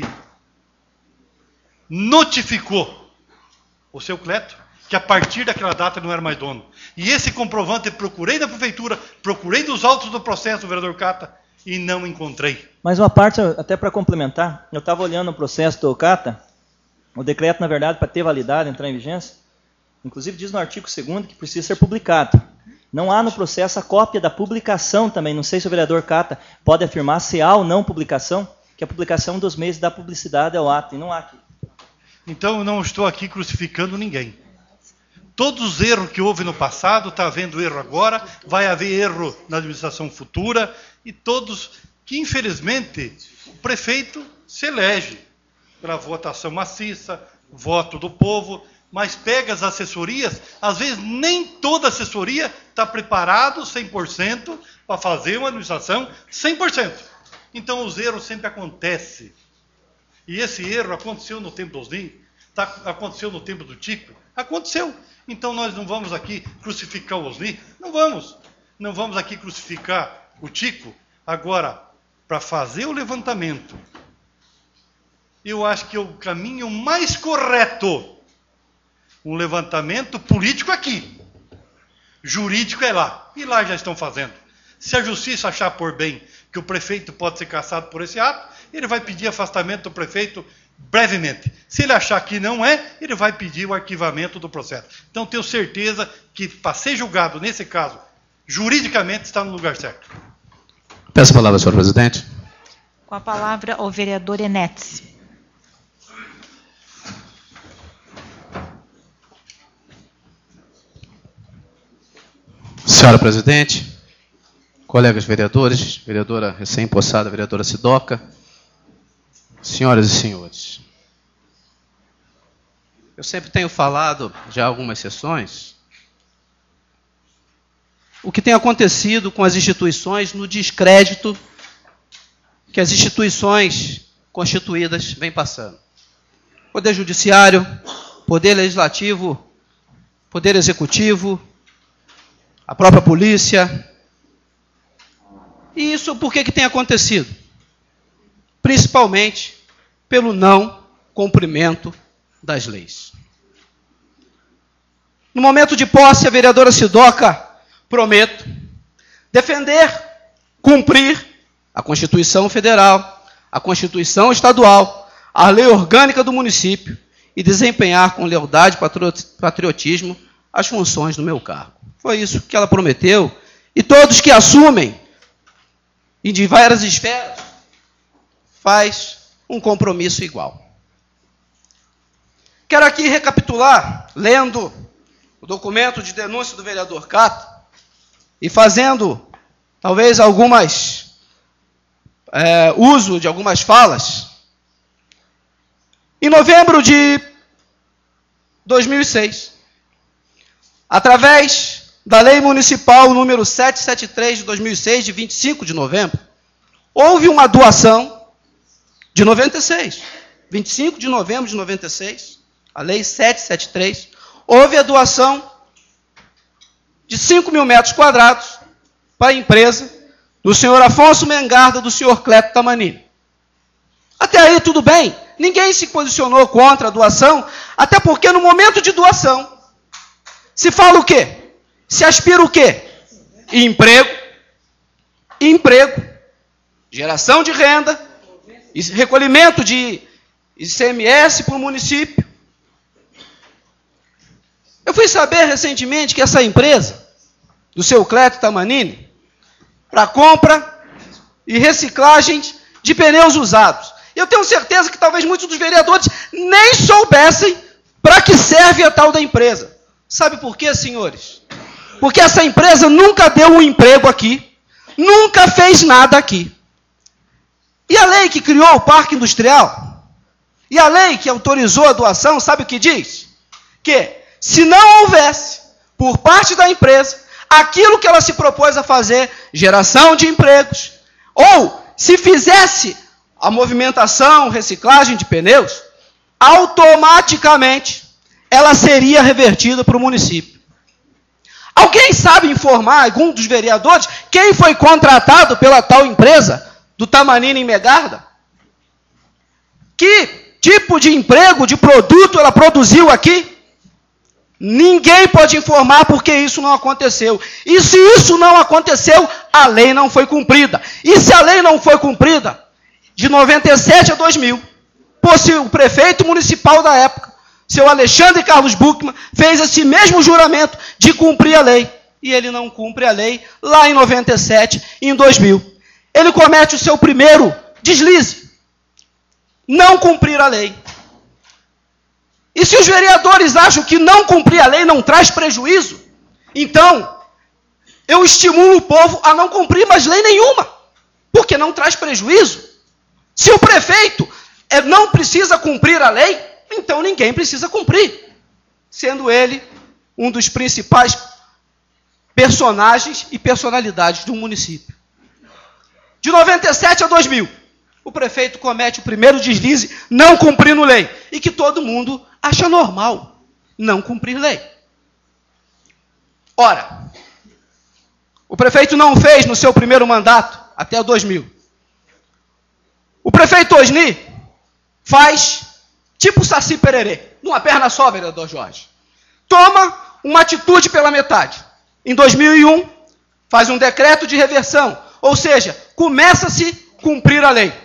notificou o seu Cleto que a partir daquela data não era mais dono. E esse comprovante eu procurei na prefeitura, procurei nos autos do processo do vereador Cata e não encontrei. Mais uma parte, até para complementar, eu estava olhando o processo do Cata, o decreto, na verdade, para ter validade, entrar em vigência, inclusive diz no artigo segundo que precisa ser publicado. Não há no processo a cópia da publicação também. Não sei se o vereador Cata pode afirmar se há ou não publicação, que a publicação dos meios da publicidade é o ato, e não há aqui. Então eu não estou aqui crucificando ninguém. Todos os erros que houve no passado, está havendo erro agora, vai haver erro na administração futura, e todos que, infelizmente, o prefeito se elege. pela votação maciça, voto do povo, mas pega as assessorias, às vezes nem toda assessoria está preparado cem por cento para fazer uma administração cem por cento. Então os erros sempre acontecem. E esse erro aconteceu no tempo do Osni, tá, aconteceu no tempo do Tico, aconteceu. Então nós não vamos aqui crucificar o Osni, não vamos. Não vamos aqui crucificar o Tico. Agora, para fazer o levantamento, eu acho que é o caminho mais correto. Um levantamento político aqui. Jurídico é lá. E lá já estão fazendo. Se a justiça achar por bem que o prefeito pode ser cassado por esse ato, ele vai pedir afastamento do prefeito brevemente. Se ele achar que não é, ele vai pedir o arquivamento do processo. Então, tenho certeza que, para ser julgado, nesse caso, juridicamente, está no lugar certo. Peço a palavra, senhor presidente. Com a palavra, o vereador Enetes. Senhora presidente, colegas vereadores, vereadora recém-possada, vereadora Sidoca, senhoras e senhores. Eu sempre tenho falado, já em algumas sessões, o que tem acontecido com as instituições no descrédito que as instituições constituídas vêm passando. Poder Judiciário, Poder Legislativo, Poder Executivo, a própria polícia. E isso por que que tem acontecido? Principalmente pelo não cumprimento das leis. No momento de posse, a vereadora Sidoca, prometo defender, cumprir a Constituição Federal, a Constituição Estadual, a lei orgânica do município e desempenhar com lealdade e patriotismo as funções do meu cargo. Foi isso que ela prometeu. E todos que assumem, e de várias esferas, faz um compromisso igual. Quero aqui recapitular, lendo o documento de denúncia do vereador Cato, e fazendo, talvez, algumas, é, uso de algumas falas. Em novembro de dois mil e seis, através da Lei Municipal número setecentos e setenta e três de dois mil e seis, de vinte e cinco de novembro, houve uma doação de noventa e seis. vinte e cinco de novembro de noventa e seis, a Lei setecentos e setenta e três, houve a doação de cinco mil metros quadrados para a empresa do senhor Afonso Mengarda, do senhor Cleto Tamanini. Até aí tudo bem, ninguém se posicionou contra a doação, até porque no momento de doação, se fala o quê? Se aspira o quê? Emprego, emprego, geração de renda, recolhimento de I C M S para o município. Eu fui saber recentemente que essa empresa, do seu Cleto Tamanini, para compra e reciclagem de pneus usados. Eu tenho certeza que talvez muitos dos vereadores nem soubessem para que serve a tal da empresa. Sabe por quê, senhores? Porque essa empresa nunca deu um emprego aqui, nunca fez nada aqui. E a lei que criou o Parque Industrial, e a lei que autorizou a doação, sabe o que diz? Que se não houvesse, por parte da empresa, aquilo que ela se propôs a fazer, geração de empregos, ou se fizesse a movimentação, reciclagem de pneus, automaticamente ela seria revertida para o município. Alguém sabe informar, algum dos vereadores, quem foi contratado pela tal empresa do Tamanini em Mengarda? Que tipo de emprego, de produto ela produziu aqui? Ninguém pode informar porque isso não aconteceu. E se isso não aconteceu, a lei não foi cumprida. E se a lei não foi cumprida, de noventa e sete a dois mil, o prefeito municipal da época, seu Alexandre Carlos Buchmann, fez esse mesmo juramento de cumprir a lei. E ele não cumpre a lei lá em noventa e sete e em dois mil. Ele comete o seu primeiro deslize. Não cumprir a lei. E se os vereadores acham que não cumprir a lei não traz prejuízo, então eu estimulo o povo a não cumprir mais lei nenhuma. Porque não traz prejuízo. Se o prefeito é, não precisa cumprir a lei, então ninguém precisa cumprir, sendo ele um dos principais personagens e personalidades do município. De noventa e sete a dois mil, o prefeito comete o primeiro deslize não cumprindo lei, e que todo mundo acha normal não cumprir lei. Ora, o prefeito não fez no seu primeiro mandato, até dois mil. O prefeito Osni faz tipo Saci Pererê, numa perna só, vereador Jorge. Toma uma atitude pela metade. Em dois mil e um, faz um decreto de reversão, ou seja, começa-se a cumprir a lei.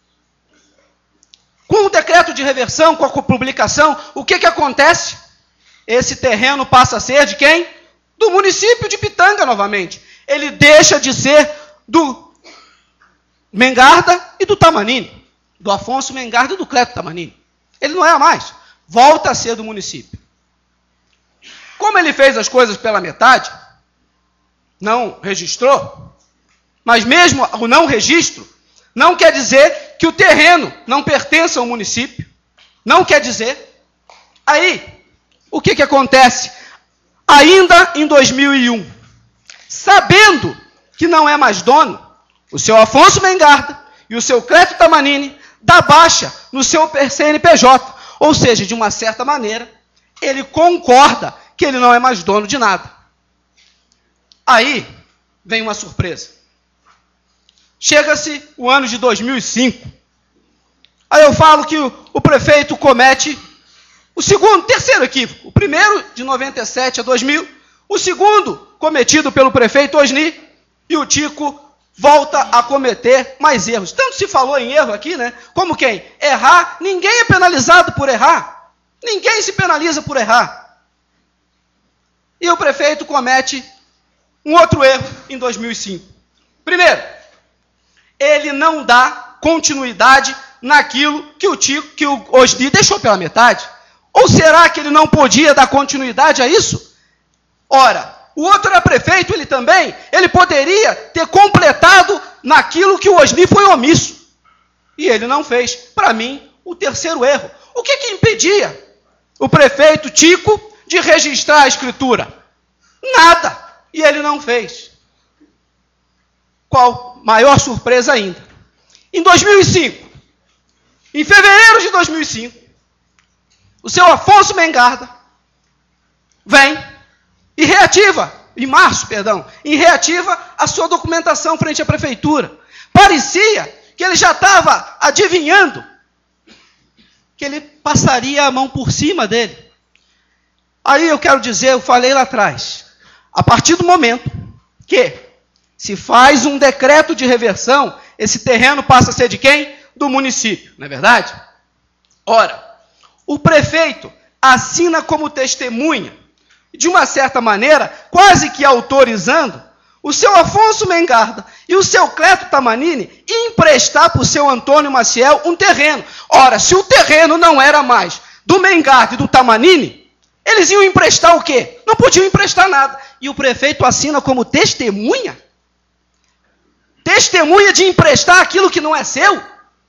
Com o decreto de reversão, com a publicação, o que, que acontece? Esse terreno passa a ser de quem? Do município de Pitanga, novamente. Ele deixa de ser do Mengarda e do Tamanini, do Afonso Mengarda e do Cleto Tamanini. Ele não é mais, volta a ser do município. Como ele fez as coisas pela metade, não registrou, mas mesmo o não registro, não quer dizer que o terreno não pertence ao município, não quer dizer. Aí, o que, que acontece? Ainda em dois mil e um, sabendo que não é mais dono, o seu Afonso Mengarda e o seu Cleto Tamanini dá baixa no seu C N P J, ou seja, de uma certa maneira, ele concorda que ele não é mais dono de nada. Aí vem uma surpresa. Chega-se o ano de dois mil e cinco. Aí eu falo que o, o prefeito comete o segundo, terceiro equívoco. O primeiro, de noventa e sete a dois mil. O segundo, cometido pelo prefeito Osni. E o Tico volta a cometer mais erros. Tanto se falou em erro aqui, né? Como quem? Errar. Ninguém é penalizado por errar. Ninguém se penaliza por errar. E o prefeito comete um outro erro em dois mil e cinco. Primeiro, ele não dá continuidade naquilo que o Tico, que o Osni deixou pela metade. Ou será que ele não podia dar continuidade a isso? Ora, o outro era prefeito, ele também, ele poderia ter completado naquilo que o Osni foi omisso. E ele não fez. Para mim, o terceiro erro. O que que impedia o prefeito Tico de registrar a escritura? Nada. E ele não fez. Qual? Maior surpresa ainda. Em dois mil e cinco, em fevereiro de dois mil e cinco, o seu Afonso Mengarda vem e reativa, em março, perdão, e reativa a sua documentação frente à prefeitura. Parecia que ele já estava adivinhando que ele passaria a mão por cima dele. Aí eu quero dizer, eu falei lá atrás, a partir do momento que se faz um decreto de reversão, esse terreno passa a ser de quem? Do município, não é verdade? Ora, o prefeito assina como testemunha, de uma certa maneira, quase que autorizando, o seu Afonso Mengarda e o seu Cleto Tamanini emprestar para o seu Antônio Maciel um terreno. Ora, se o terreno não era mais do Mengarda e do Tamanini, eles iam emprestar o quê? Não podiam emprestar nada. E o prefeito assina como testemunha? Testemunha de emprestar aquilo que não é seu?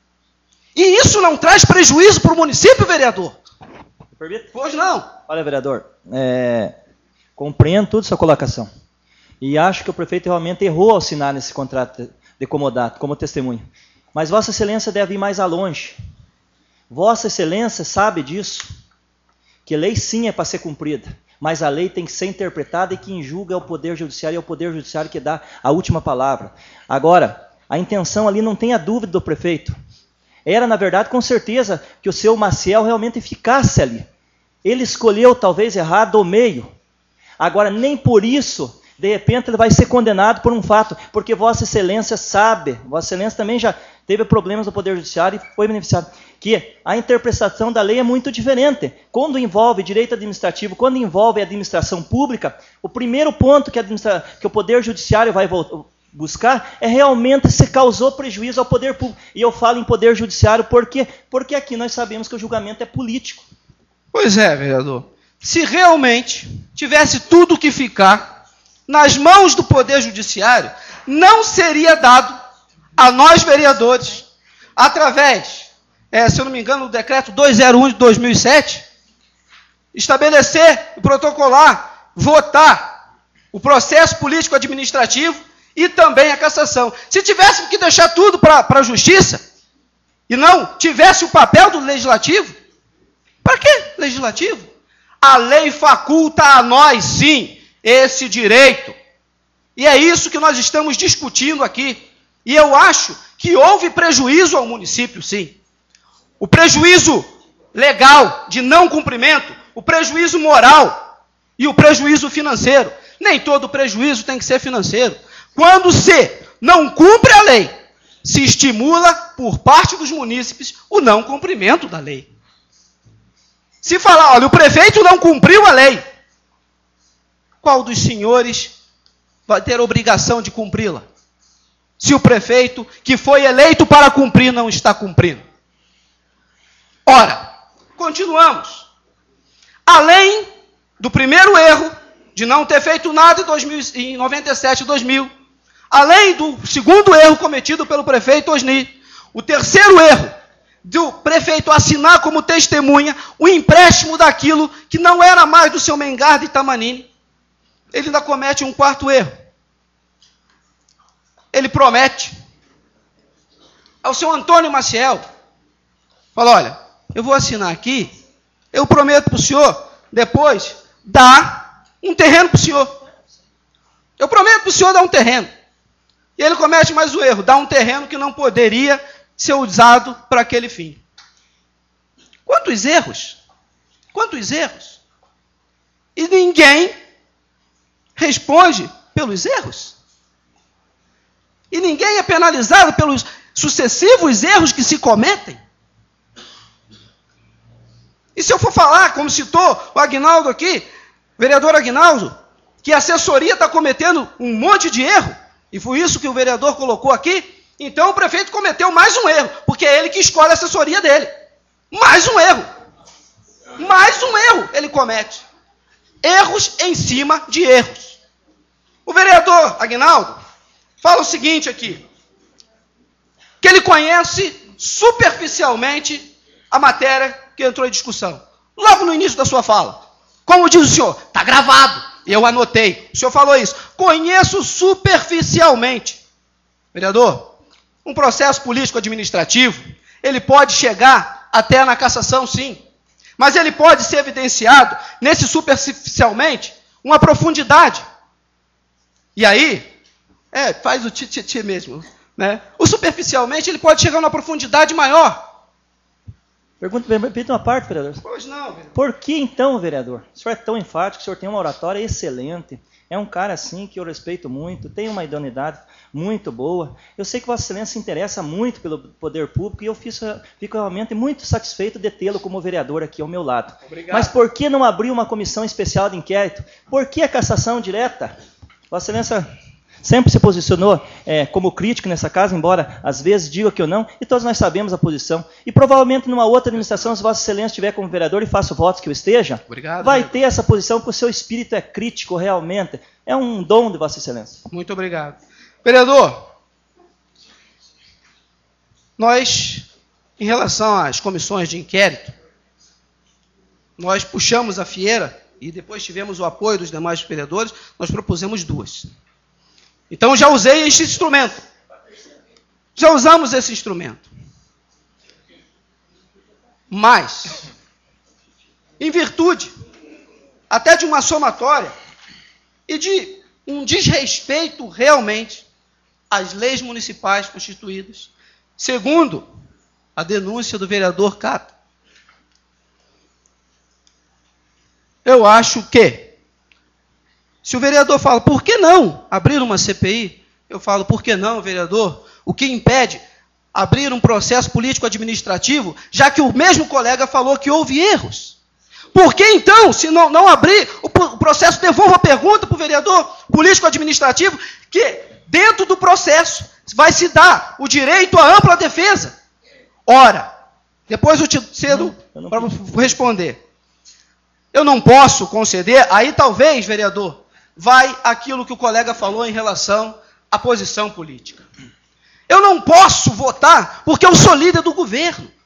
E isso não traz prejuízo para o município, vereador? Permite? Pois não. Olha, vereador, é, compreendo toda a sua colocação. E acho que o prefeito realmente errou ao assinar esse contrato de comodato, como testemunha. Mas Vossa Excelência deve ir mais a longe. Vossa Excelência sabe disso. Que lei sim é para ser cumprida. Mas a lei tem que ser interpretada e quem julga é o Poder Judiciário, e é o Poder Judiciário que dá a última palavra. Agora, a intenção ali não tenha dúvida do prefeito. Era, na verdade, com certeza, que o seu Maciel realmente ficasse ali. Ele escolheu, talvez, errado o meio. Agora, nem por isso, de repente, ele vai ser condenado por um fato, porque Vossa Excelência sabe, Vossa Excelência também já teve problemas no Poder Judiciário e foi beneficiado, que a interpretação da lei é muito diferente. Quando envolve direito administrativo, quando envolve administração pública, o primeiro ponto que, administra... que o Poder Judiciário vai buscar é realmente se causou prejuízo ao poder público. E eu falo em Poder Judiciário por quê? Porque aqui nós sabemos que o julgamento é político. Pois é, vereador. Se realmente tivesse tudo que ficar nas mãos do Poder Judiciário, não seria dado a nós, vereadores, através é, se eu não me engano, o decreto duzentos e um de dois mil e sete, estabelecer, protocolar, votar o processo político-administrativo e também a cassação. Se tivéssemos que deixar tudo para a justiça e não tivesse o papel do legislativo, para que legislativo? A lei faculta a nós, sim, esse direito. E é isso que nós estamos discutindo aqui. E eu acho que houve prejuízo ao município, sim. O prejuízo legal de não cumprimento, o prejuízo moral e o prejuízo financeiro. Nem todo prejuízo tem que ser financeiro. Quando se não cumpre a lei, se estimula por parte dos munícipes o não cumprimento da lei. Se falar, olha, o prefeito não cumpriu a lei, qual dos senhores vai ter a obrigação de cumpri-la? Se o prefeito que foi eleito para cumprir não está cumprindo. Ora, continuamos. Além do primeiro erro de não ter feito nada em, dois mil, em noventa e sete e dois mil, além do segundo erro cometido pelo prefeito Osni, o terceiro erro do prefeito assinar como testemunha o empréstimo daquilo que não era mais do seu Mengarda e Tamanini, ele ainda comete um quarto erro. Ele promete ao seu Antônio Maciel, fala, olha, eu vou assinar aqui, eu prometo para o senhor, depois, dar um terreno para o senhor. Eu prometo para o senhor dar um terreno. E ele comete mais o erro, dá um terreno que não poderia ser usado para aquele fim. Quantos erros? Quantos erros? E ninguém responde pelos erros. E ninguém é penalizado pelos sucessivos erros que se cometem. E se eu for falar, como citou o Aguinaldo aqui, vereador Aguinaldo, que a assessoria está cometendo um monte de erro, e foi isso que o vereador colocou aqui, então o prefeito cometeu mais um erro, porque é ele que escolhe a assessoria dele. Mais um erro. Mais um erro ele comete. Erros em cima de erros. O vereador Aguinaldo fala o seguinte aqui, que ele conhece superficialmente a matéria que entrou em discussão. Logo no início da sua fala. Como diz o senhor, está gravado. Eu anotei. O senhor falou isso. Conheço superficialmente. Vereador, um processo político-administrativo, ele pode chegar até na cassação, sim. Mas ele pode ser evidenciado, nesse superficialmente, uma profundidade. E aí, é, faz o titi mesmo. Né? O superficialmente, ele pode chegar a uma profundidade maior. Pergunta, pergunta uma parte, vereador. Pois não, vereador. Por que então, vereador? O senhor é tão enfático, o senhor tem uma oratória excelente, é um cara assim que eu respeito muito, tem uma idoneidade muito boa. Eu sei que Vossa Excelência se interessa muito pelo poder público e eu fico, fico realmente muito satisfeito de tê-lo como vereador aqui ao meu lado. Obrigado. Mas por que não abrir uma comissão especial de inquérito? Por que a cassação direta? Vossa Excelência sempre se posicionou é, como crítico nessa casa, embora às vezes diga que eu não, e todos nós sabemos a posição. E provavelmente numa outra administração, se Vossa Excelência estiver como vereador e faço votos que eu esteja, Obrigado, vai vereador. ter essa posição, porque o seu espírito é crítico realmente. É um dom de Vossa Excelência. Muito obrigado. Vereador, nós, em relação às comissões de inquérito, nós puxamos a fieira e depois tivemos o apoio dos demais vereadores, nós propusemos duas. Então, já usei este instrumento. Já usamos esse instrumento. Mas, em virtude até de uma somatória e de um desrespeito realmente às leis municipais constituídas, segundo a denúncia do vereador Cato, eu acho que se o vereador fala, por que não abrir uma C P I? Eu falo, por que não, vereador? O que impede abrir um processo político-administrativo, já que o mesmo colega falou que houve erros? Por que então, se não, não abrir o, o processo, devolva a pergunta para o vereador político-administrativo, que dentro do processo vai se dar o direito à ampla defesa? Ora, depois eu te cedo para responder. Eu não posso conceder, aí talvez, vereador, vai aquilo que o colega falou em relação à posição política. Eu não posso votar porque eu sou líder do governo.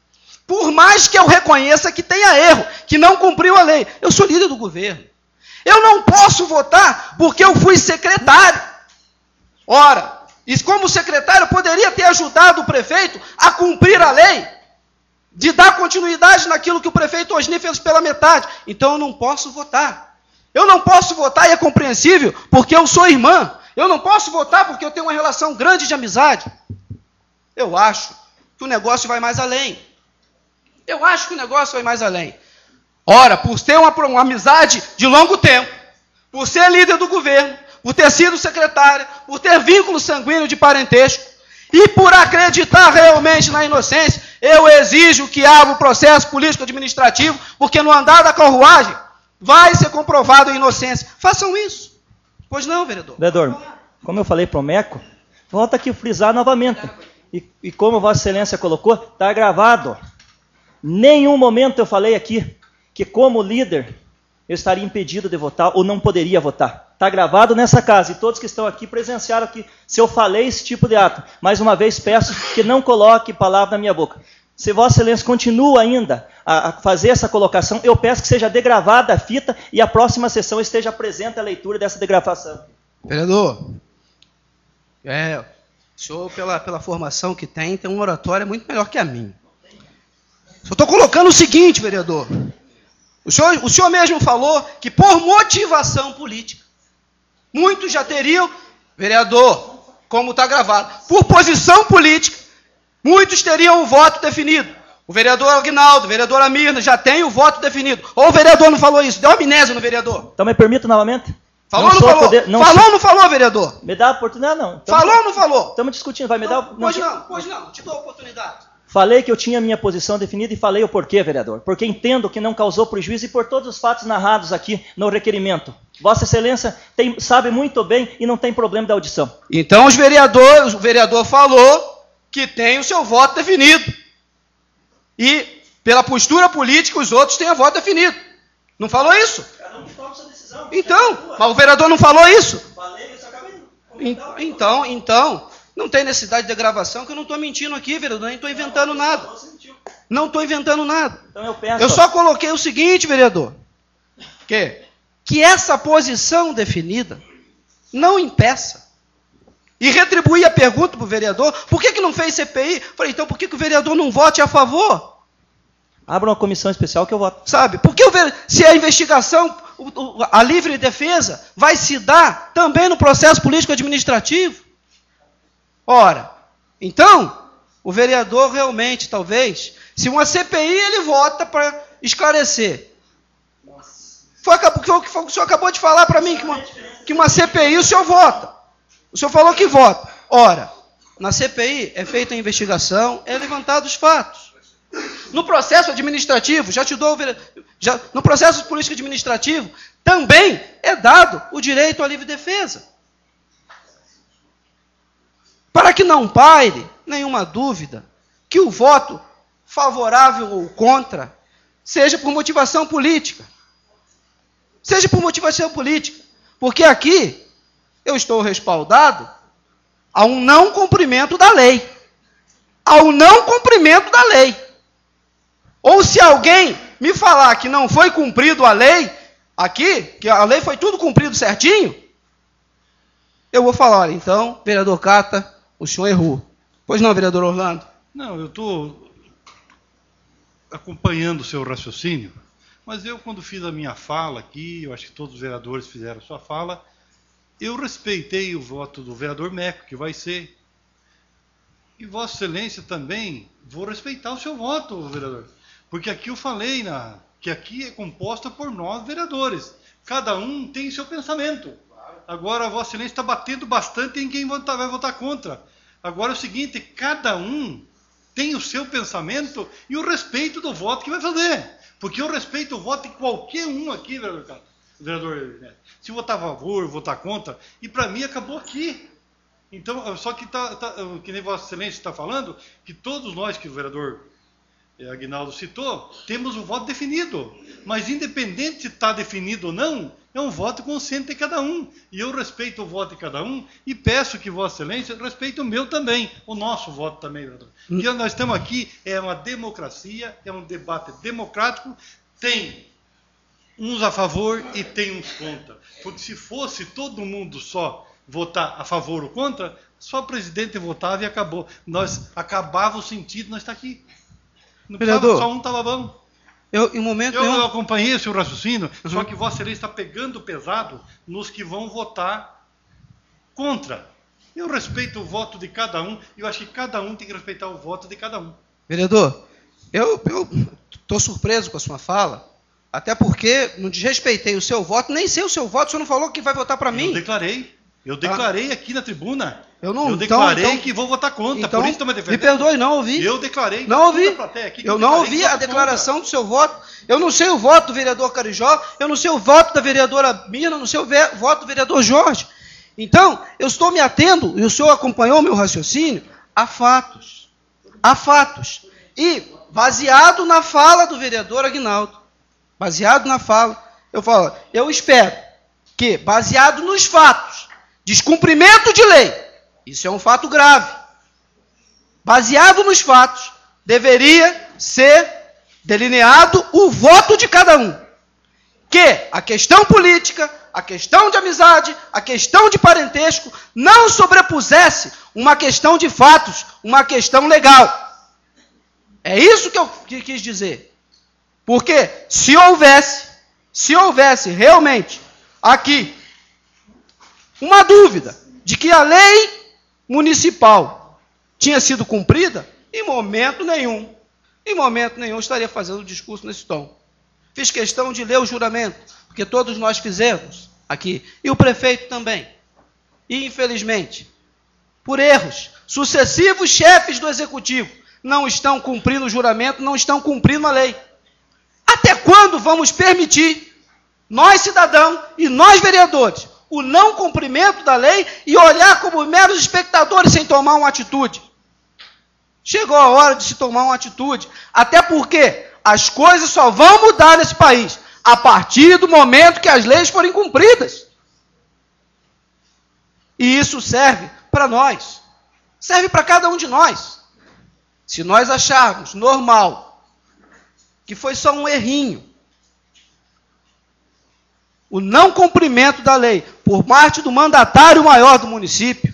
Por mais que eu reconheça que tenha erro, que não cumpriu a lei. Eu sou líder do governo. Eu não posso votar porque eu fui secretário. Ora, e como secretário eu poderia ter ajudado o prefeito a cumprir a lei, de dar continuidade naquilo que o prefeito Osni fez pela metade. Então eu não posso votar. Eu não posso votar, e é compreensível, porque eu sou irmã. Eu não posso votar porque eu tenho uma relação grande de amizade. Eu acho que o negócio vai mais além. Eu acho que o negócio vai mais além. Ora, por ter uma, uma amizade de longo tempo, por ser líder do governo, por ter sido secretária, por ter vínculo sanguíneo de parentesco, e por acreditar realmente na inocência, eu exijo que abra o processo político-administrativo, porque no andar da carruagem vai ser comprovado a inocência. Façam isso. Pois não, vereador? Vereador, como eu falei para o Meco, volta aqui frisar novamente. E, e como Vossa Excelência colocou, está gravado. Nenhum momento eu falei aqui que, como líder, eu estaria impedido de votar ou não poderia votar. Está gravado nessa casa e todos que estão aqui presenciaram aqui se eu falei esse tipo de ato. Mais uma vez peço que não coloque palavra na minha boca. Se Vossa Excelência continua ainda a, a fazer essa colocação, eu peço que seja degravada a fita e a próxima sessão esteja presente a leitura dessa degravação. Vereador, é, o senhor, pela, pela formação que tem, tem uma oratória muito melhor que a minha. Só estou colocando o seguinte, vereador. O senhor, o senhor mesmo falou que por motivação política, muitos já teriam, vereador, como está gravado, por posição política, muitos teriam o voto definido. O vereador Aguinaldo, o vereador Amirna, já tem o voto definido. Ou o vereador não falou isso? Deu amnésia no vereador. Então me permita novamente? Falou ou não falou? Poder, não falou ou não falou, vereador? Me dá a oportunidade, não. Tamo, falou ou não falou? Estamos discutindo, vai me dar... Não, pois não, pois não, te dou a oportunidade. Falei que eu tinha minha posição definida e falei o porquê, vereador. Porque entendo que não causou prejuízo e por todos os fatos narrados aqui no requerimento. Vossa Excelência tem, sabe muito bem e não tem problema da audição. Então os vereadores, o vereador falou que tem o seu voto definido. E pela postura política os outros têm o voto definido. Não falou isso? Cada um toma sua decisão. Então, mas o vereador não falou isso? Falei, eu só acabei. Então, então... Não tem necessidade de gravação, que eu não estou mentindo aqui, vereador, nem estou inventando nada. Não estou inventando nada. Então eu, peço... eu só coloquei o seguinte, vereador, que, que essa posição definida não impeça. E retribuir a pergunta para o vereador, por que, que não fez C P I? Falei, então por que, que o vereador não vote a favor? Abra uma comissão especial que eu voto. Sabe, porque o vereador, se a investigação, a livre defesa, vai se dar também no processo político-administrativo. Ora, então, o vereador realmente, talvez, se uma C P I ele vota para esclarecer. Foi o que o senhor acabou de falar para mim, que uma, que uma C P I o senhor vota. O senhor falou que vota. Ora, na C P I é feita a investigação, é levantado os fatos. No processo administrativo, já te dou, já, no processo político administrativo, também é dado o direito à livre defesa. Para que não paire nenhuma dúvida que o voto favorável ou contra seja por motivação política. Seja por motivação política. Porque aqui eu estou respaldado a um não cumprimento da lei. Ao não cumprimento da lei. Ou se alguém me falar que não foi cumprido a lei, aqui, que a lei foi tudo cumprido certinho, eu vou falar, olha, então, vereador Cata, o senhor errou. Pois não, vereador Orlando? Não, eu estou acompanhando o seu raciocínio, mas eu, quando fiz a minha fala aqui, eu acho que todos os vereadores fizeram a sua fala, eu respeitei o voto do vereador Meco, que vai ser. E Vossa Excelência também, vou respeitar o seu voto, vereador. Porque aqui eu falei na, que aqui é composta por nós, vereadores. Cada um tem seu pensamento. Agora, Vossa Excelência está batendo bastante em quem votar, vai votar contra. Agora é o seguinte, cada um tem o seu pensamento e o respeito do voto que vai fazer. Porque eu respeito o voto de qualquer um aqui, vereador. vereador né? Se votar a favor, votar contra, e para mim acabou aqui. Então, só que, tá, tá, que nem Vossa Excelência está falando, que todos nós, que o vereador é, Aguinaldo citou, temos o voto definido. Mas independente se está definido ou não, é um voto consciente de cada um. E eu respeito o voto de cada um e peço que Vossa Excelência respeite o meu também, o nosso voto também, vereador. Hum. Porque nós estamos aqui, é uma democracia, é um debate democrático, tem uns a favor e tem uns contra. Porque se fosse todo mundo só votar a favor ou contra, só o presidente votava e acabou. Nós acabava o sentido, nós está aqui. Não vereador, só um estava bom. Eu, em momento eu, nenhum... eu acompanhei o seu raciocínio, uhum. Só que Vossa Excelência está pegando pesado nos que vão votar contra. Eu respeito o voto de cada um e eu acho que cada um tem que respeitar o voto de cada um. Vereador, eu estou surpreso com a sua fala, até porque não desrespeitei o seu voto, nem sei o seu voto, o senhor não falou que vai votar para mim. Eu declarei. Eu declarei ah. aqui na tribuna. Eu, não, eu declarei então, que vou votar contra, então, por isso estou me defendendo. Me perdoe, não ouvi. Eu declarei. Não ouvi. Aqui, eu, eu não ouvi a declaração contra. do seu voto. Eu não sei o voto do vereador Carijó, eu não sei o voto da vereadora Mina, eu não sei o voto do vereador Jorge. Então, eu estou me atendo, e o senhor acompanhou o meu raciocínio, a fatos. A fatos. E, baseado na fala do vereador Aguinaldo, baseado na fala, eu falo, eu espero que, baseado nos fatos, descumprimento de lei, isso é um fato grave. Baseado nos fatos, deveria ser delineado o voto de cada um. Que a questão política, a questão de amizade, a questão de parentesco não sobrepusesse uma questão de fatos, uma questão legal. É isso que eu quis dizer. Porque se houvesse, se houvesse realmente aqui uma dúvida de que a lei municipal tinha sido cumprida, em momento nenhum, em momento nenhum estaria fazendo o discurso nesse tom. Fiz questão de ler o juramento, porque todos nós fizemos aqui, e o prefeito também. E, infelizmente, por erros, sucessivos chefes do executivo não estão cumprindo o juramento, não estão cumprindo a lei. Até quando vamos permitir, nós cidadãos e nós vereadores, o não cumprimento da lei e olhar como meros espectadores sem tomar uma atitude? Chegou a hora de se tomar uma atitude, até porque as coisas só vão mudar nesse país a partir do momento que as leis forem cumpridas. E isso serve para nós, serve para cada um de nós. Se nós acharmos normal que foi só um errinho, o não cumprimento da lei por parte do mandatário maior do município,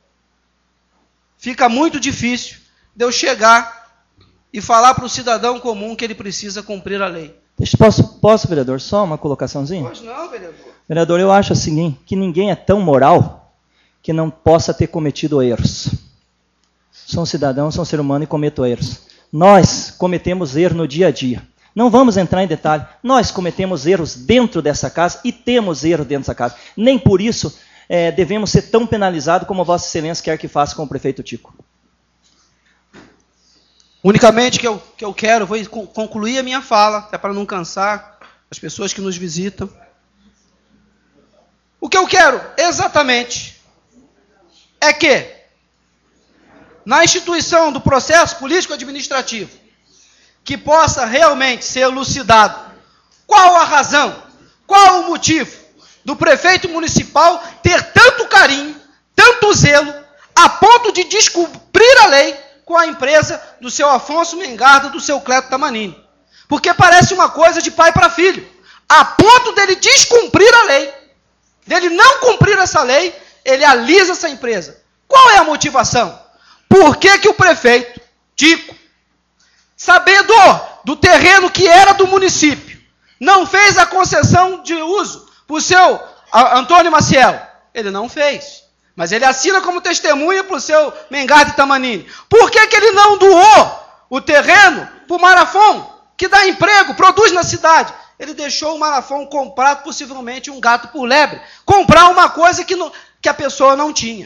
fica muito difícil de eu chegar e falar para o cidadão comum que ele precisa cumprir a lei. Deixa, posso, posso, vereador, só uma colocaçãozinha? Pois não, vereador. Vereador, eu acho o seguinte, que ninguém é tão moral que não possa ter cometido erros. Sou um cidadão, sou um ser humano e cometo erros. Nós cometemos erro no dia a dia. Não vamos entrar em detalhe. Nós cometemos erros dentro dessa casa e temos erro dentro dessa casa. Nem por isso é, devemos ser tão penalizados como Vossa Excelência quer que faça com o prefeito Tico. Unicamente que eu, que eu quero, vou concluir a minha fala, até para não cansar as pessoas que nos visitam. O que eu quero, exatamente, é que, na instituição do processo político-administrativo, que possa realmente ser elucidado qual a razão, qual o motivo do prefeito municipal ter tanto carinho, tanto zelo, a ponto de descumprir a lei com a empresa do seu Afonso Mengarda, do seu Cleto Tamanini. Porque parece uma coisa de pai para filho. A ponto dele descumprir a lei, dele não cumprir essa lei, ele alisa essa empresa. Qual é a motivação? Por que que o prefeito, Tico, sabendo do terreno que era do município, não fez a concessão de uso para o seu Antônio Maciel? Ele não fez. Mas ele assina como testemunha para o seu Mengarda Tamanini. Por que que ele não doou o terreno para o Marafon, que dá emprego, produz na cidade? Ele deixou o Marafon comprar possivelmente um gato por lebre. Comprar uma coisa que, não, que a pessoa não tinha.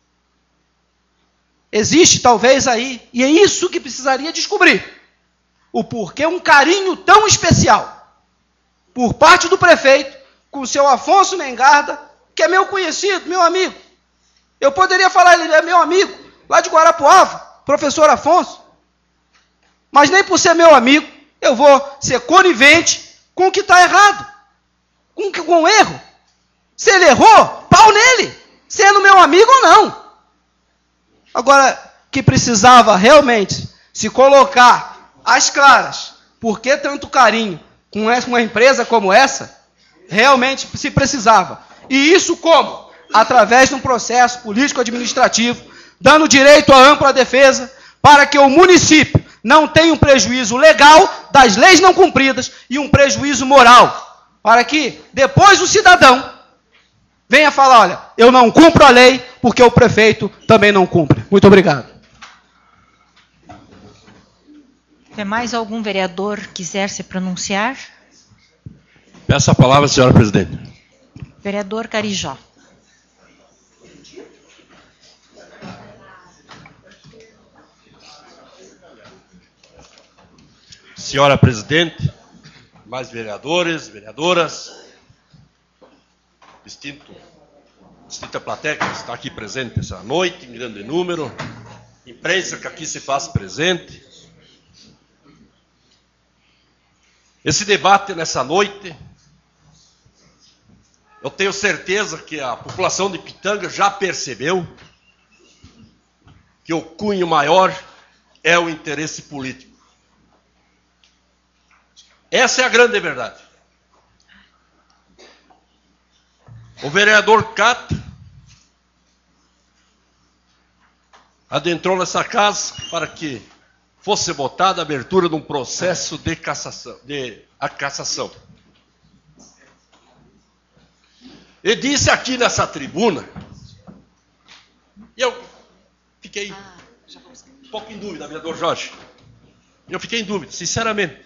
Existe talvez aí, e é isso que precisaria descobrir, o porquê um carinho tão especial por parte do prefeito com o seu Afonso Mengarda, que é meu conhecido, meu amigo. Eu poderia falar, ele é meu amigo, lá de Guarapuava, professor Afonso. Mas nem por ser meu amigo, eu vou ser conivente com o que está errado, com, com o erro. Se ele errou, pau nele, sendo meu amigo ou não. Agora, que precisava realmente se colocar às claras, por que tanto carinho com uma empresa como essa, realmente se precisava. E isso como? Através de um processo político-administrativo, dando direito à ampla defesa, para que o município não tenha um prejuízo legal das leis não cumpridas e um prejuízo moral, para que depois o cidadão venha falar, olha, eu não cumpro a lei porque o prefeito também não cumpre. Muito obrigado. Se mais algum vereador quiser se pronunciar? Peço a palavra, senhora presidente. Vereador Carijó. Senhora presidente, mais vereadores, vereadoras, distinto, distinta plateia que está aqui presente essa noite, em grande número, imprensa que aqui se faz presente. Esse debate nessa noite, eu tenho certeza que a população de Pitanga já percebeu que o cunho maior é o interesse político. Essa é a grande verdade. O vereador Cato adentrou nessa casa para que fosse votada a abertura de um processo de cassação, de a cassação. E disse aqui nessa tribuna, e eu fiquei um pouco em dúvida, vereador Jorge. Eu fiquei em dúvida, sinceramente.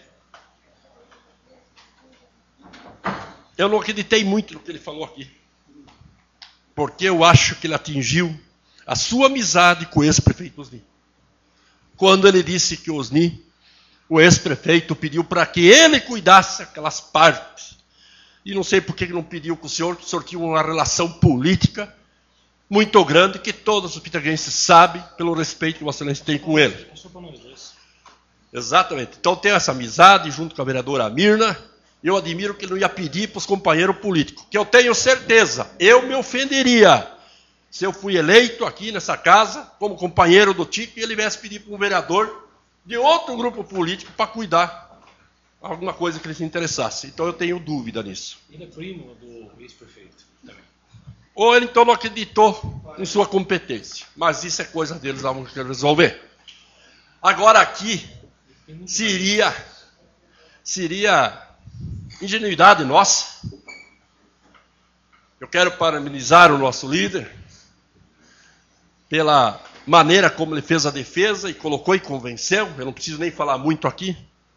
Eu não acreditei muito no que ele falou aqui. Porque eu acho que ele atingiu a sua amizade com o ex-prefeito Osni. Quando ele disse que o Osni, o ex-prefeito, pediu para que ele cuidasse aquelas partes. E não sei por que não pediu com o senhor, que o senhor tinha uma relação política muito grande, que todos os pitanguenses sabem, pelo respeito que o Vossa Excelência tem com ele. Exatamente. Então tem essa amizade junto com a vereadora Mirna. Eu admiro que ele não ia pedir para os companheiros políticos, que eu tenho certeza, eu me ofenderia se eu fui eleito aqui nessa casa como companheiro do Tico e ele viesse pedir para um vereador de outro grupo político para cuidar alguma coisa que ele se interessasse. Então eu tenho dúvida nisso. Ele é primo do ex-prefeito também. Ou ele então não acreditou em sua competência, mas isso é coisa deles, lá vamos resolver. Agora aqui seria seria ingenuidade nossa. Eu quero parabenizar o nosso líder pela maneira como ele fez a defesa e colocou e convenceu. Eu não preciso nem falar muito aqui.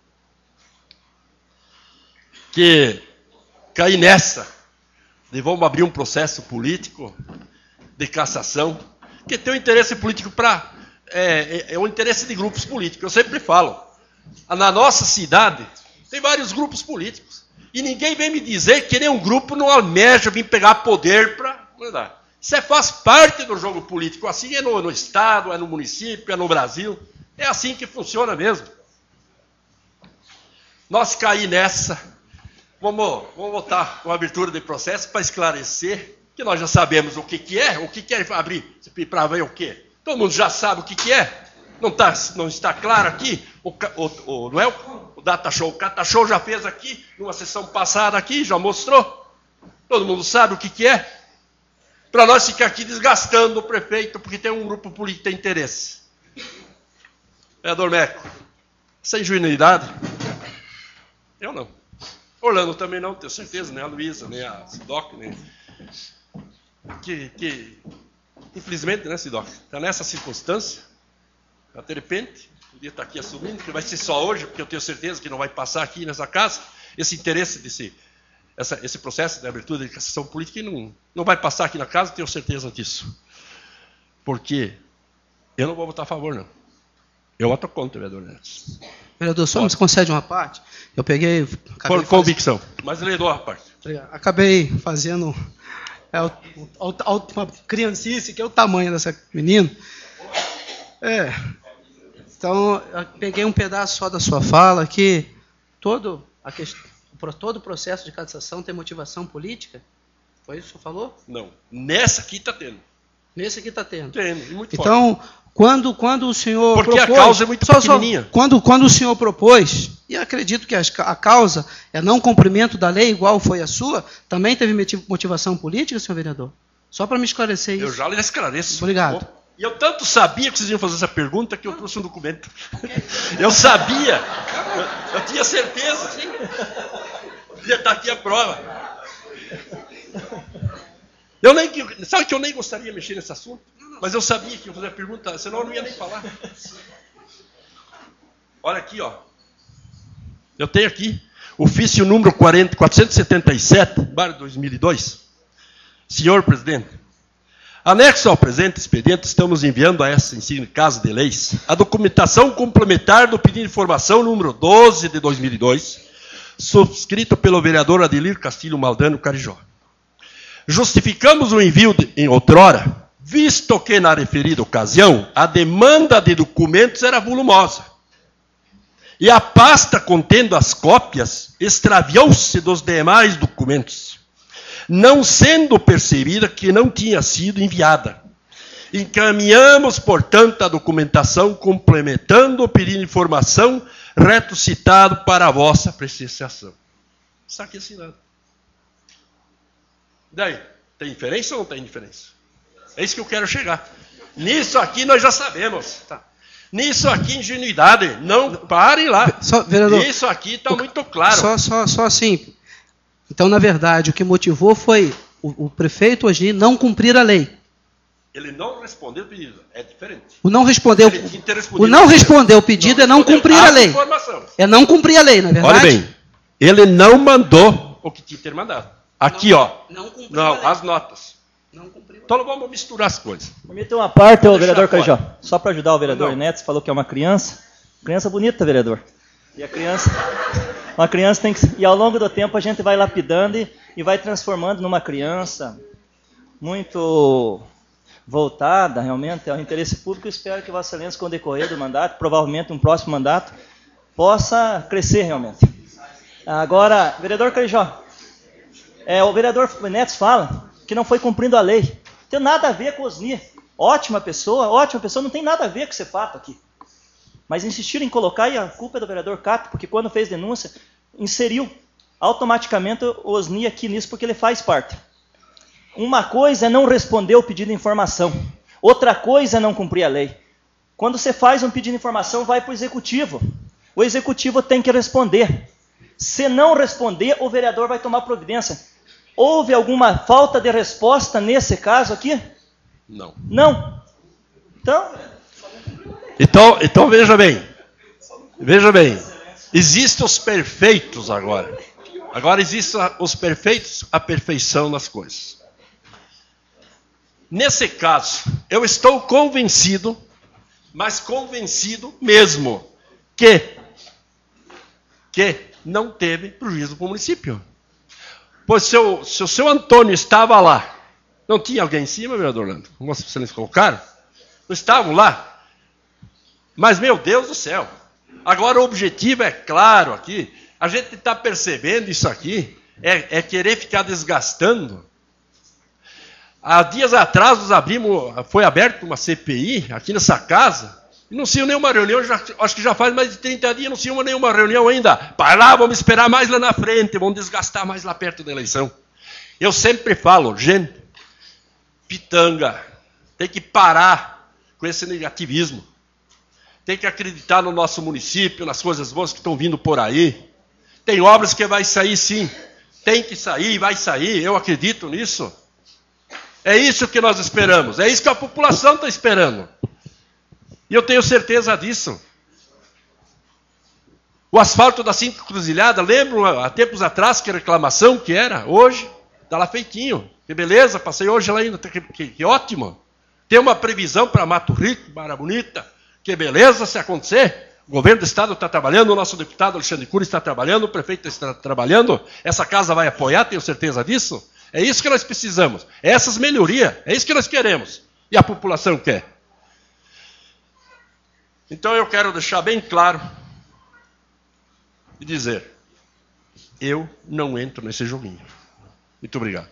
Que cair nessa de vamos abrir um processo político de cassação, que tem um interesse político para é, é, é um interesse de grupos políticos. Eu sempre falo, na nossa cidade tem vários grupos políticos. E ninguém vem me dizer que nenhum grupo não almeja vir pegar poder para... Isso é, faz parte do jogo político. Assim é no, no Estado, é no município, é no Brasil. É assim que funciona mesmo. Nós cair nessa, vamos, vamos votar com abertura de processo para esclarecer, que nós já sabemos o que, que é, o que, que é abrir, para ver o quê. Todo mundo já sabe o que, que é. Não, tá, não está claro aqui? O, o, o, não é o, o Data Show. O Data Show já fez aqui, numa sessão passada aqui, já mostrou. Todo mundo sabe o que, que é. Para nós ficar aqui desgastando o prefeito, porque tem um grupo político que tem interesse. Vereador Meco, essa ingenuidade, eu não. Orlando também não, tenho certeza, nem a Luísa, nem a Sidoc, nem... Que, que, infelizmente, né, Sidoc, está nessa circunstância. De repente, podia estar aqui assumindo, que vai ser só hoje, porque eu tenho certeza que não vai passar aqui nessa casa, esse interesse desse essa, esse processo de abertura de cassação política, não, não vai passar aqui na casa, tenho certeza disso. Porque eu não vou votar a favor, não. Eu voto contra, vereador Neto. Vereador, só me concede uma parte? Eu peguei... Por convicção, fazendo... mas ele deu a parte. Acabei fazendo é, a, a última criancice, que é o tamanho dessa menina. É, Então, eu peguei um pedaço só da sua fala, que todo, a questão, todo o processo de cassação tem motivação política. Foi isso que o senhor falou? Não. Nessa aqui está tendo. Nesse aqui está tendo. Tendo, e muito então, forte. Quando, quando o senhor Porque propôs, a causa é muito só, pequenininha. Só, quando, quando o senhor propôs, e acredito que a, a causa é não cumprimento da lei, igual foi a sua, também teve motivação política, senhor vereador? Só para me esclarecer isso. Eu já lhe esclareço. Obrigado. E eu tanto sabia que vocês iam fazer essa pergunta que eu trouxe um documento. Eu sabia. Eu, eu tinha certeza. Já está aqui a prova. Eu nem, sabe que eu nem gostaria de mexer nesse assunto? Mas eu sabia que ia fazer a pergunta, senão eu não ia nem falar. Olha aqui, ó. Eu tenho aqui ofício número quarenta, quatrocentos e setenta e sete, barra dois mil e dois. Senhor presidente, anexo ao presente expediente, estamos enviando a essa insigne Casa de Leis a documentação complementar do pedido de informação número doze de dois mil e dois, subscrito pelo vereador Adelir Castilho Maldano Carijó. Justificamos o envio de, em outrora, visto que na referida ocasião a demanda de documentos era volumosa e a pasta contendo as cópias extraviou-se dos demais documentos, não sendo percebida que não tinha sido enviada. Encaminhamos, portanto, a documentação complementando o pedido de informação reto citado para a vossa apreciação. Está aqui assinado. Daí, tem diferença ou não tem diferença? É isso que eu quero chegar. Nisso aqui nós já sabemos. Tá. Nisso aqui, ingenuidade. Não parem lá. Só, vereador, isso aqui está muito claro. Só, só, só assim. Então, na verdade, o que motivou foi o, o prefeito Osni não cumprir a lei. Ele não respondeu o pedido. É diferente. O não responder, o não responder o pedido não é não cumprir a lei. É não cumprir a lei, na verdade. Olha bem, ele não mandou o que tinha que ter mandado. Aqui, não, ó. Não, cumpriu não as notas. Não cumpriu. Então não vamos misturar as coisas. Permita uma parte, o vereador Carijó. Só para ajudar o vereador Neto, você falou que é uma criança. Criança bonita, vereador. E a criança, uma criança tem que... E ao longo do tempo a gente vai lapidando e, e vai transformando numa criança muito voltada, realmente, ao interesse público. Eu espero que Vossa Excelência, com o decorrer do mandato, provavelmente um próximo mandato, possa crescer realmente. Agora, vereador Carijó, é, o vereador Neto fala que não foi cumprindo a lei. Não tem nada a ver com o Osni. Ótima pessoa, ótima pessoa, não tem nada a ver com esse fato aqui. Mas insistiram em colocar, e a culpa é do vereador Cato, porque quando fez denúncia, inseriu automaticamente o Osni aqui nisso, porque ele faz parte. Uma coisa é não responder o pedido de informação. Outra coisa é não cumprir a lei. Quando você faz um pedido de informação, vai para o executivo. O executivo tem que responder. Se não responder, o vereador vai tomar providência. Houve alguma falta de resposta nesse caso aqui? Não. Não. Então... Então, então veja bem. Veja bem. Existem os perfeitos agora. Agora existem os perfeitos, a perfeição das coisas. Nesse caso, eu estou convencido, mas convencido mesmo, que, que não teve prejuízo para o município. Pois se o, se o seu Antônio estava lá, não tinha alguém em cima, vereador Orlando? Como vocês colocaram? Não estavam lá? Mas, meu Deus do céu, agora o objetivo é claro aqui, a gente está percebendo isso aqui, é, é querer ficar desgastando. Há dias atrás nós abrimos, foi aberta uma C P I aqui nessa casa, e não tinha nenhuma reunião, já, acho que já faz mais de trinta dias, não tinha nenhuma reunião ainda. Para lá, vamos esperar mais lá na frente, vamos desgastar mais lá perto da eleição. Eu sempre falo, gente, pitanga, tem que parar com esse negativismo. Tem que acreditar no nosso município, nas coisas boas que estão vindo por aí. Tem obras que vai sair sim. Tem que sair, vai sair. Eu acredito nisso. É isso que nós esperamos. É isso que a população está esperando. E eu tenho certeza disso. O asfalto da Cinco Cruzilhada, lembro há tempos atrás que reclamação que era? Hoje, está lá feitinho. Que beleza, passei hoje lá ainda. Que, que, que ótimo. Tem uma previsão para Mato Rico, Barra Bonita. Que beleza se acontecer. O governo do estado está trabalhando, o nosso deputado Alexandre Cury está trabalhando, o prefeito está trabalhando. Essa casa vai apoiar, tenho certeza disso. É isso que nós precisamos. É essas melhorias, é isso que nós queremos. E a população quer. Então eu quero deixar bem claro e dizer, eu não entro nesse joguinho. Muito obrigado.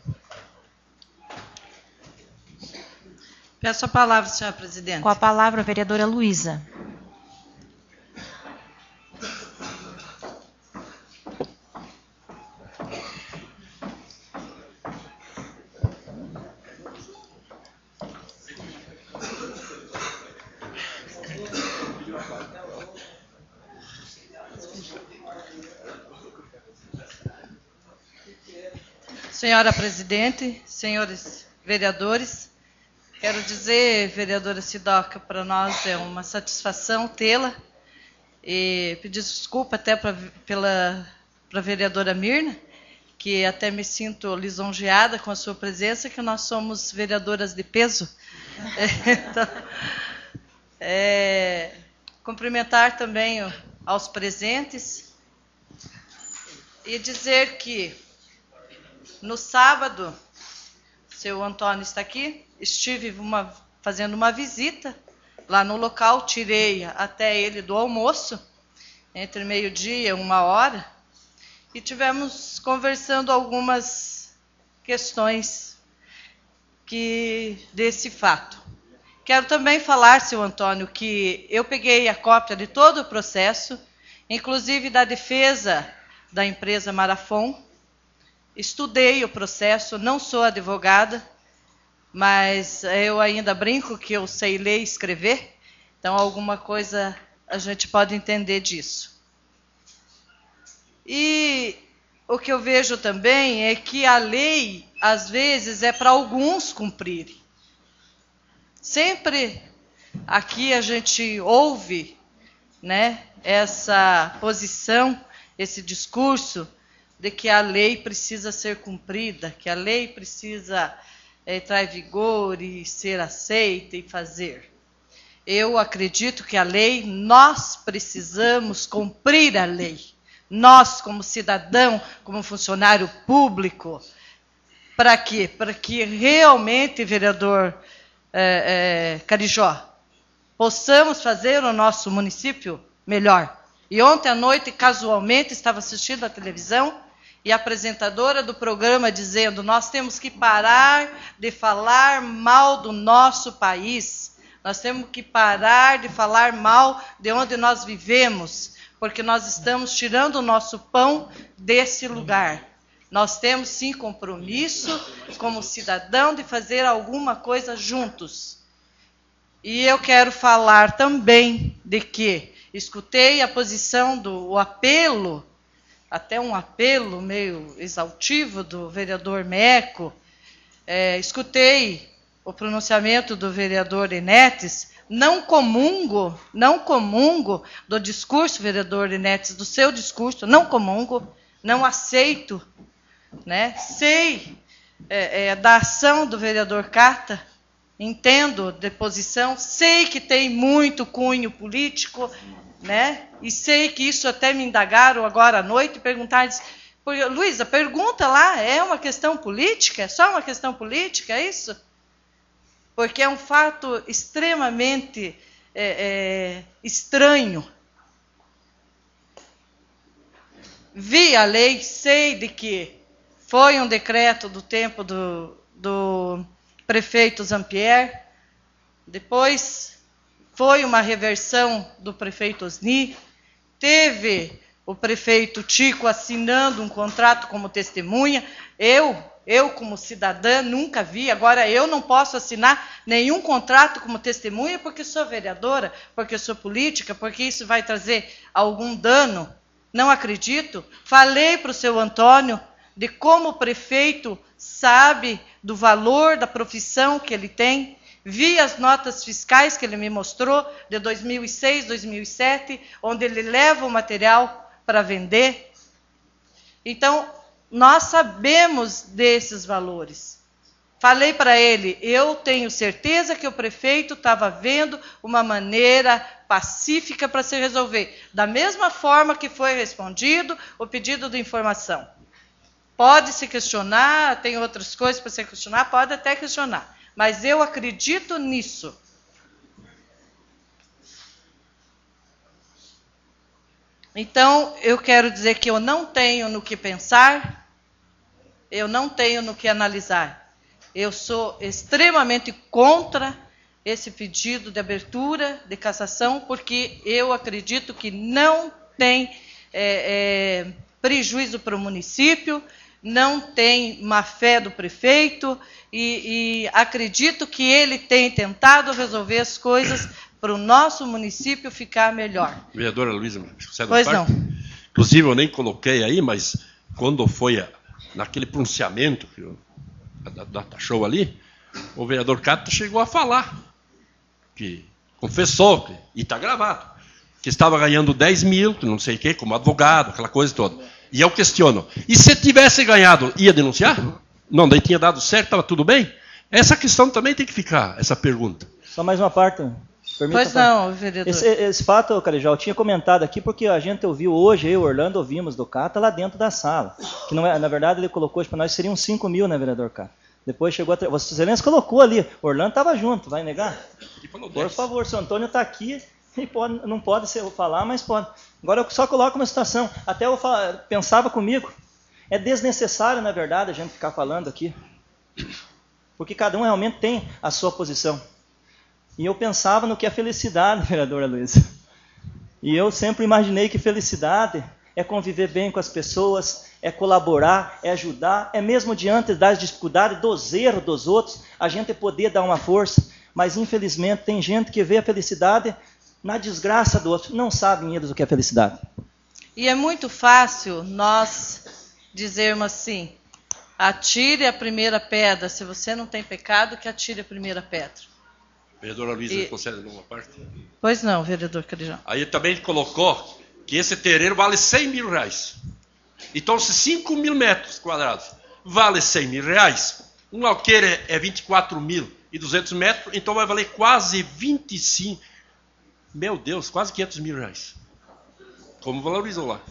Peço a palavra, senhora presidente. Com a palavra, a vereadora Luísa. Senhora presidente, senhores vereadores, quero dizer, vereadora Sidoca, para nós é uma satisfação tê-la e pedir desculpa até pra, pela para a vereadora Mirna, que até me sinto lisonjeada com a sua presença, que nós somos vereadoras de peso. Então, é, cumprimentar também aos presentes e dizer que no sábado, seu Antônio está aqui, estive uma, fazendo uma visita lá no local, tirei até ele do almoço, entre meio-dia e uma hora, e tivemos conversando algumas questões que, desse fato. Quero também falar, seu Antônio, que eu peguei a cópia de todo o processo, inclusive da defesa da empresa Marafon. Estudei o processo, não sou advogada, mas eu ainda brinco que eu sei ler e escrever, então alguma coisa a gente pode entender disso. E o que eu vejo também é que a lei, às vezes, é para alguns cumprirem. Sempre aqui a gente ouve, né, essa posição, esse discurso, de que a lei precisa ser cumprida, que a lei precisa é, entrar em vigor e ser aceita e fazer. Eu acredito que a lei, nós precisamos cumprir a lei. Nós, como cidadão, como funcionário público. Para quê? Para que realmente, vereador é, é, Carijó, possamos fazer o nosso município melhor. E ontem à noite, casualmente, estava assistindo a televisão, e a apresentadora do programa dizendo, nós temos que parar de falar mal do nosso país, nós temos que parar de falar mal de onde nós vivemos, porque nós estamos tirando o nosso pão desse lugar. Nós temos sim compromisso como cidadão de fazer alguma coisa juntos. E eu quero falar também de que escutei a posição do o apelo, até um apelo meio exaltivo do vereador Meco, é, escutei o pronunciamento do vereador Enetes, não comungo, não comungo do discurso, vereador Enetes, do seu discurso, não comungo, não aceito, né? Sei é, é, da ação do vereador Cata, entendo de posição, sei que tem muito cunho político, né? E sei que isso até me indagaram agora à noite, perguntaram, Luísa, pergunta lá, é uma questão política? É só uma questão política, é isso? Porque é um fato extremamente é, é, estranho. Vi a lei, sei de que foi um decreto do tempo do, do prefeito Zampier, depois foi uma reversão do prefeito Osni, teve o prefeito Tico assinando um contrato como testemunha, eu, eu como cidadã nunca vi, agora eu não posso assinar nenhum contrato como testemunha porque sou vereadora, porque sou política, porque isso vai trazer algum dano, não acredito. Falei para o seu Antônio de como o prefeito sabe do valor da profissão que ele tem, vi as notas fiscais que ele me mostrou, de dois mil e seis, dois mil e sete, onde ele leva o material para vender. Então, nós sabemos desses valores. Falei para ele, eu tenho certeza que o prefeito estava vendo uma maneira pacífica para se resolver, da mesma forma que foi respondido o pedido de informação. Pode se questionar, tem outras coisas para se questionar, pode até questionar. Mas eu acredito nisso. Então, eu quero dizer que eu não tenho no que pensar, eu não tenho no que analisar. Eu sou extremamente contra esse pedido de abertura de cassação, porque eu acredito que não tem é, é, prejuízo para o município, não tem má-fé do prefeito, e, e acredito que ele tem tentado resolver as coisas para o nosso município ficar melhor. Vereadora Luísa, você pois não. Inclusive, eu nem coloquei aí, mas quando foi a, naquele pronunciamento da data show ali, o vereador Cata chegou a falar, que confessou, que, e está gravado, que estava ganhando dez mil, não sei o quê, como advogado, aquela coisa toda. E eu questiono, e se tivesse ganhado, ia denunciar? Não, daí tinha dado certo, estava tudo bem? Essa questão também tem que ficar, essa pergunta. Só mais uma parte. Permita, pois não, vereador. Esse, esse fato, Carijal, eu tinha comentado aqui porque a gente ouviu hoje, eu e o Orlando ouvimos do Cata lá dentro da sala. Que não é, na verdade ele colocou para nós seriam cinco mil, né, vereador Cata? Depois chegou a... Vossa Excelência colocou ali, o Orlando estava junto, vai negar? Por favor, o senhor Antônio está aqui e pode, não pode ser, falar, mas pode. Agora eu só coloco uma situação, até eu fala, pensava comigo, é desnecessário, na verdade, a gente ficar falando aqui, porque cada um realmente tem a sua posição. E eu pensava no que é felicidade, vereadora Luísa. E eu sempre imaginei que felicidade é conviver bem com as pessoas, é colaborar, é ajudar, é mesmo diante das dificuldades, dos erros dos outros, a gente poder dar uma força. Mas, infelizmente, tem gente que vê a felicidade na desgraça do outro. Não sabem eles o que é felicidade. E é muito fácil nós dizermos assim, atire a primeira pedra. Se você não tem pecado, que atire a primeira pedra. Vereadora Luísa, e... concede uma parte? Pois não, vereador Carijal. Aí também colocou que esse terreno vale cem mil reais. Então, se cinco mil metros quadrados vale cem mil reais, um alqueire é vinte e quatro mil e duzentos metros, então vai valer quase vinte e cinco, meu Deus, quase quinhentos mil reais. Como valorizou lá?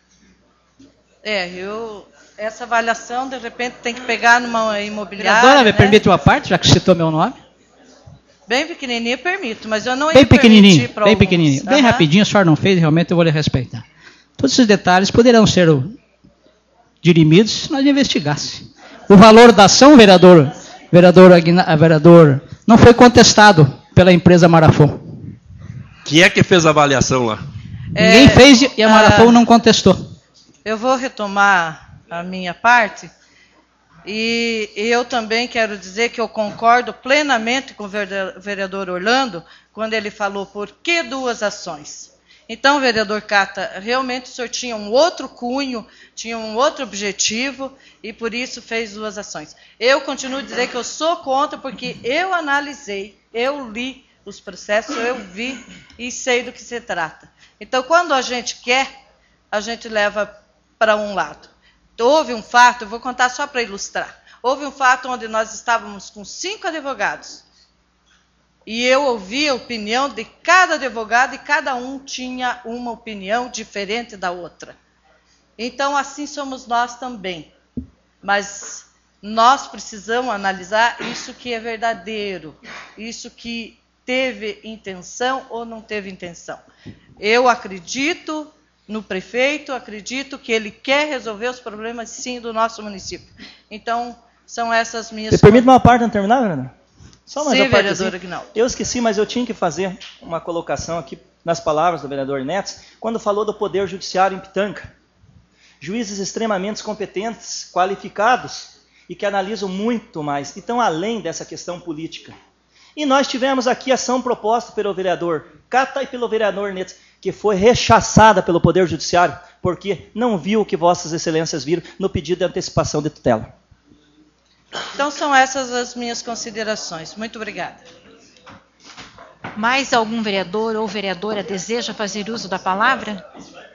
É, eu... Essa avaliação, de repente, tem que pegar numa imobiliária. Vereadora, me né? permite uma parte, já que citou meu nome? Bem pequenininho, permito, mas eu não Bem ia pequenininho, permitir para bem alguns. pequenininho. Bem Aham. rapidinho, o senhor não fez, realmente eu vou lhe respeitar. Todos esses detalhes poderão ser dirimidos se nós investigássemos. O valor da ação, vereador, vereador, vereador, não foi contestado pela empresa Marafon. Quem é que fez a avaliação lá? É, Ninguém fez e a Marafon ah, não contestou. Eu vou retomar a minha parte. E eu também quero dizer que eu concordo plenamente com o vereador Orlando, quando ele falou por que duas ações. Então, vereador Cata, realmente o senhor tinha um outro cunho, tinha um outro objetivo, e por isso fez duas ações. Eu continuo a dizer que eu sou contra, porque eu analisei, eu li os processos, eu vi e sei do que se trata. Então, quando a gente quer, a gente leva para um lado. Houve um fato, eu vou contar só para ilustrar. Houve um fato onde nós estávamos com cinco advogados. E eu ouvi a opinião de cada advogado e cada um tinha uma opinião diferente da outra. Então, assim somos nós também. Mas nós precisamos analisar isso que é verdadeiro, isso que teve intenção ou não teve intenção. Eu acredito no prefeito, acredito que ele quer resolver os problemas, sim, do nosso município. Então, são essas minhas... Você permite uma parte não terminar, vereador? Só mais sim, uma parte. vereador Aguinaldo. Eu esqueci, mas eu tinha que fazer uma colocação aqui nas palavras do vereador Neto, quando falou do Poder Judiciário em Pitanca. Juízes extremamente competentes, qualificados e que analisam muito mais, e estão além dessa questão política. E nós tivemos aqui ação proposta pelo vereador Cata e pelo vereador Neto, que foi rechaçada pelo Poder Judiciário, porque não viu o que vossas excelências viram no pedido de antecipação de tutela. Então, são essas as minhas considerações. Muito obrigada. Mais algum vereador ou vereadora deseja fazer uso da palavra?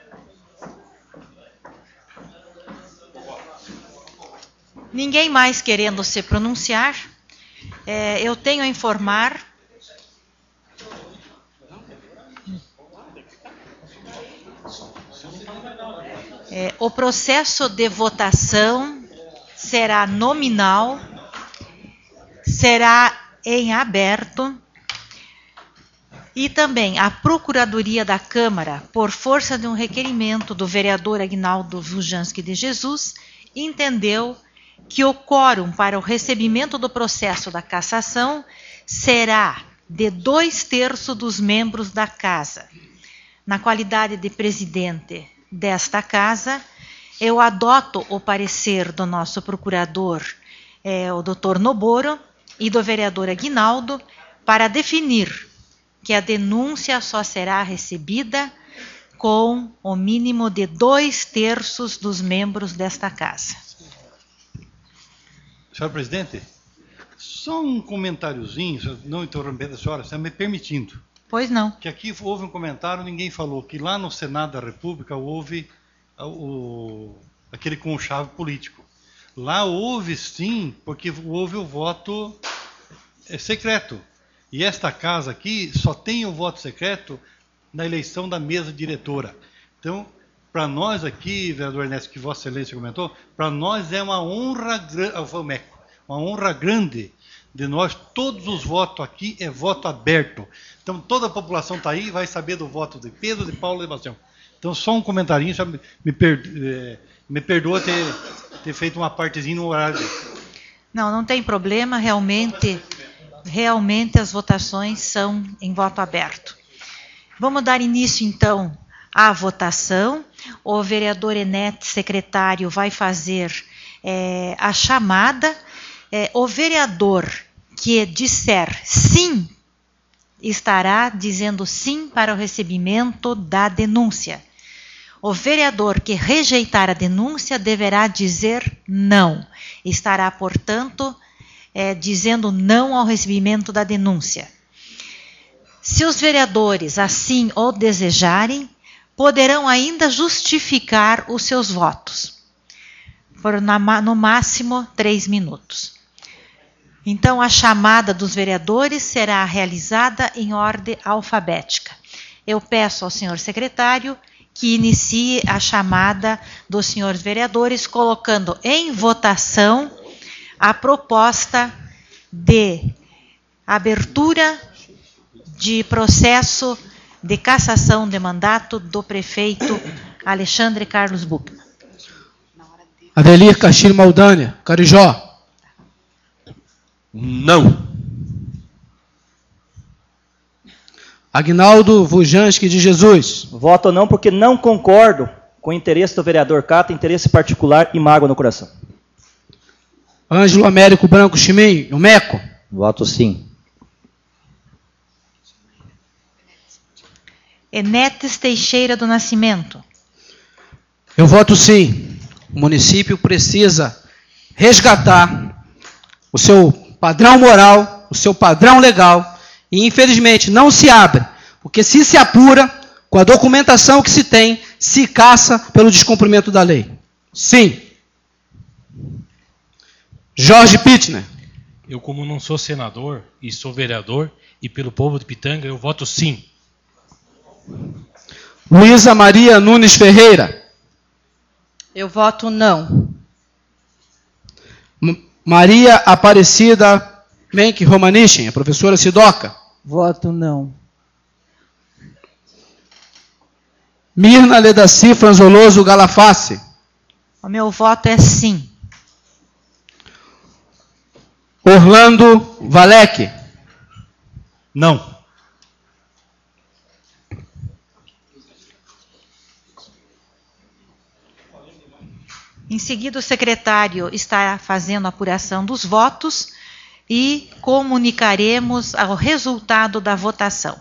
Ninguém mais querendo se pronunciar, é, eu tenho a informar... É, o processo de votação será nominal, será em aberto. E também a Procuradoria da Câmara, por força de um requerimento do vereador Aguinaldo Vujanski de Jesus, entendeu que o quórum para o recebimento do processo da cassação será de dois terços dos membros da Casa. Na qualidade de presidente desta Casa, eu adoto o parecer do nosso procurador, é, o doutor Noboro, e do vereador Aguinaldo, para definir que a denúncia só será recebida com o mínimo de dois terços dos membros desta Casa. Senhor presidente, só um comentáriozinho, não interrompendo a senhora, está me permitindo. Pois não. Que aqui houve um comentário, ninguém falou, que lá no Senado da República houve o, aquele conchave político. Lá houve sim, porque houve o voto é, secreto. E esta casa aqui só tem o voto secreto na eleição da mesa diretora. Então, para nós aqui, vereador Ernesto, que Vossa Excelência comentou, para nós é uma honra, uma honra grande de nós, todos os votos aqui é voto aberto. Então, toda a população está aí e vai saber do voto de Pedro, de Paulo e de Sebastião. Então, só um comentarinho, já me, me, per, eh, me perdoa ter, ter feito uma partezinha no horário dele. Não, não tem problema, realmente... Realmente as votações são em voto aberto. Vamos dar início, então, à votação. O vereador Enete, secretário, vai fazer é, a chamada. É, o vereador que disser sim, estará dizendo sim para o recebimento da denúncia. O vereador que rejeitar a denúncia deverá dizer não. Estará, portanto, É, dizendo não ao recebimento da denúncia. Se os vereadores assim o desejarem, poderão ainda justificar os seus votos, por na, no máximo três minutos. Então, a chamada dos vereadores será realizada em ordem alfabética. Eu peço ao senhor secretário que inicie a chamada dos senhores vereadores, colocando em votação a proposta de abertura de processo de cassação de mandato do prefeito Alexandre Carlos Buchmann. Adelir Castilho Maldânia, Carijó. Não. Aguinaldo Vujanski de Jesus. Voto não porque não concordo com o interesse do vereador Cata, interesse particular e mágoa no coração. Ângelo Américo Branco Chimim, o Meco. Voto sim. Enetes Teixeira do Nascimento. Eu voto sim. O município precisa resgatar o seu padrão moral, o seu padrão legal, e infelizmente não se abre, porque se se apura, com a documentação que se tem, se caça pelo descumprimento da lei. Sim. Jorge Pittner. Eu, como não sou senador e sou vereador, e pelo povo de Pitanga, eu voto sim. Luísa Maria Nunes Ferreira. Eu voto não. M- Maria Aparecida Menck Romanichin, a professora Sidoca. Voto não. Mirna Ledaci Franzoloso Galaface. O meu voto é sim. Orlando Valec. Não. Em seguida, o secretário está fazendo a apuração dos votos e comunicaremos o resultado da votação.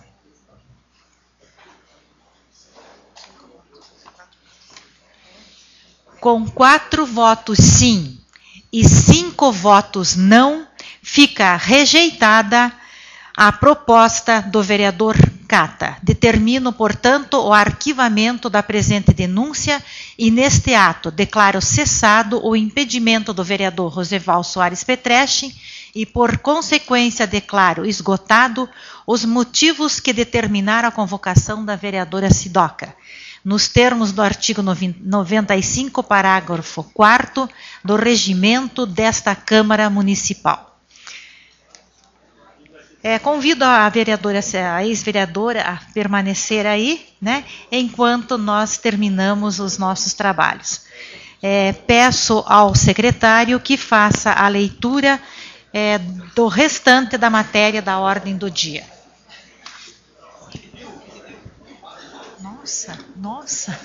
Com quatro votos sim e cinco votos não, fica rejeitada a proposta do vereador Cata. Determino, portanto, o arquivamento da presente denúncia e, neste ato, declaro cessado o impedimento do vereador Roseval Soares Petreche e, por consequência, declaro esgotado os motivos que determinaram a convocação da vereadora Sidoca, nos termos do artigo noventa e cinco, parágrafo quarto do regimento desta Câmara Municipal. É, convido a vereadora, a ex-vereadora a permanecer aí, né, enquanto nós terminamos os nossos trabalhos. É, peço ao secretário que faça a leitura é, do restante da matéria da ordem do dia. Nossa, nossa.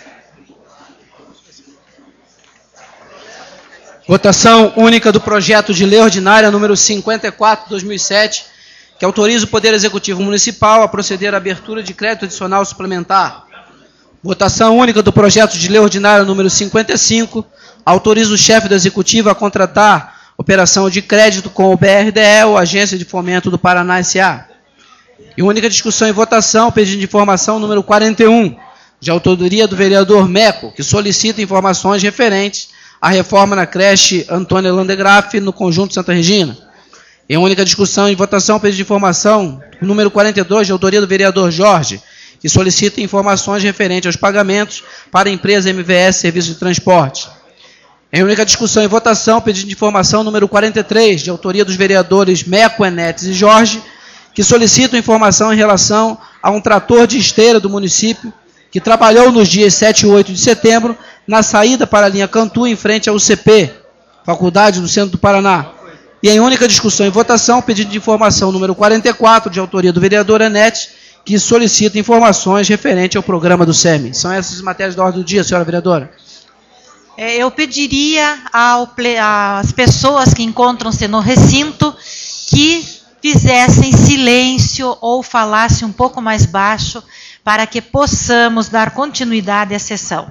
Votação única do projeto de lei ordinária número cinquenta e quatro, dois mil e sete, que autoriza o Poder Executivo Municipal a proceder à abertura de crédito adicional suplementar. Votação única do projeto de lei ordinária número cinquenta e cinco, autoriza o chefe do Executivo a contratar operação de crédito com o B R D E, ou Agência de Fomento do Paraná S A. E única discussão e votação, pedido de informação número quarenta e um, de autoria do vereador Meco, que solicita informações referentes à reforma na creche Antônia Landegraaff, no Conjunto Santa Regina. Em única discussão e votação, pedido de informação número quarenta e dois, de autoria do vereador Jorge, que solicita informações referentes aos pagamentos para a empresa M V S Serviços de Transporte. Em única discussão e votação, pedido de informação número quarenta e três, de autoria dos vereadores Meco, Enetes e Jorge, que solicitam informação em relação a um trator de esteira do município que trabalhou nos dias sete e oito de setembro na saída para a linha Cantu, em frente ao U C P, Faculdade do Centro do Paraná. E em única discussão e votação, pedido de informação número quarenta e quatro, de autoria do vereador Enetes, que solicita informações referentes ao programa do S E M. São essas as matérias da ordem do dia, senhora vereadora. É, eu pediria ao, às pessoas que encontram-se no recinto que fizessem silêncio ou falassem um pouco mais baixo para que possamos dar continuidade à sessão.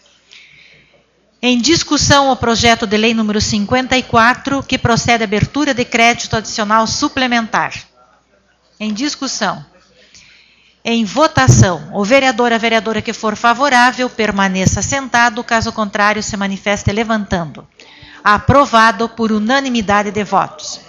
Em discussão, o projeto de lei número cinquenta e quatro, que procede à abertura de crédito adicional suplementar. Em discussão. Em votação, o vereador, a vereadora que for favorável, permaneça sentado, caso contrário, se manifeste levantando. Aprovado por unanimidade de votos.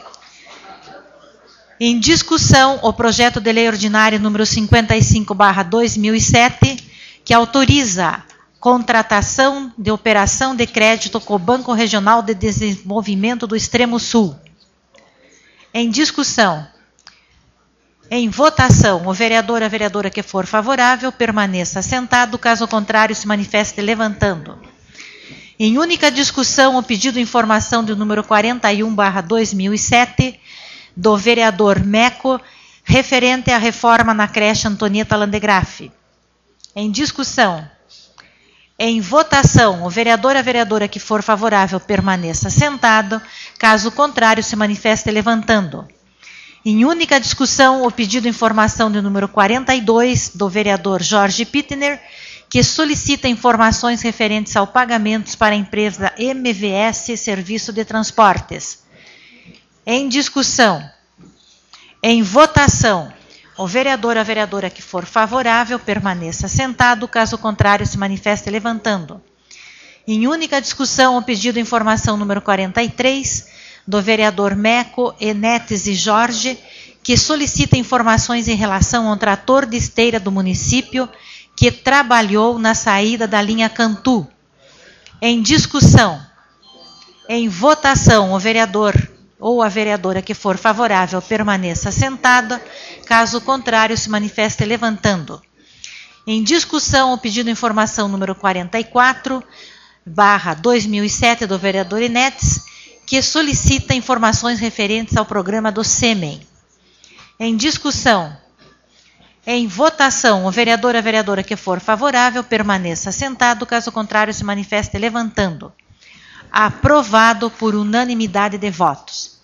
Em discussão, o projeto de lei ordinária número cinquenta e cinco barra dois mil e sete, que autoriza contratação de operação de crédito com o Banco Regional de Desenvolvimento do Extremo Sul. Em discussão. Em votação, o vereador, a vereadora que for favorável, permaneça sentado, caso contrário, se manifeste levantando. Em única discussão, o pedido de informação do número quarenta e um barra dois mil e sete, do vereador Meco, referente à reforma na creche Antonieta Landegraaff. Em discussão. Em votação, o vereador, a vereadora que for favorável, permaneça sentado, caso contrário, se manifeste levantando. Em única discussão, o pedido de informação do número quarenta e dois, do vereador Jorge Pittner, que solicita informações referentes ao pagamentos para a empresa M V S Serviço de Transportes. Em discussão. Em votação, o vereador, a vereadora que for favorável, permaneça sentado, caso contrário, se manifeste levantando. Em única discussão, o pedido de informação número quarenta e três, do vereador Meco, Enetes e Jorge, que solicita informações em relação ao trator de esteira do município que trabalhou na saída da linha Cantu. Em discussão. Em votação, o vereador ou a vereadora que for favorável permaneça sentada, caso contrário, se manifeste levantando. Em discussão, o pedido de informação número quarenta e quatro, barra dois mil e sete, do vereador Enetes, que solicita informações referentes ao programa do SEMEN. Em discussão. Em votação, o vereador ou a vereadora que for favorável permaneça sentado, caso contrário, se manifeste levantando. Aprovado por unanimidade de votos.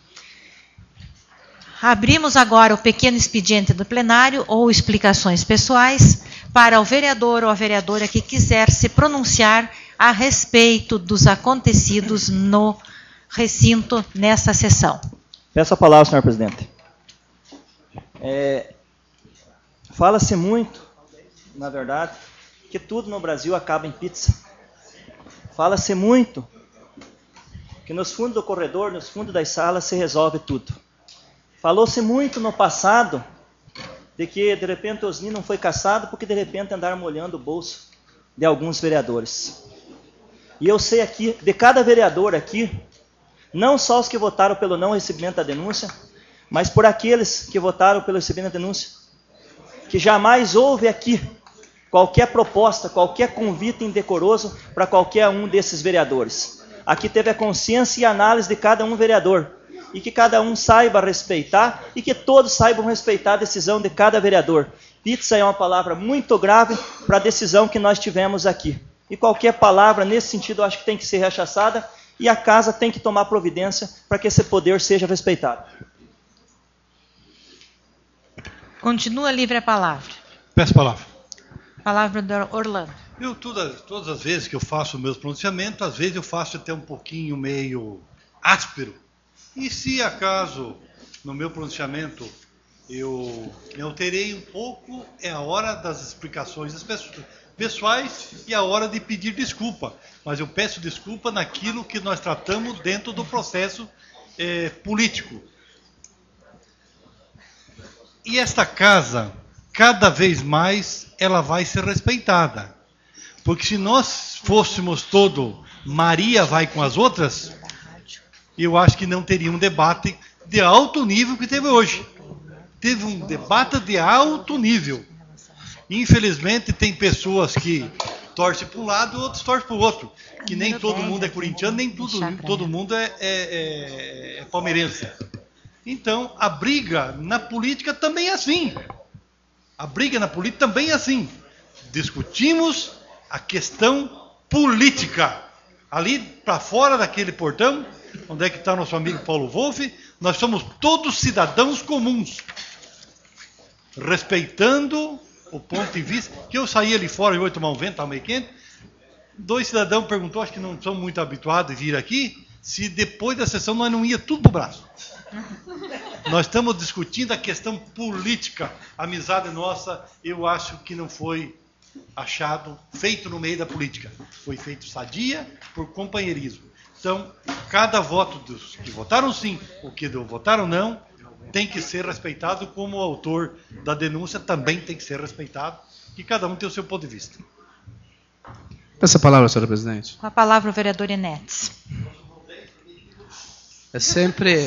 Abrimos agora o pequeno expediente do plenário ou explicações pessoais para o vereador ou a vereadora que quiser se pronunciar a respeito dos acontecidos no recinto nessa sessão. Peço a palavra, senhor presidente. É, Fala-se muito, na verdade, que tudo no Brasil acaba em pizza. Fala-se muito que nos fundos do corredor, nos fundos das salas, se resolve tudo. Falou-se muito no passado de que, de repente, o Osni não foi caçado porque, de repente, andaram molhando o bolso de alguns vereadores. E eu sei aqui, de cada vereador aqui, não só os que votaram pelo não recebimento da denúncia, mas por aqueles que votaram pelo recebimento da denúncia, que jamais houve aqui qualquer proposta, qualquer convite indecoroso para qualquer um desses vereadores. Aqui teve a consciência e análise de cada um vereador, e que cada um saiba respeitar, e que todos saibam respeitar a decisão de cada vereador. Pizza é uma palavra muito grave para a decisão que nós tivemos aqui. E qualquer palavra nesse sentido eu acho que tem que ser rechaçada, e a casa tem que tomar providência para que esse poder seja respeitado. Continua livre a palavra. Peço a palavra. Palavra do Orlando. Eu, todas, todas as vezes que eu faço meus pronunciamentos, às vezes eu faço até um pouquinho meio áspero. E se acaso, no meu pronunciamento, eu me alterei um pouco, é a hora das explicações pessoais e a hora de pedir desculpa. Mas eu peço desculpa naquilo que nós tratamos dentro do processo é, político. E esta casa, cada vez mais, ela vai ser respeitada. Porque se nós fôssemos todo Maria vai com as outras, eu acho que não teria um debate de alto nível que teve hoje. Teve um debate de alto nível. Infelizmente, tem pessoas que torcem para um lado e outros torcem para o outro. Que nem todo mundo é corintiano, nem tudo, todo mundo é, é, é, é palmeirense. Então, a briga na política também é assim. A briga na política também é assim. Discutimos a questão política. Ali para fora daquele portão, onde é que está nosso amigo Paulo Wolff, nós somos todos cidadãos comuns, respeitando o ponto de vista. Que eu saí ali fora e vou tomar um vento, estava meio quente. Dois cidadãos perguntou, acho que não são muito habituados a vir aqui, se depois da sessão nós não ia tudo pro braço. Nós estamos discutindo a questão política. A amizade nossa, eu acho que não foi achado, feito no meio da política. Foi feito sadia, por companheirismo. Então, cada voto dos que votaram sim, ou que votaram não, tem que ser respeitado, como o autor da denúncia também tem que ser respeitado, que cada um tem o seu ponto de vista. Essa palavra, senhora presidente. Com a palavra o vereador Enetes. É sempre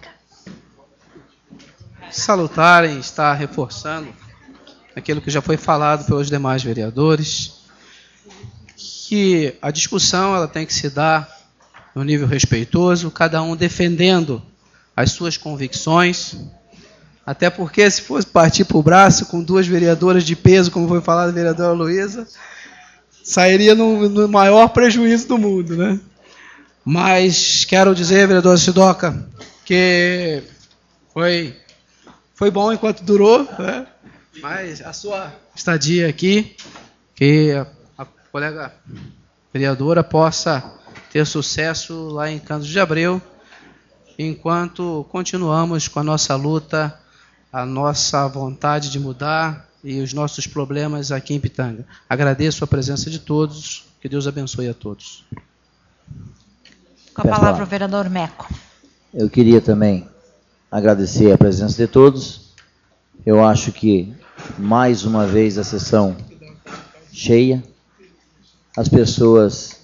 salutar em estar reforçando aquilo que já foi falado pelos demais vereadores, que a discussão ela tem que se dar no nível respeitoso, cada um defendendo as suas convicções, até porque se fosse partir para o braço com duas vereadoras de peso, como foi falado a vereadora Luísa, sairia no, no maior prejuízo do mundo, né? Mas quero dizer, vereadora Sidoca, que foi, foi bom enquanto durou, né? Mas a sua estadia aqui, que a, a colega vereadora possa ter sucesso lá em Cantos de Abreu, enquanto continuamos com a nossa luta, a nossa vontade de mudar e os nossos problemas aqui em Pitanga. Agradeço a presença de todos, que Deus abençoe a todos. Com a palavra o vereador Meco. Eu queria também agradecer a presença de todos. Eu acho que, mais uma vez, a sessão cheia, as pessoas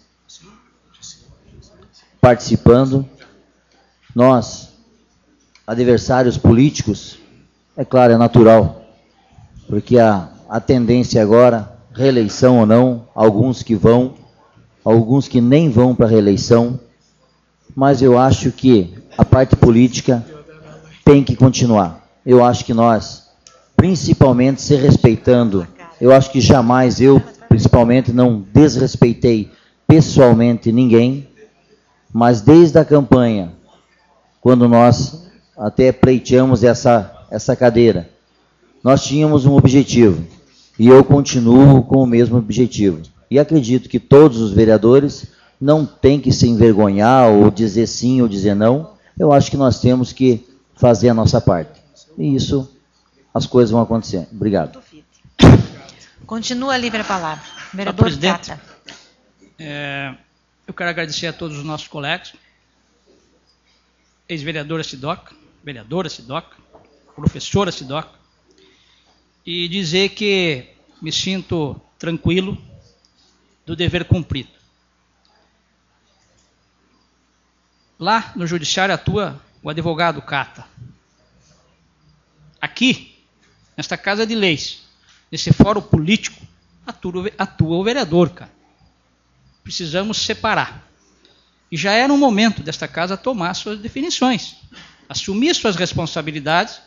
participando, nós, adversários políticos, é claro, é natural, porque a, a tendência agora, reeleição ou não, alguns que vão, alguns que nem vão para a reeleição, mas eu acho que a parte política tem que continuar. Eu acho que nós, principalmente se respeitando, eu acho que jamais eu, principalmente, não desrespeitei pessoalmente ninguém, mas desde a campanha, quando nós até pleiteamos essa, essa cadeira, nós tínhamos um objetivo, e eu continuo com o mesmo objetivo. E acredito que todos os vereadores não têm que se envergonhar, ou dizer sim ou dizer não. Eu acho que nós temos que fazer a nossa parte. E isso, as coisas vão acontecer. Obrigado. Continua livre a palavra. Vereador Cata. É, eu quero agradecer a todos os nossos colegas, ex-vereadora Sidoca, vereadora Sidoca, professora Sidoca, e dizer que me sinto tranquilo do dever cumprido. Lá no judiciário atua o advogado Cata. aqui, nesta Casa de Leis, nesse fórum político, atua, atua o vereador, cara. Precisamos separar. E já era um momento desta Casa tomar suas definições, assumir suas responsabilidades,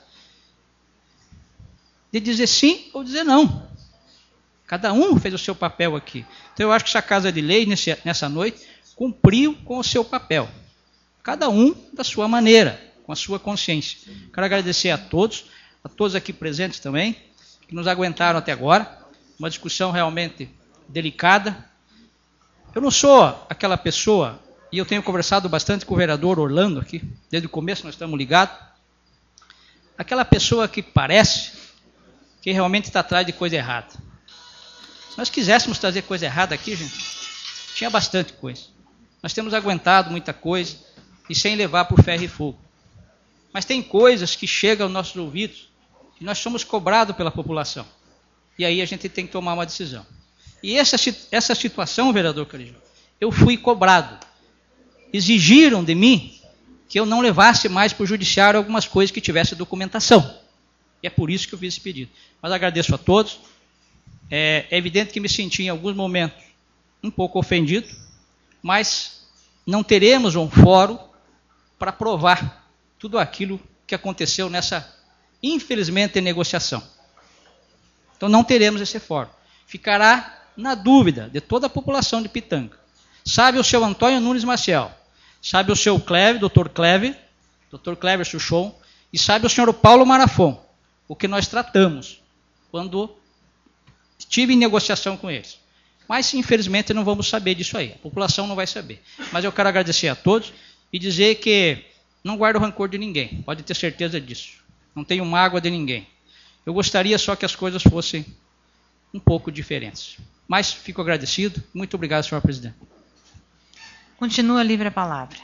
de dizer sim ou dizer não. Cada um fez o seu papel aqui. Então eu acho que essa Casa de Lei, nesse, nessa noite, cumpriu com o seu papel. Cada um da sua maneira, com a sua consciência. Quero agradecer a todos, a todos aqui presentes também, que nos aguentaram até agora. Uma discussão realmente delicada. Eu não sou aquela pessoa, e eu tenho conversado bastante com o vereador Orlando aqui, desde o começo nós estamos ligados, aquela pessoa que parece que realmente está atrás de coisa errada. Se nós quiséssemos trazer coisa errada aqui, gente, tinha bastante coisa. Nós temos aguentado muita coisa e sem levar por ferro e fogo. Mas tem coisas que chegam aos nossos ouvidos e nós somos cobrados pela população. E aí a gente tem que tomar uma decisão. E essa, essa situação, vereador Carijó, eu fui cobrado. Exigiram de mim que eu não levasse mais para o judiciário algumas coisas que tivesse documentação. E é por isso que eu fiz esse pedido. Mas agradeço a todos. É, é evidente que me senti em alguns momentos um pouco ofendido, mas não teremos um fórum para provar tudo aquilo que aconteceu nessa, infelizmente, negociação. Então não teremos esse fórum. Ficará na dúvida de toda a população de Pitanga. Sabe o seu Antônio Nunes Maciel, sabe o seu Cleve, doutor Cleve, doutor Clever Chuchon, e sabe o senhor Paulo Marafon, o que nós tratamos quando estive em negociação com eles. Mas, infelizmente, não vamos saber disso aí. A população não vai saber. Mas eu quero agradecer a todos e dizer que não guardo rancor de ninguém. Pode ter certeza disso. Não tenho mágoa de ninguém. Eu gostaria só que as coisas fossem um pouco diferentes. Mas fico agradecido. Muito obrigado, senhor presidente. Continua livre a palavra.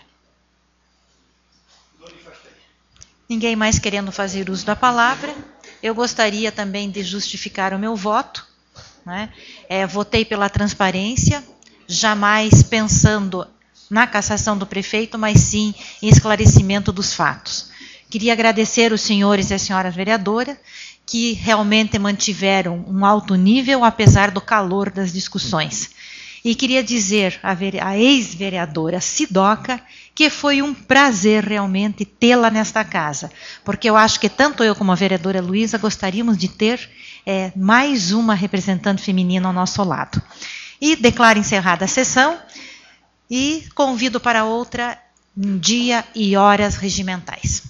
Ninguém mais querendo fazer uso da palavra. Eu gostaria também de justificar o meu voto. Né? É, votei pela transparência, jamais pensando na cassação do prefeito, mas sim em esclarecimento dos fatos. Queria agradecer os senhores e as senhoras vereadoras, que realmente mantiveram um alto nível, apesar do calor das discussões. E queria dizer à, à ex-vereadora Sidoca que foi um prazer realmente tê-la nesta casa, porque eu acho que tanto eu como a vereadora Luísa gostaríamos de ter é, mais uma representante feminina ao nosso lado. E declaro encerrada a sessão e convido para outra em dia e horas regimentais.